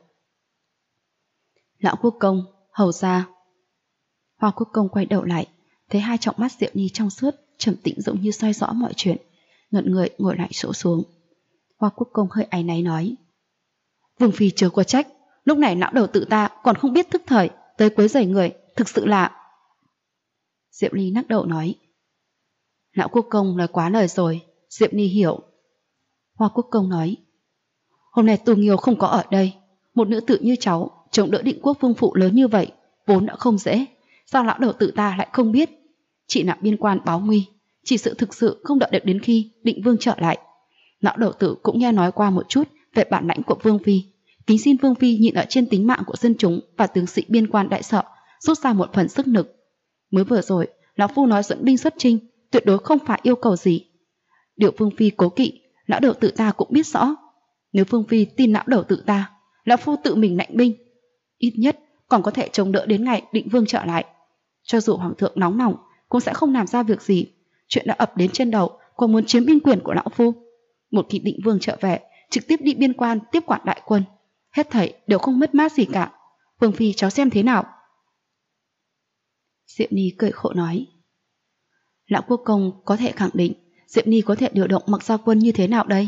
Lão Quốc Công, Hầu gia. Hoa Quốc Công quay đầu lại, thấy hai tròng mắt Diệu Nhi trong suốt, trầm tĩnh giống như soi rõ mọi chuyện, ngẩn người ngồi lại chỗ xuống. Hoa Quốc Công hơi áy náy nói: Vương phi chớ có trách, Lúc này lão đầu tự ta còn không biết thức thời, tới quấy rầy người, thực sự là... Diệp Ly lắc đầu nói. Lão quốc công nói quá lời rồi, Diệp Ly hiểu. Hoa quốc công nói. Hôm nay Tô Nghiêu không có ở đây, một nữ tử như cháu, chống đỡ Định Quốc vương phụ lớn như vậy, vốn đã không dễ. Sao lão đầu tự ta lại không biết? Chị nạp biên quan báo nguy, chỉ sự thực sự không đợi được đến khi Định Vương trở lại. Lão đầu tử cũng nghe nói qua một chút về bản lãnh của Vương Phi, kính xin Vương Phi nhịn ở trên tính mạng của dân chúng và tướng sĩ biên quan đại sợ, rút ra một phần sức lực. Mới vừa rồi, lão phu nói dẫn binh xuất chinh, tuyệt đối không phải yêu cầu gì. Điều Vương Phi cố kỵ, lão đầu tử ta cũng biết rõ. Nếu Vương Phi tin lão đầu tử ta, lão phu tự mình lãnh binh, ít nhất còn có thể chống đỡ đến ngày Định Vương trở lại. Cho dù hoàng thượng nóng lòng, cũng sẽ không làm ra việc gì. Chuyện đã ập đến trên đầu, còn muốn chiếm binh quyền của lão phu. Một khi Định Vương trở về, trực tiếp đi biên quan tiếp quản đại quân, hết thảy đều không mất mát gì cả. Vương Phi cháu xem thế nào? Diệp Ni cười khổ nói. Lão quốc công có thể khẳng định Diệp Ni có thể điều động Mặc Gia quân như thế nào đây?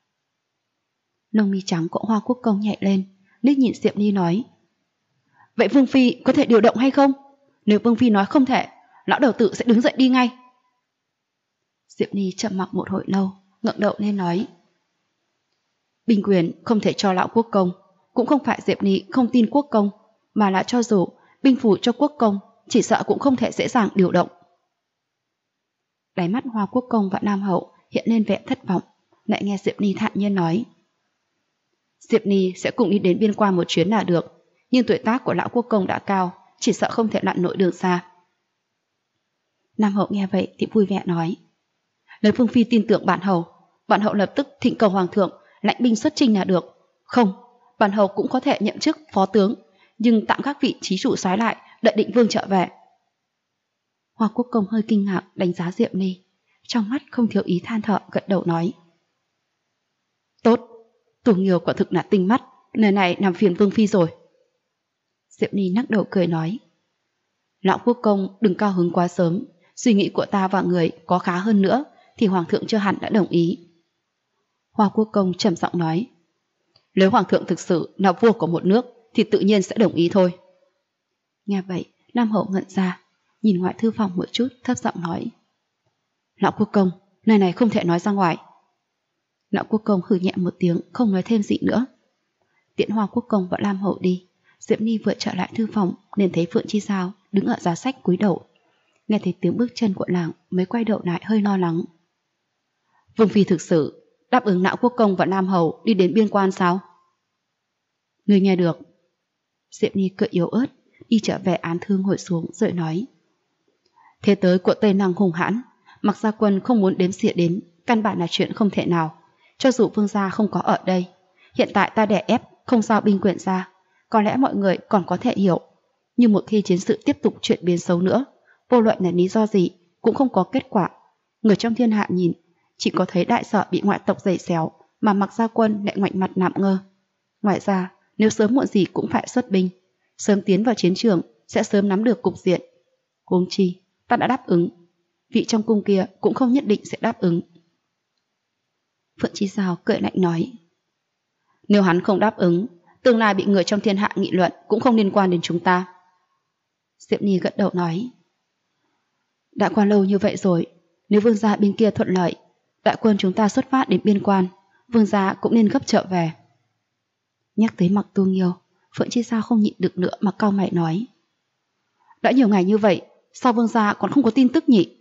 Lông mi trắng của Hoa quốc công nhảy lên, liếc nhìn Diệp Ni nói. Vậy Vương Phi có thể điều động hay không? Nếu Vương Phi nói không thể, lão đầu tử sẽ đứng dậy đi ngay. Diệp Ni chậm mặc một hồi lâu, ngẩng đầu lên nói. Binh quyền không thể cho lão quốc công, cũng không phải Diệp Ni không tin quốc công, mà là cho dù binh phủ cho quốc công, chỉ sợ cũng không thể dễ dàng điều động. Đáy mắt Hoa quốc công và Nam hậu hiện lên vẻ thất vọng, lại nghe Diệp Ni thản nhiên nói. Diệp Ni sẽ cùng đi đến biên quan một chuyến là được, nhưng tuổi tác của lão quốc công đã cao, chỉ sợ không thể lặn nổi đường xa. Nam hậu nghe vậy thì vui vẻ nói. Nếu Vương Phi tin tưởng bản hậu lập tức thỉnh cầu hoàng thượng lãnh binh xuất chinh là được. Không, bản hậu cũng có thể nhậm chức phó tướng, nhưng tạm các vị trí chủ soái lại, đợi Định Vương trở về. Hoa quốc công hơi kinh ngạc đánh giá Diệp Ni, trong mắt không thiếu ý than thở, gật đầu nói. Tốt, Tô Nghiêu quả thực là tinh mắt, nơi này làm phiền Vương Phi rồi. Diệp Ni lắc đầu cười nói. Lão quốc công đừng cao hứng quá sớm, suy nghĩ của ta và người có khá hơn nữa thì hoàng thượng chưa hẳn đã đồng ý. Hoa quốc công trầm giọng nói. Nếu hoàng thượng thực sự là vua của một nước thì tự nhiên sẽ đồng ý thôi. Nghe vậy, Nam hậu ngẩn ra, nhìn ngoại thư phòng một chút, thấp giọng nói. Lão quốc công, nơi này không thể nói ra ngoài. Lão quốc công hừ nhẹ một tiếng, không nói thêm gì nữa. Tiễn Hoa quốc công và Lam hậu đi, Diệp Ni vừa trở lại thư phòng nên thấy Phượng Chi Sao đứng ở giá sách cúi đầu. Nghe thấy tiếng bước chân của nàng mới quay đầu lại hơi lo lắng. Vương Phi thực sự đáp ứng lão quốc công và Lam hậu đi đến biên quan sao? Người nghe được. Diệp Ni cười yếu ớt, đi trở về án thư ngồi xuống rồi nói. Thế tới của Tây Năng hùng hãn, Mặc Gia quân không muốn đếm xỉa đến, căn bản là chuyện không thể nào. Cho dù vương gia không có ở đây, hiện tại ta đè ép không giao binh quyền ra, có lẽ mọi người còn có thể hiểu. Nhưng một khi chiến sự tiếp tục chuyển biến xấu nữa, vô luận là lý do gì cũng không có kết quả. Người trong thiên hạ nhìn, chỉ có thấy đại sở bị ngoại tộc giày xéo, mà Mặc Gia quân lại ngoảnh mặt nạm ngơ. Ngoài ra, nếu sớm muộn gì cũng phải xuất binh, sớm tiến vào chiến trường sẽ sớm nắm được cục diện. Huống chi, ta đã đáp ứng, vị trong cung kia cũng không nhất định sẽ đáp ứng. Phượng Chi Sao cười lạnh nói. Nếu hắn không đáp ứng, tương lai bị người trong thiên hạ nghị luận cũng không liên quan đến chúng ta. Diệp Ni gật đầu nói. Đã qua lâu như vậy rồi, nếu vương gia bên kia thuận lợi, đại quân chúng ta xuất phát đến biên quan, vương gia cũng nên gấp trở về. Nhắc tới Mặc Tu Nghiêu, Phượng Chi Sao không nhịn được nữa mà cau mày nói. Đã nhiều ngày như vậy, sao vương gia còn không có tin tức nhỉ?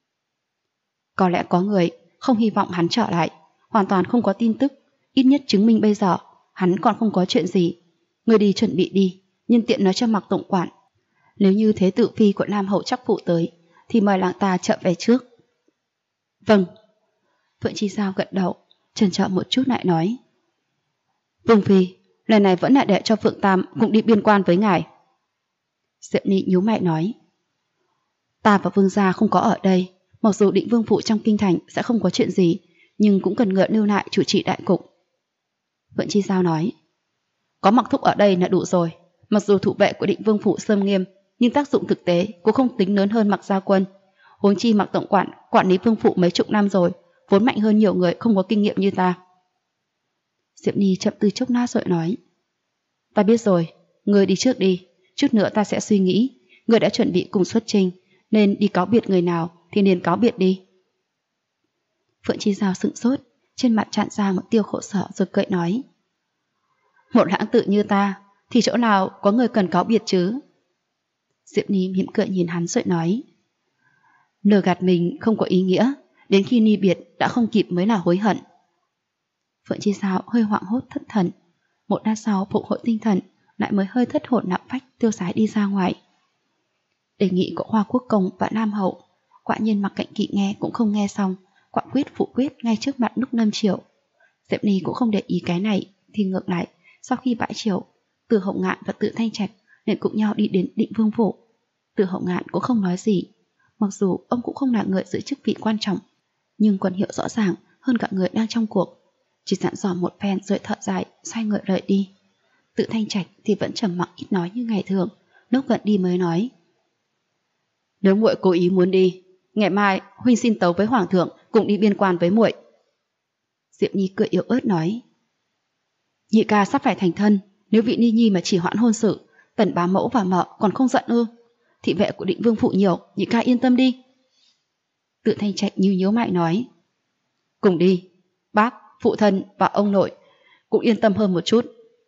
Có lẽ có người không hy vọng hắn trở lại, hoàn toàn không có tin tức, ít nhất chứng minh bây giờ hắn còn không có chuyện gì. Người đi chuẩn bị đi, nhân tiện nói cho Mặc tổng quản, nếu như thế tử phi của Nam hậu chắc phụ tới thì mời làng ta chậm về trước. Vâng. Phượng Chi Sao gật đầu, chần chờ một chút lại nói. Vương phi, lần này vẫn là để cho Phượng Tam cũng đi biên quan với ngài. Diệp Ni nhíu mày nói. Ta và vương gia không có ở đây, mặc dù Định Vương phụ trong kinh thành sẽ không có chuyện gì, nhưng cũng cần ngựa lưu lại chủ trì đại cục. Phượng Chi Sao nói. Có Mặc thúc ở đây là đủ rồi, mặc dù thủ vệ của Định Vương phụ xâm nghiêm, nhưng tác dụng thực tế cũng không tính lớn hơn Mặc Gia quân. Huống chi Mặc tổng quản quản lý vương phụ mấy chục năm rồi, vốn mạnh hơn nhiều người không có kinh nghiệm như ta. Diệp Ni chậm tư chốc lát rồi nói. Ta biết rồi, ngươi đi trước đi, chút nữa ta sẽ suy nghĩ. Ngươi đã chuẩn bị cùng xuất trình, nên đi cáo biệt người nào thì nên cáo biệt đi. Phượng Chi Giao sững sốt, trên mặt tràn ra một tia khổ sở rồi cười nói. Một lãng tử như ta, thì chỗ nào có người cần cáo biệt chứ? Diệp Ni mỉm cười nhìn hắn rồi nói. Lừa gạt mình không có ý nghĩa, đến khi ni biệt đã không kịp mới là hối hận. Phượng Chi Giao hơi hoảng hốt thất thần, một lát sau phục hồi tinh thần, lại mới hơi thất hồn nặng phách tiêu sái đi ra ngoài. Đề nghị của Hoa Quốc Công và Nam Hậu, quả nhiên Mạc Cạnh Kỵ nghe cũng không nghe xong, quả quyết phụ quyết ngay trước mặt Lúc Lâm Triều. Diệp Ni cũng không để ý cái này, thì ngược lại, sau khi bãi triều, Từ Hậu Ngạn và Tự Thanh Trạch liền cùng nhau đi đến Định Vương phủ. Từ Hậu Ngạn cũng không nói gì, mặc dù ông cũng không là người giữ chức vị quan trọng, nhưng quân hiệu rõ ràng hơn cả người đang trong cuộc. Chỉ dặn dò một phen rồi thở dài, xoay người rời đi. Tự Thanh Trạch thì vẫn trầm mặc ít nói như ngày thường, lúc gần đi mới nói. Nếu muội cố ý muốn đi, ngày mai huynh xin tấu với hoàng thượng cùng đi biên quan với muội. Diệp Nhi cười yếu ớt nói. Nhị ca sắp phải thành thân, nếu vị Ni Nhi mà chỉ hoãn hôn sự, Tần bá mẫu và mợ còn không giận ư? Thị vệ của Định Vương phụ nhiều, nhị ca yên tâm đi. Tự Thanh Trạch nhíu mày nói. Cùng đi, bác, phụ thân và ông nội cũng yên tâm hơn một chút.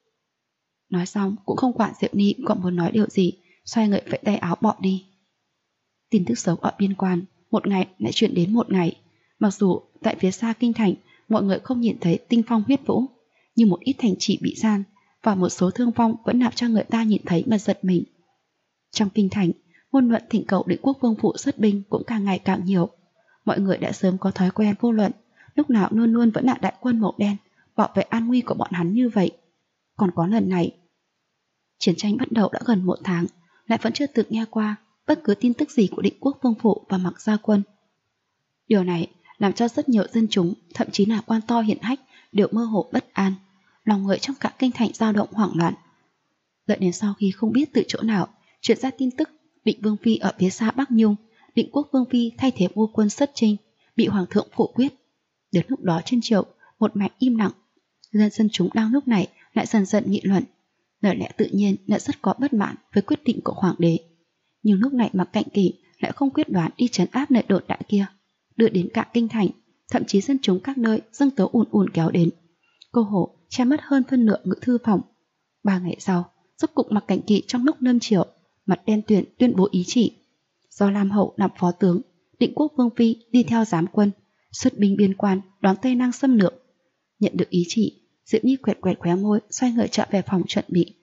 Nói xong cũng không quản Diệp Ni còn muốn nói điều gì, xoay người vẫy tay áo bỏ đi. Tin tức xấu ở biên quan một ngày lại chuyển đến một ngày. Mặc dù tại phía xa kinh thành mọi người không nhìn thấy tinh phong huyết vũ, nhưng một ít thành trì bị gian và một số thương vong vẫn làm cho người ta nhìn thấy mà giật mình. Trong kinh thành, ngôn luận thỉnh cầu Định Quốc Vương phụ xuất binh cũng càng ngày càng nhiều. Mọi người đã sớm có thói quen vô luận, lúc nào luôn luôn vẫn là đại quân màu đen bảo vệ an nguy của bọn hắn như vậy. Còn có lần này, chiến tranh bắt đầu đã gần 1 tháng, lại vẫn chưa từng nghe qua bất cứ tin tức gì của Định Quốc Vương phụ và Mạc Gia Quân. Điều này làm cho rất nhiều dân chúng, thậm chí là quan to hiển hách đều mơ hồ bất an, lòng người trong cả kinh thành dao động hoảng loạn. Đợi đến sau khi không biết từ chỗ nào truyền ra tin tức Định Vương phi ở phía xa Bắc Nhung, Định Quốc Vương phi thay thế vua quân xuất chinh, bị hoàng thượng phủ quyết. Đến lúc đó trên triều một mạch im lặng, dân chúng đang lúc này lại dần dần nghị luận. Lời lẽ tự nhiên đã rất có bất mãn với quyết định của hoàng đế, nhưng lúc này Mạc Cạnh Kỵ lại không quyết đoán đi trấn áp nơi đồn đại kia, đưa đến cả kinh thành, thậm chí dân chúng các nơi dâng tấu ùn ùn kéo đến, cơ hồ che mất hơn phân nửa ngự thư phòng. 3 ngày sau, rốt cục Mạc Cạnh Kỵ trong lúc lâm triều mặt đen tuyền tuyên bố ý chỉ, do Lam Hậu làm phó tướng, Định Quốc Vương phi đi theo giám quân xuất binh biên quan đón Tây Năng xâm lược. Nhận được ý chỉ, Diệp Nhi quẹt quẹt khóe môi, xoay người trở về phòng chuẩn bị.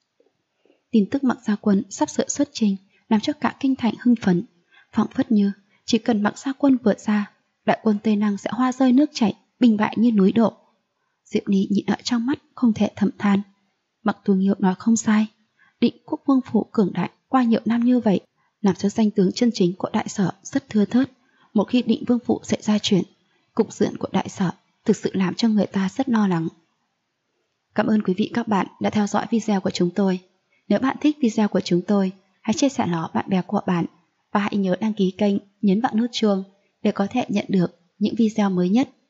Tin tức Mạc Gia Quân sắp sửa xuất chinh làm cho cả kinh thành hưng phấn, phảng phất như chỉ cần Mạc Gia Quân vượt ra, đại quân Tây Năng sẽ hoa rơi nước chảy, bình bại như núi đổ. Diệp Nhi nhịn ở trong mắt không thể thầm than. Mạc Tú Nghiêu nói không sai, Định Quốc Vương phủ cường đại qua nhiều năm như vậy, làm cho danh tướng chân chính của đại sở rất thưa thớt. Một khi Định Vương phủ xảy ra chuyện, cục diện của đại sở thực sự làm cho người ta rất lo lắng. Cảm ơn quý vị các bạn đã theo dõi video của chúng tôi. Nếu bạn thích video của chúng tôi, hãy chia sẻ nó bạn bè của bạn và hãy nhớ đăng ký kênh, nhấn vào nút chuông để có thể nhận được những video mới nhất.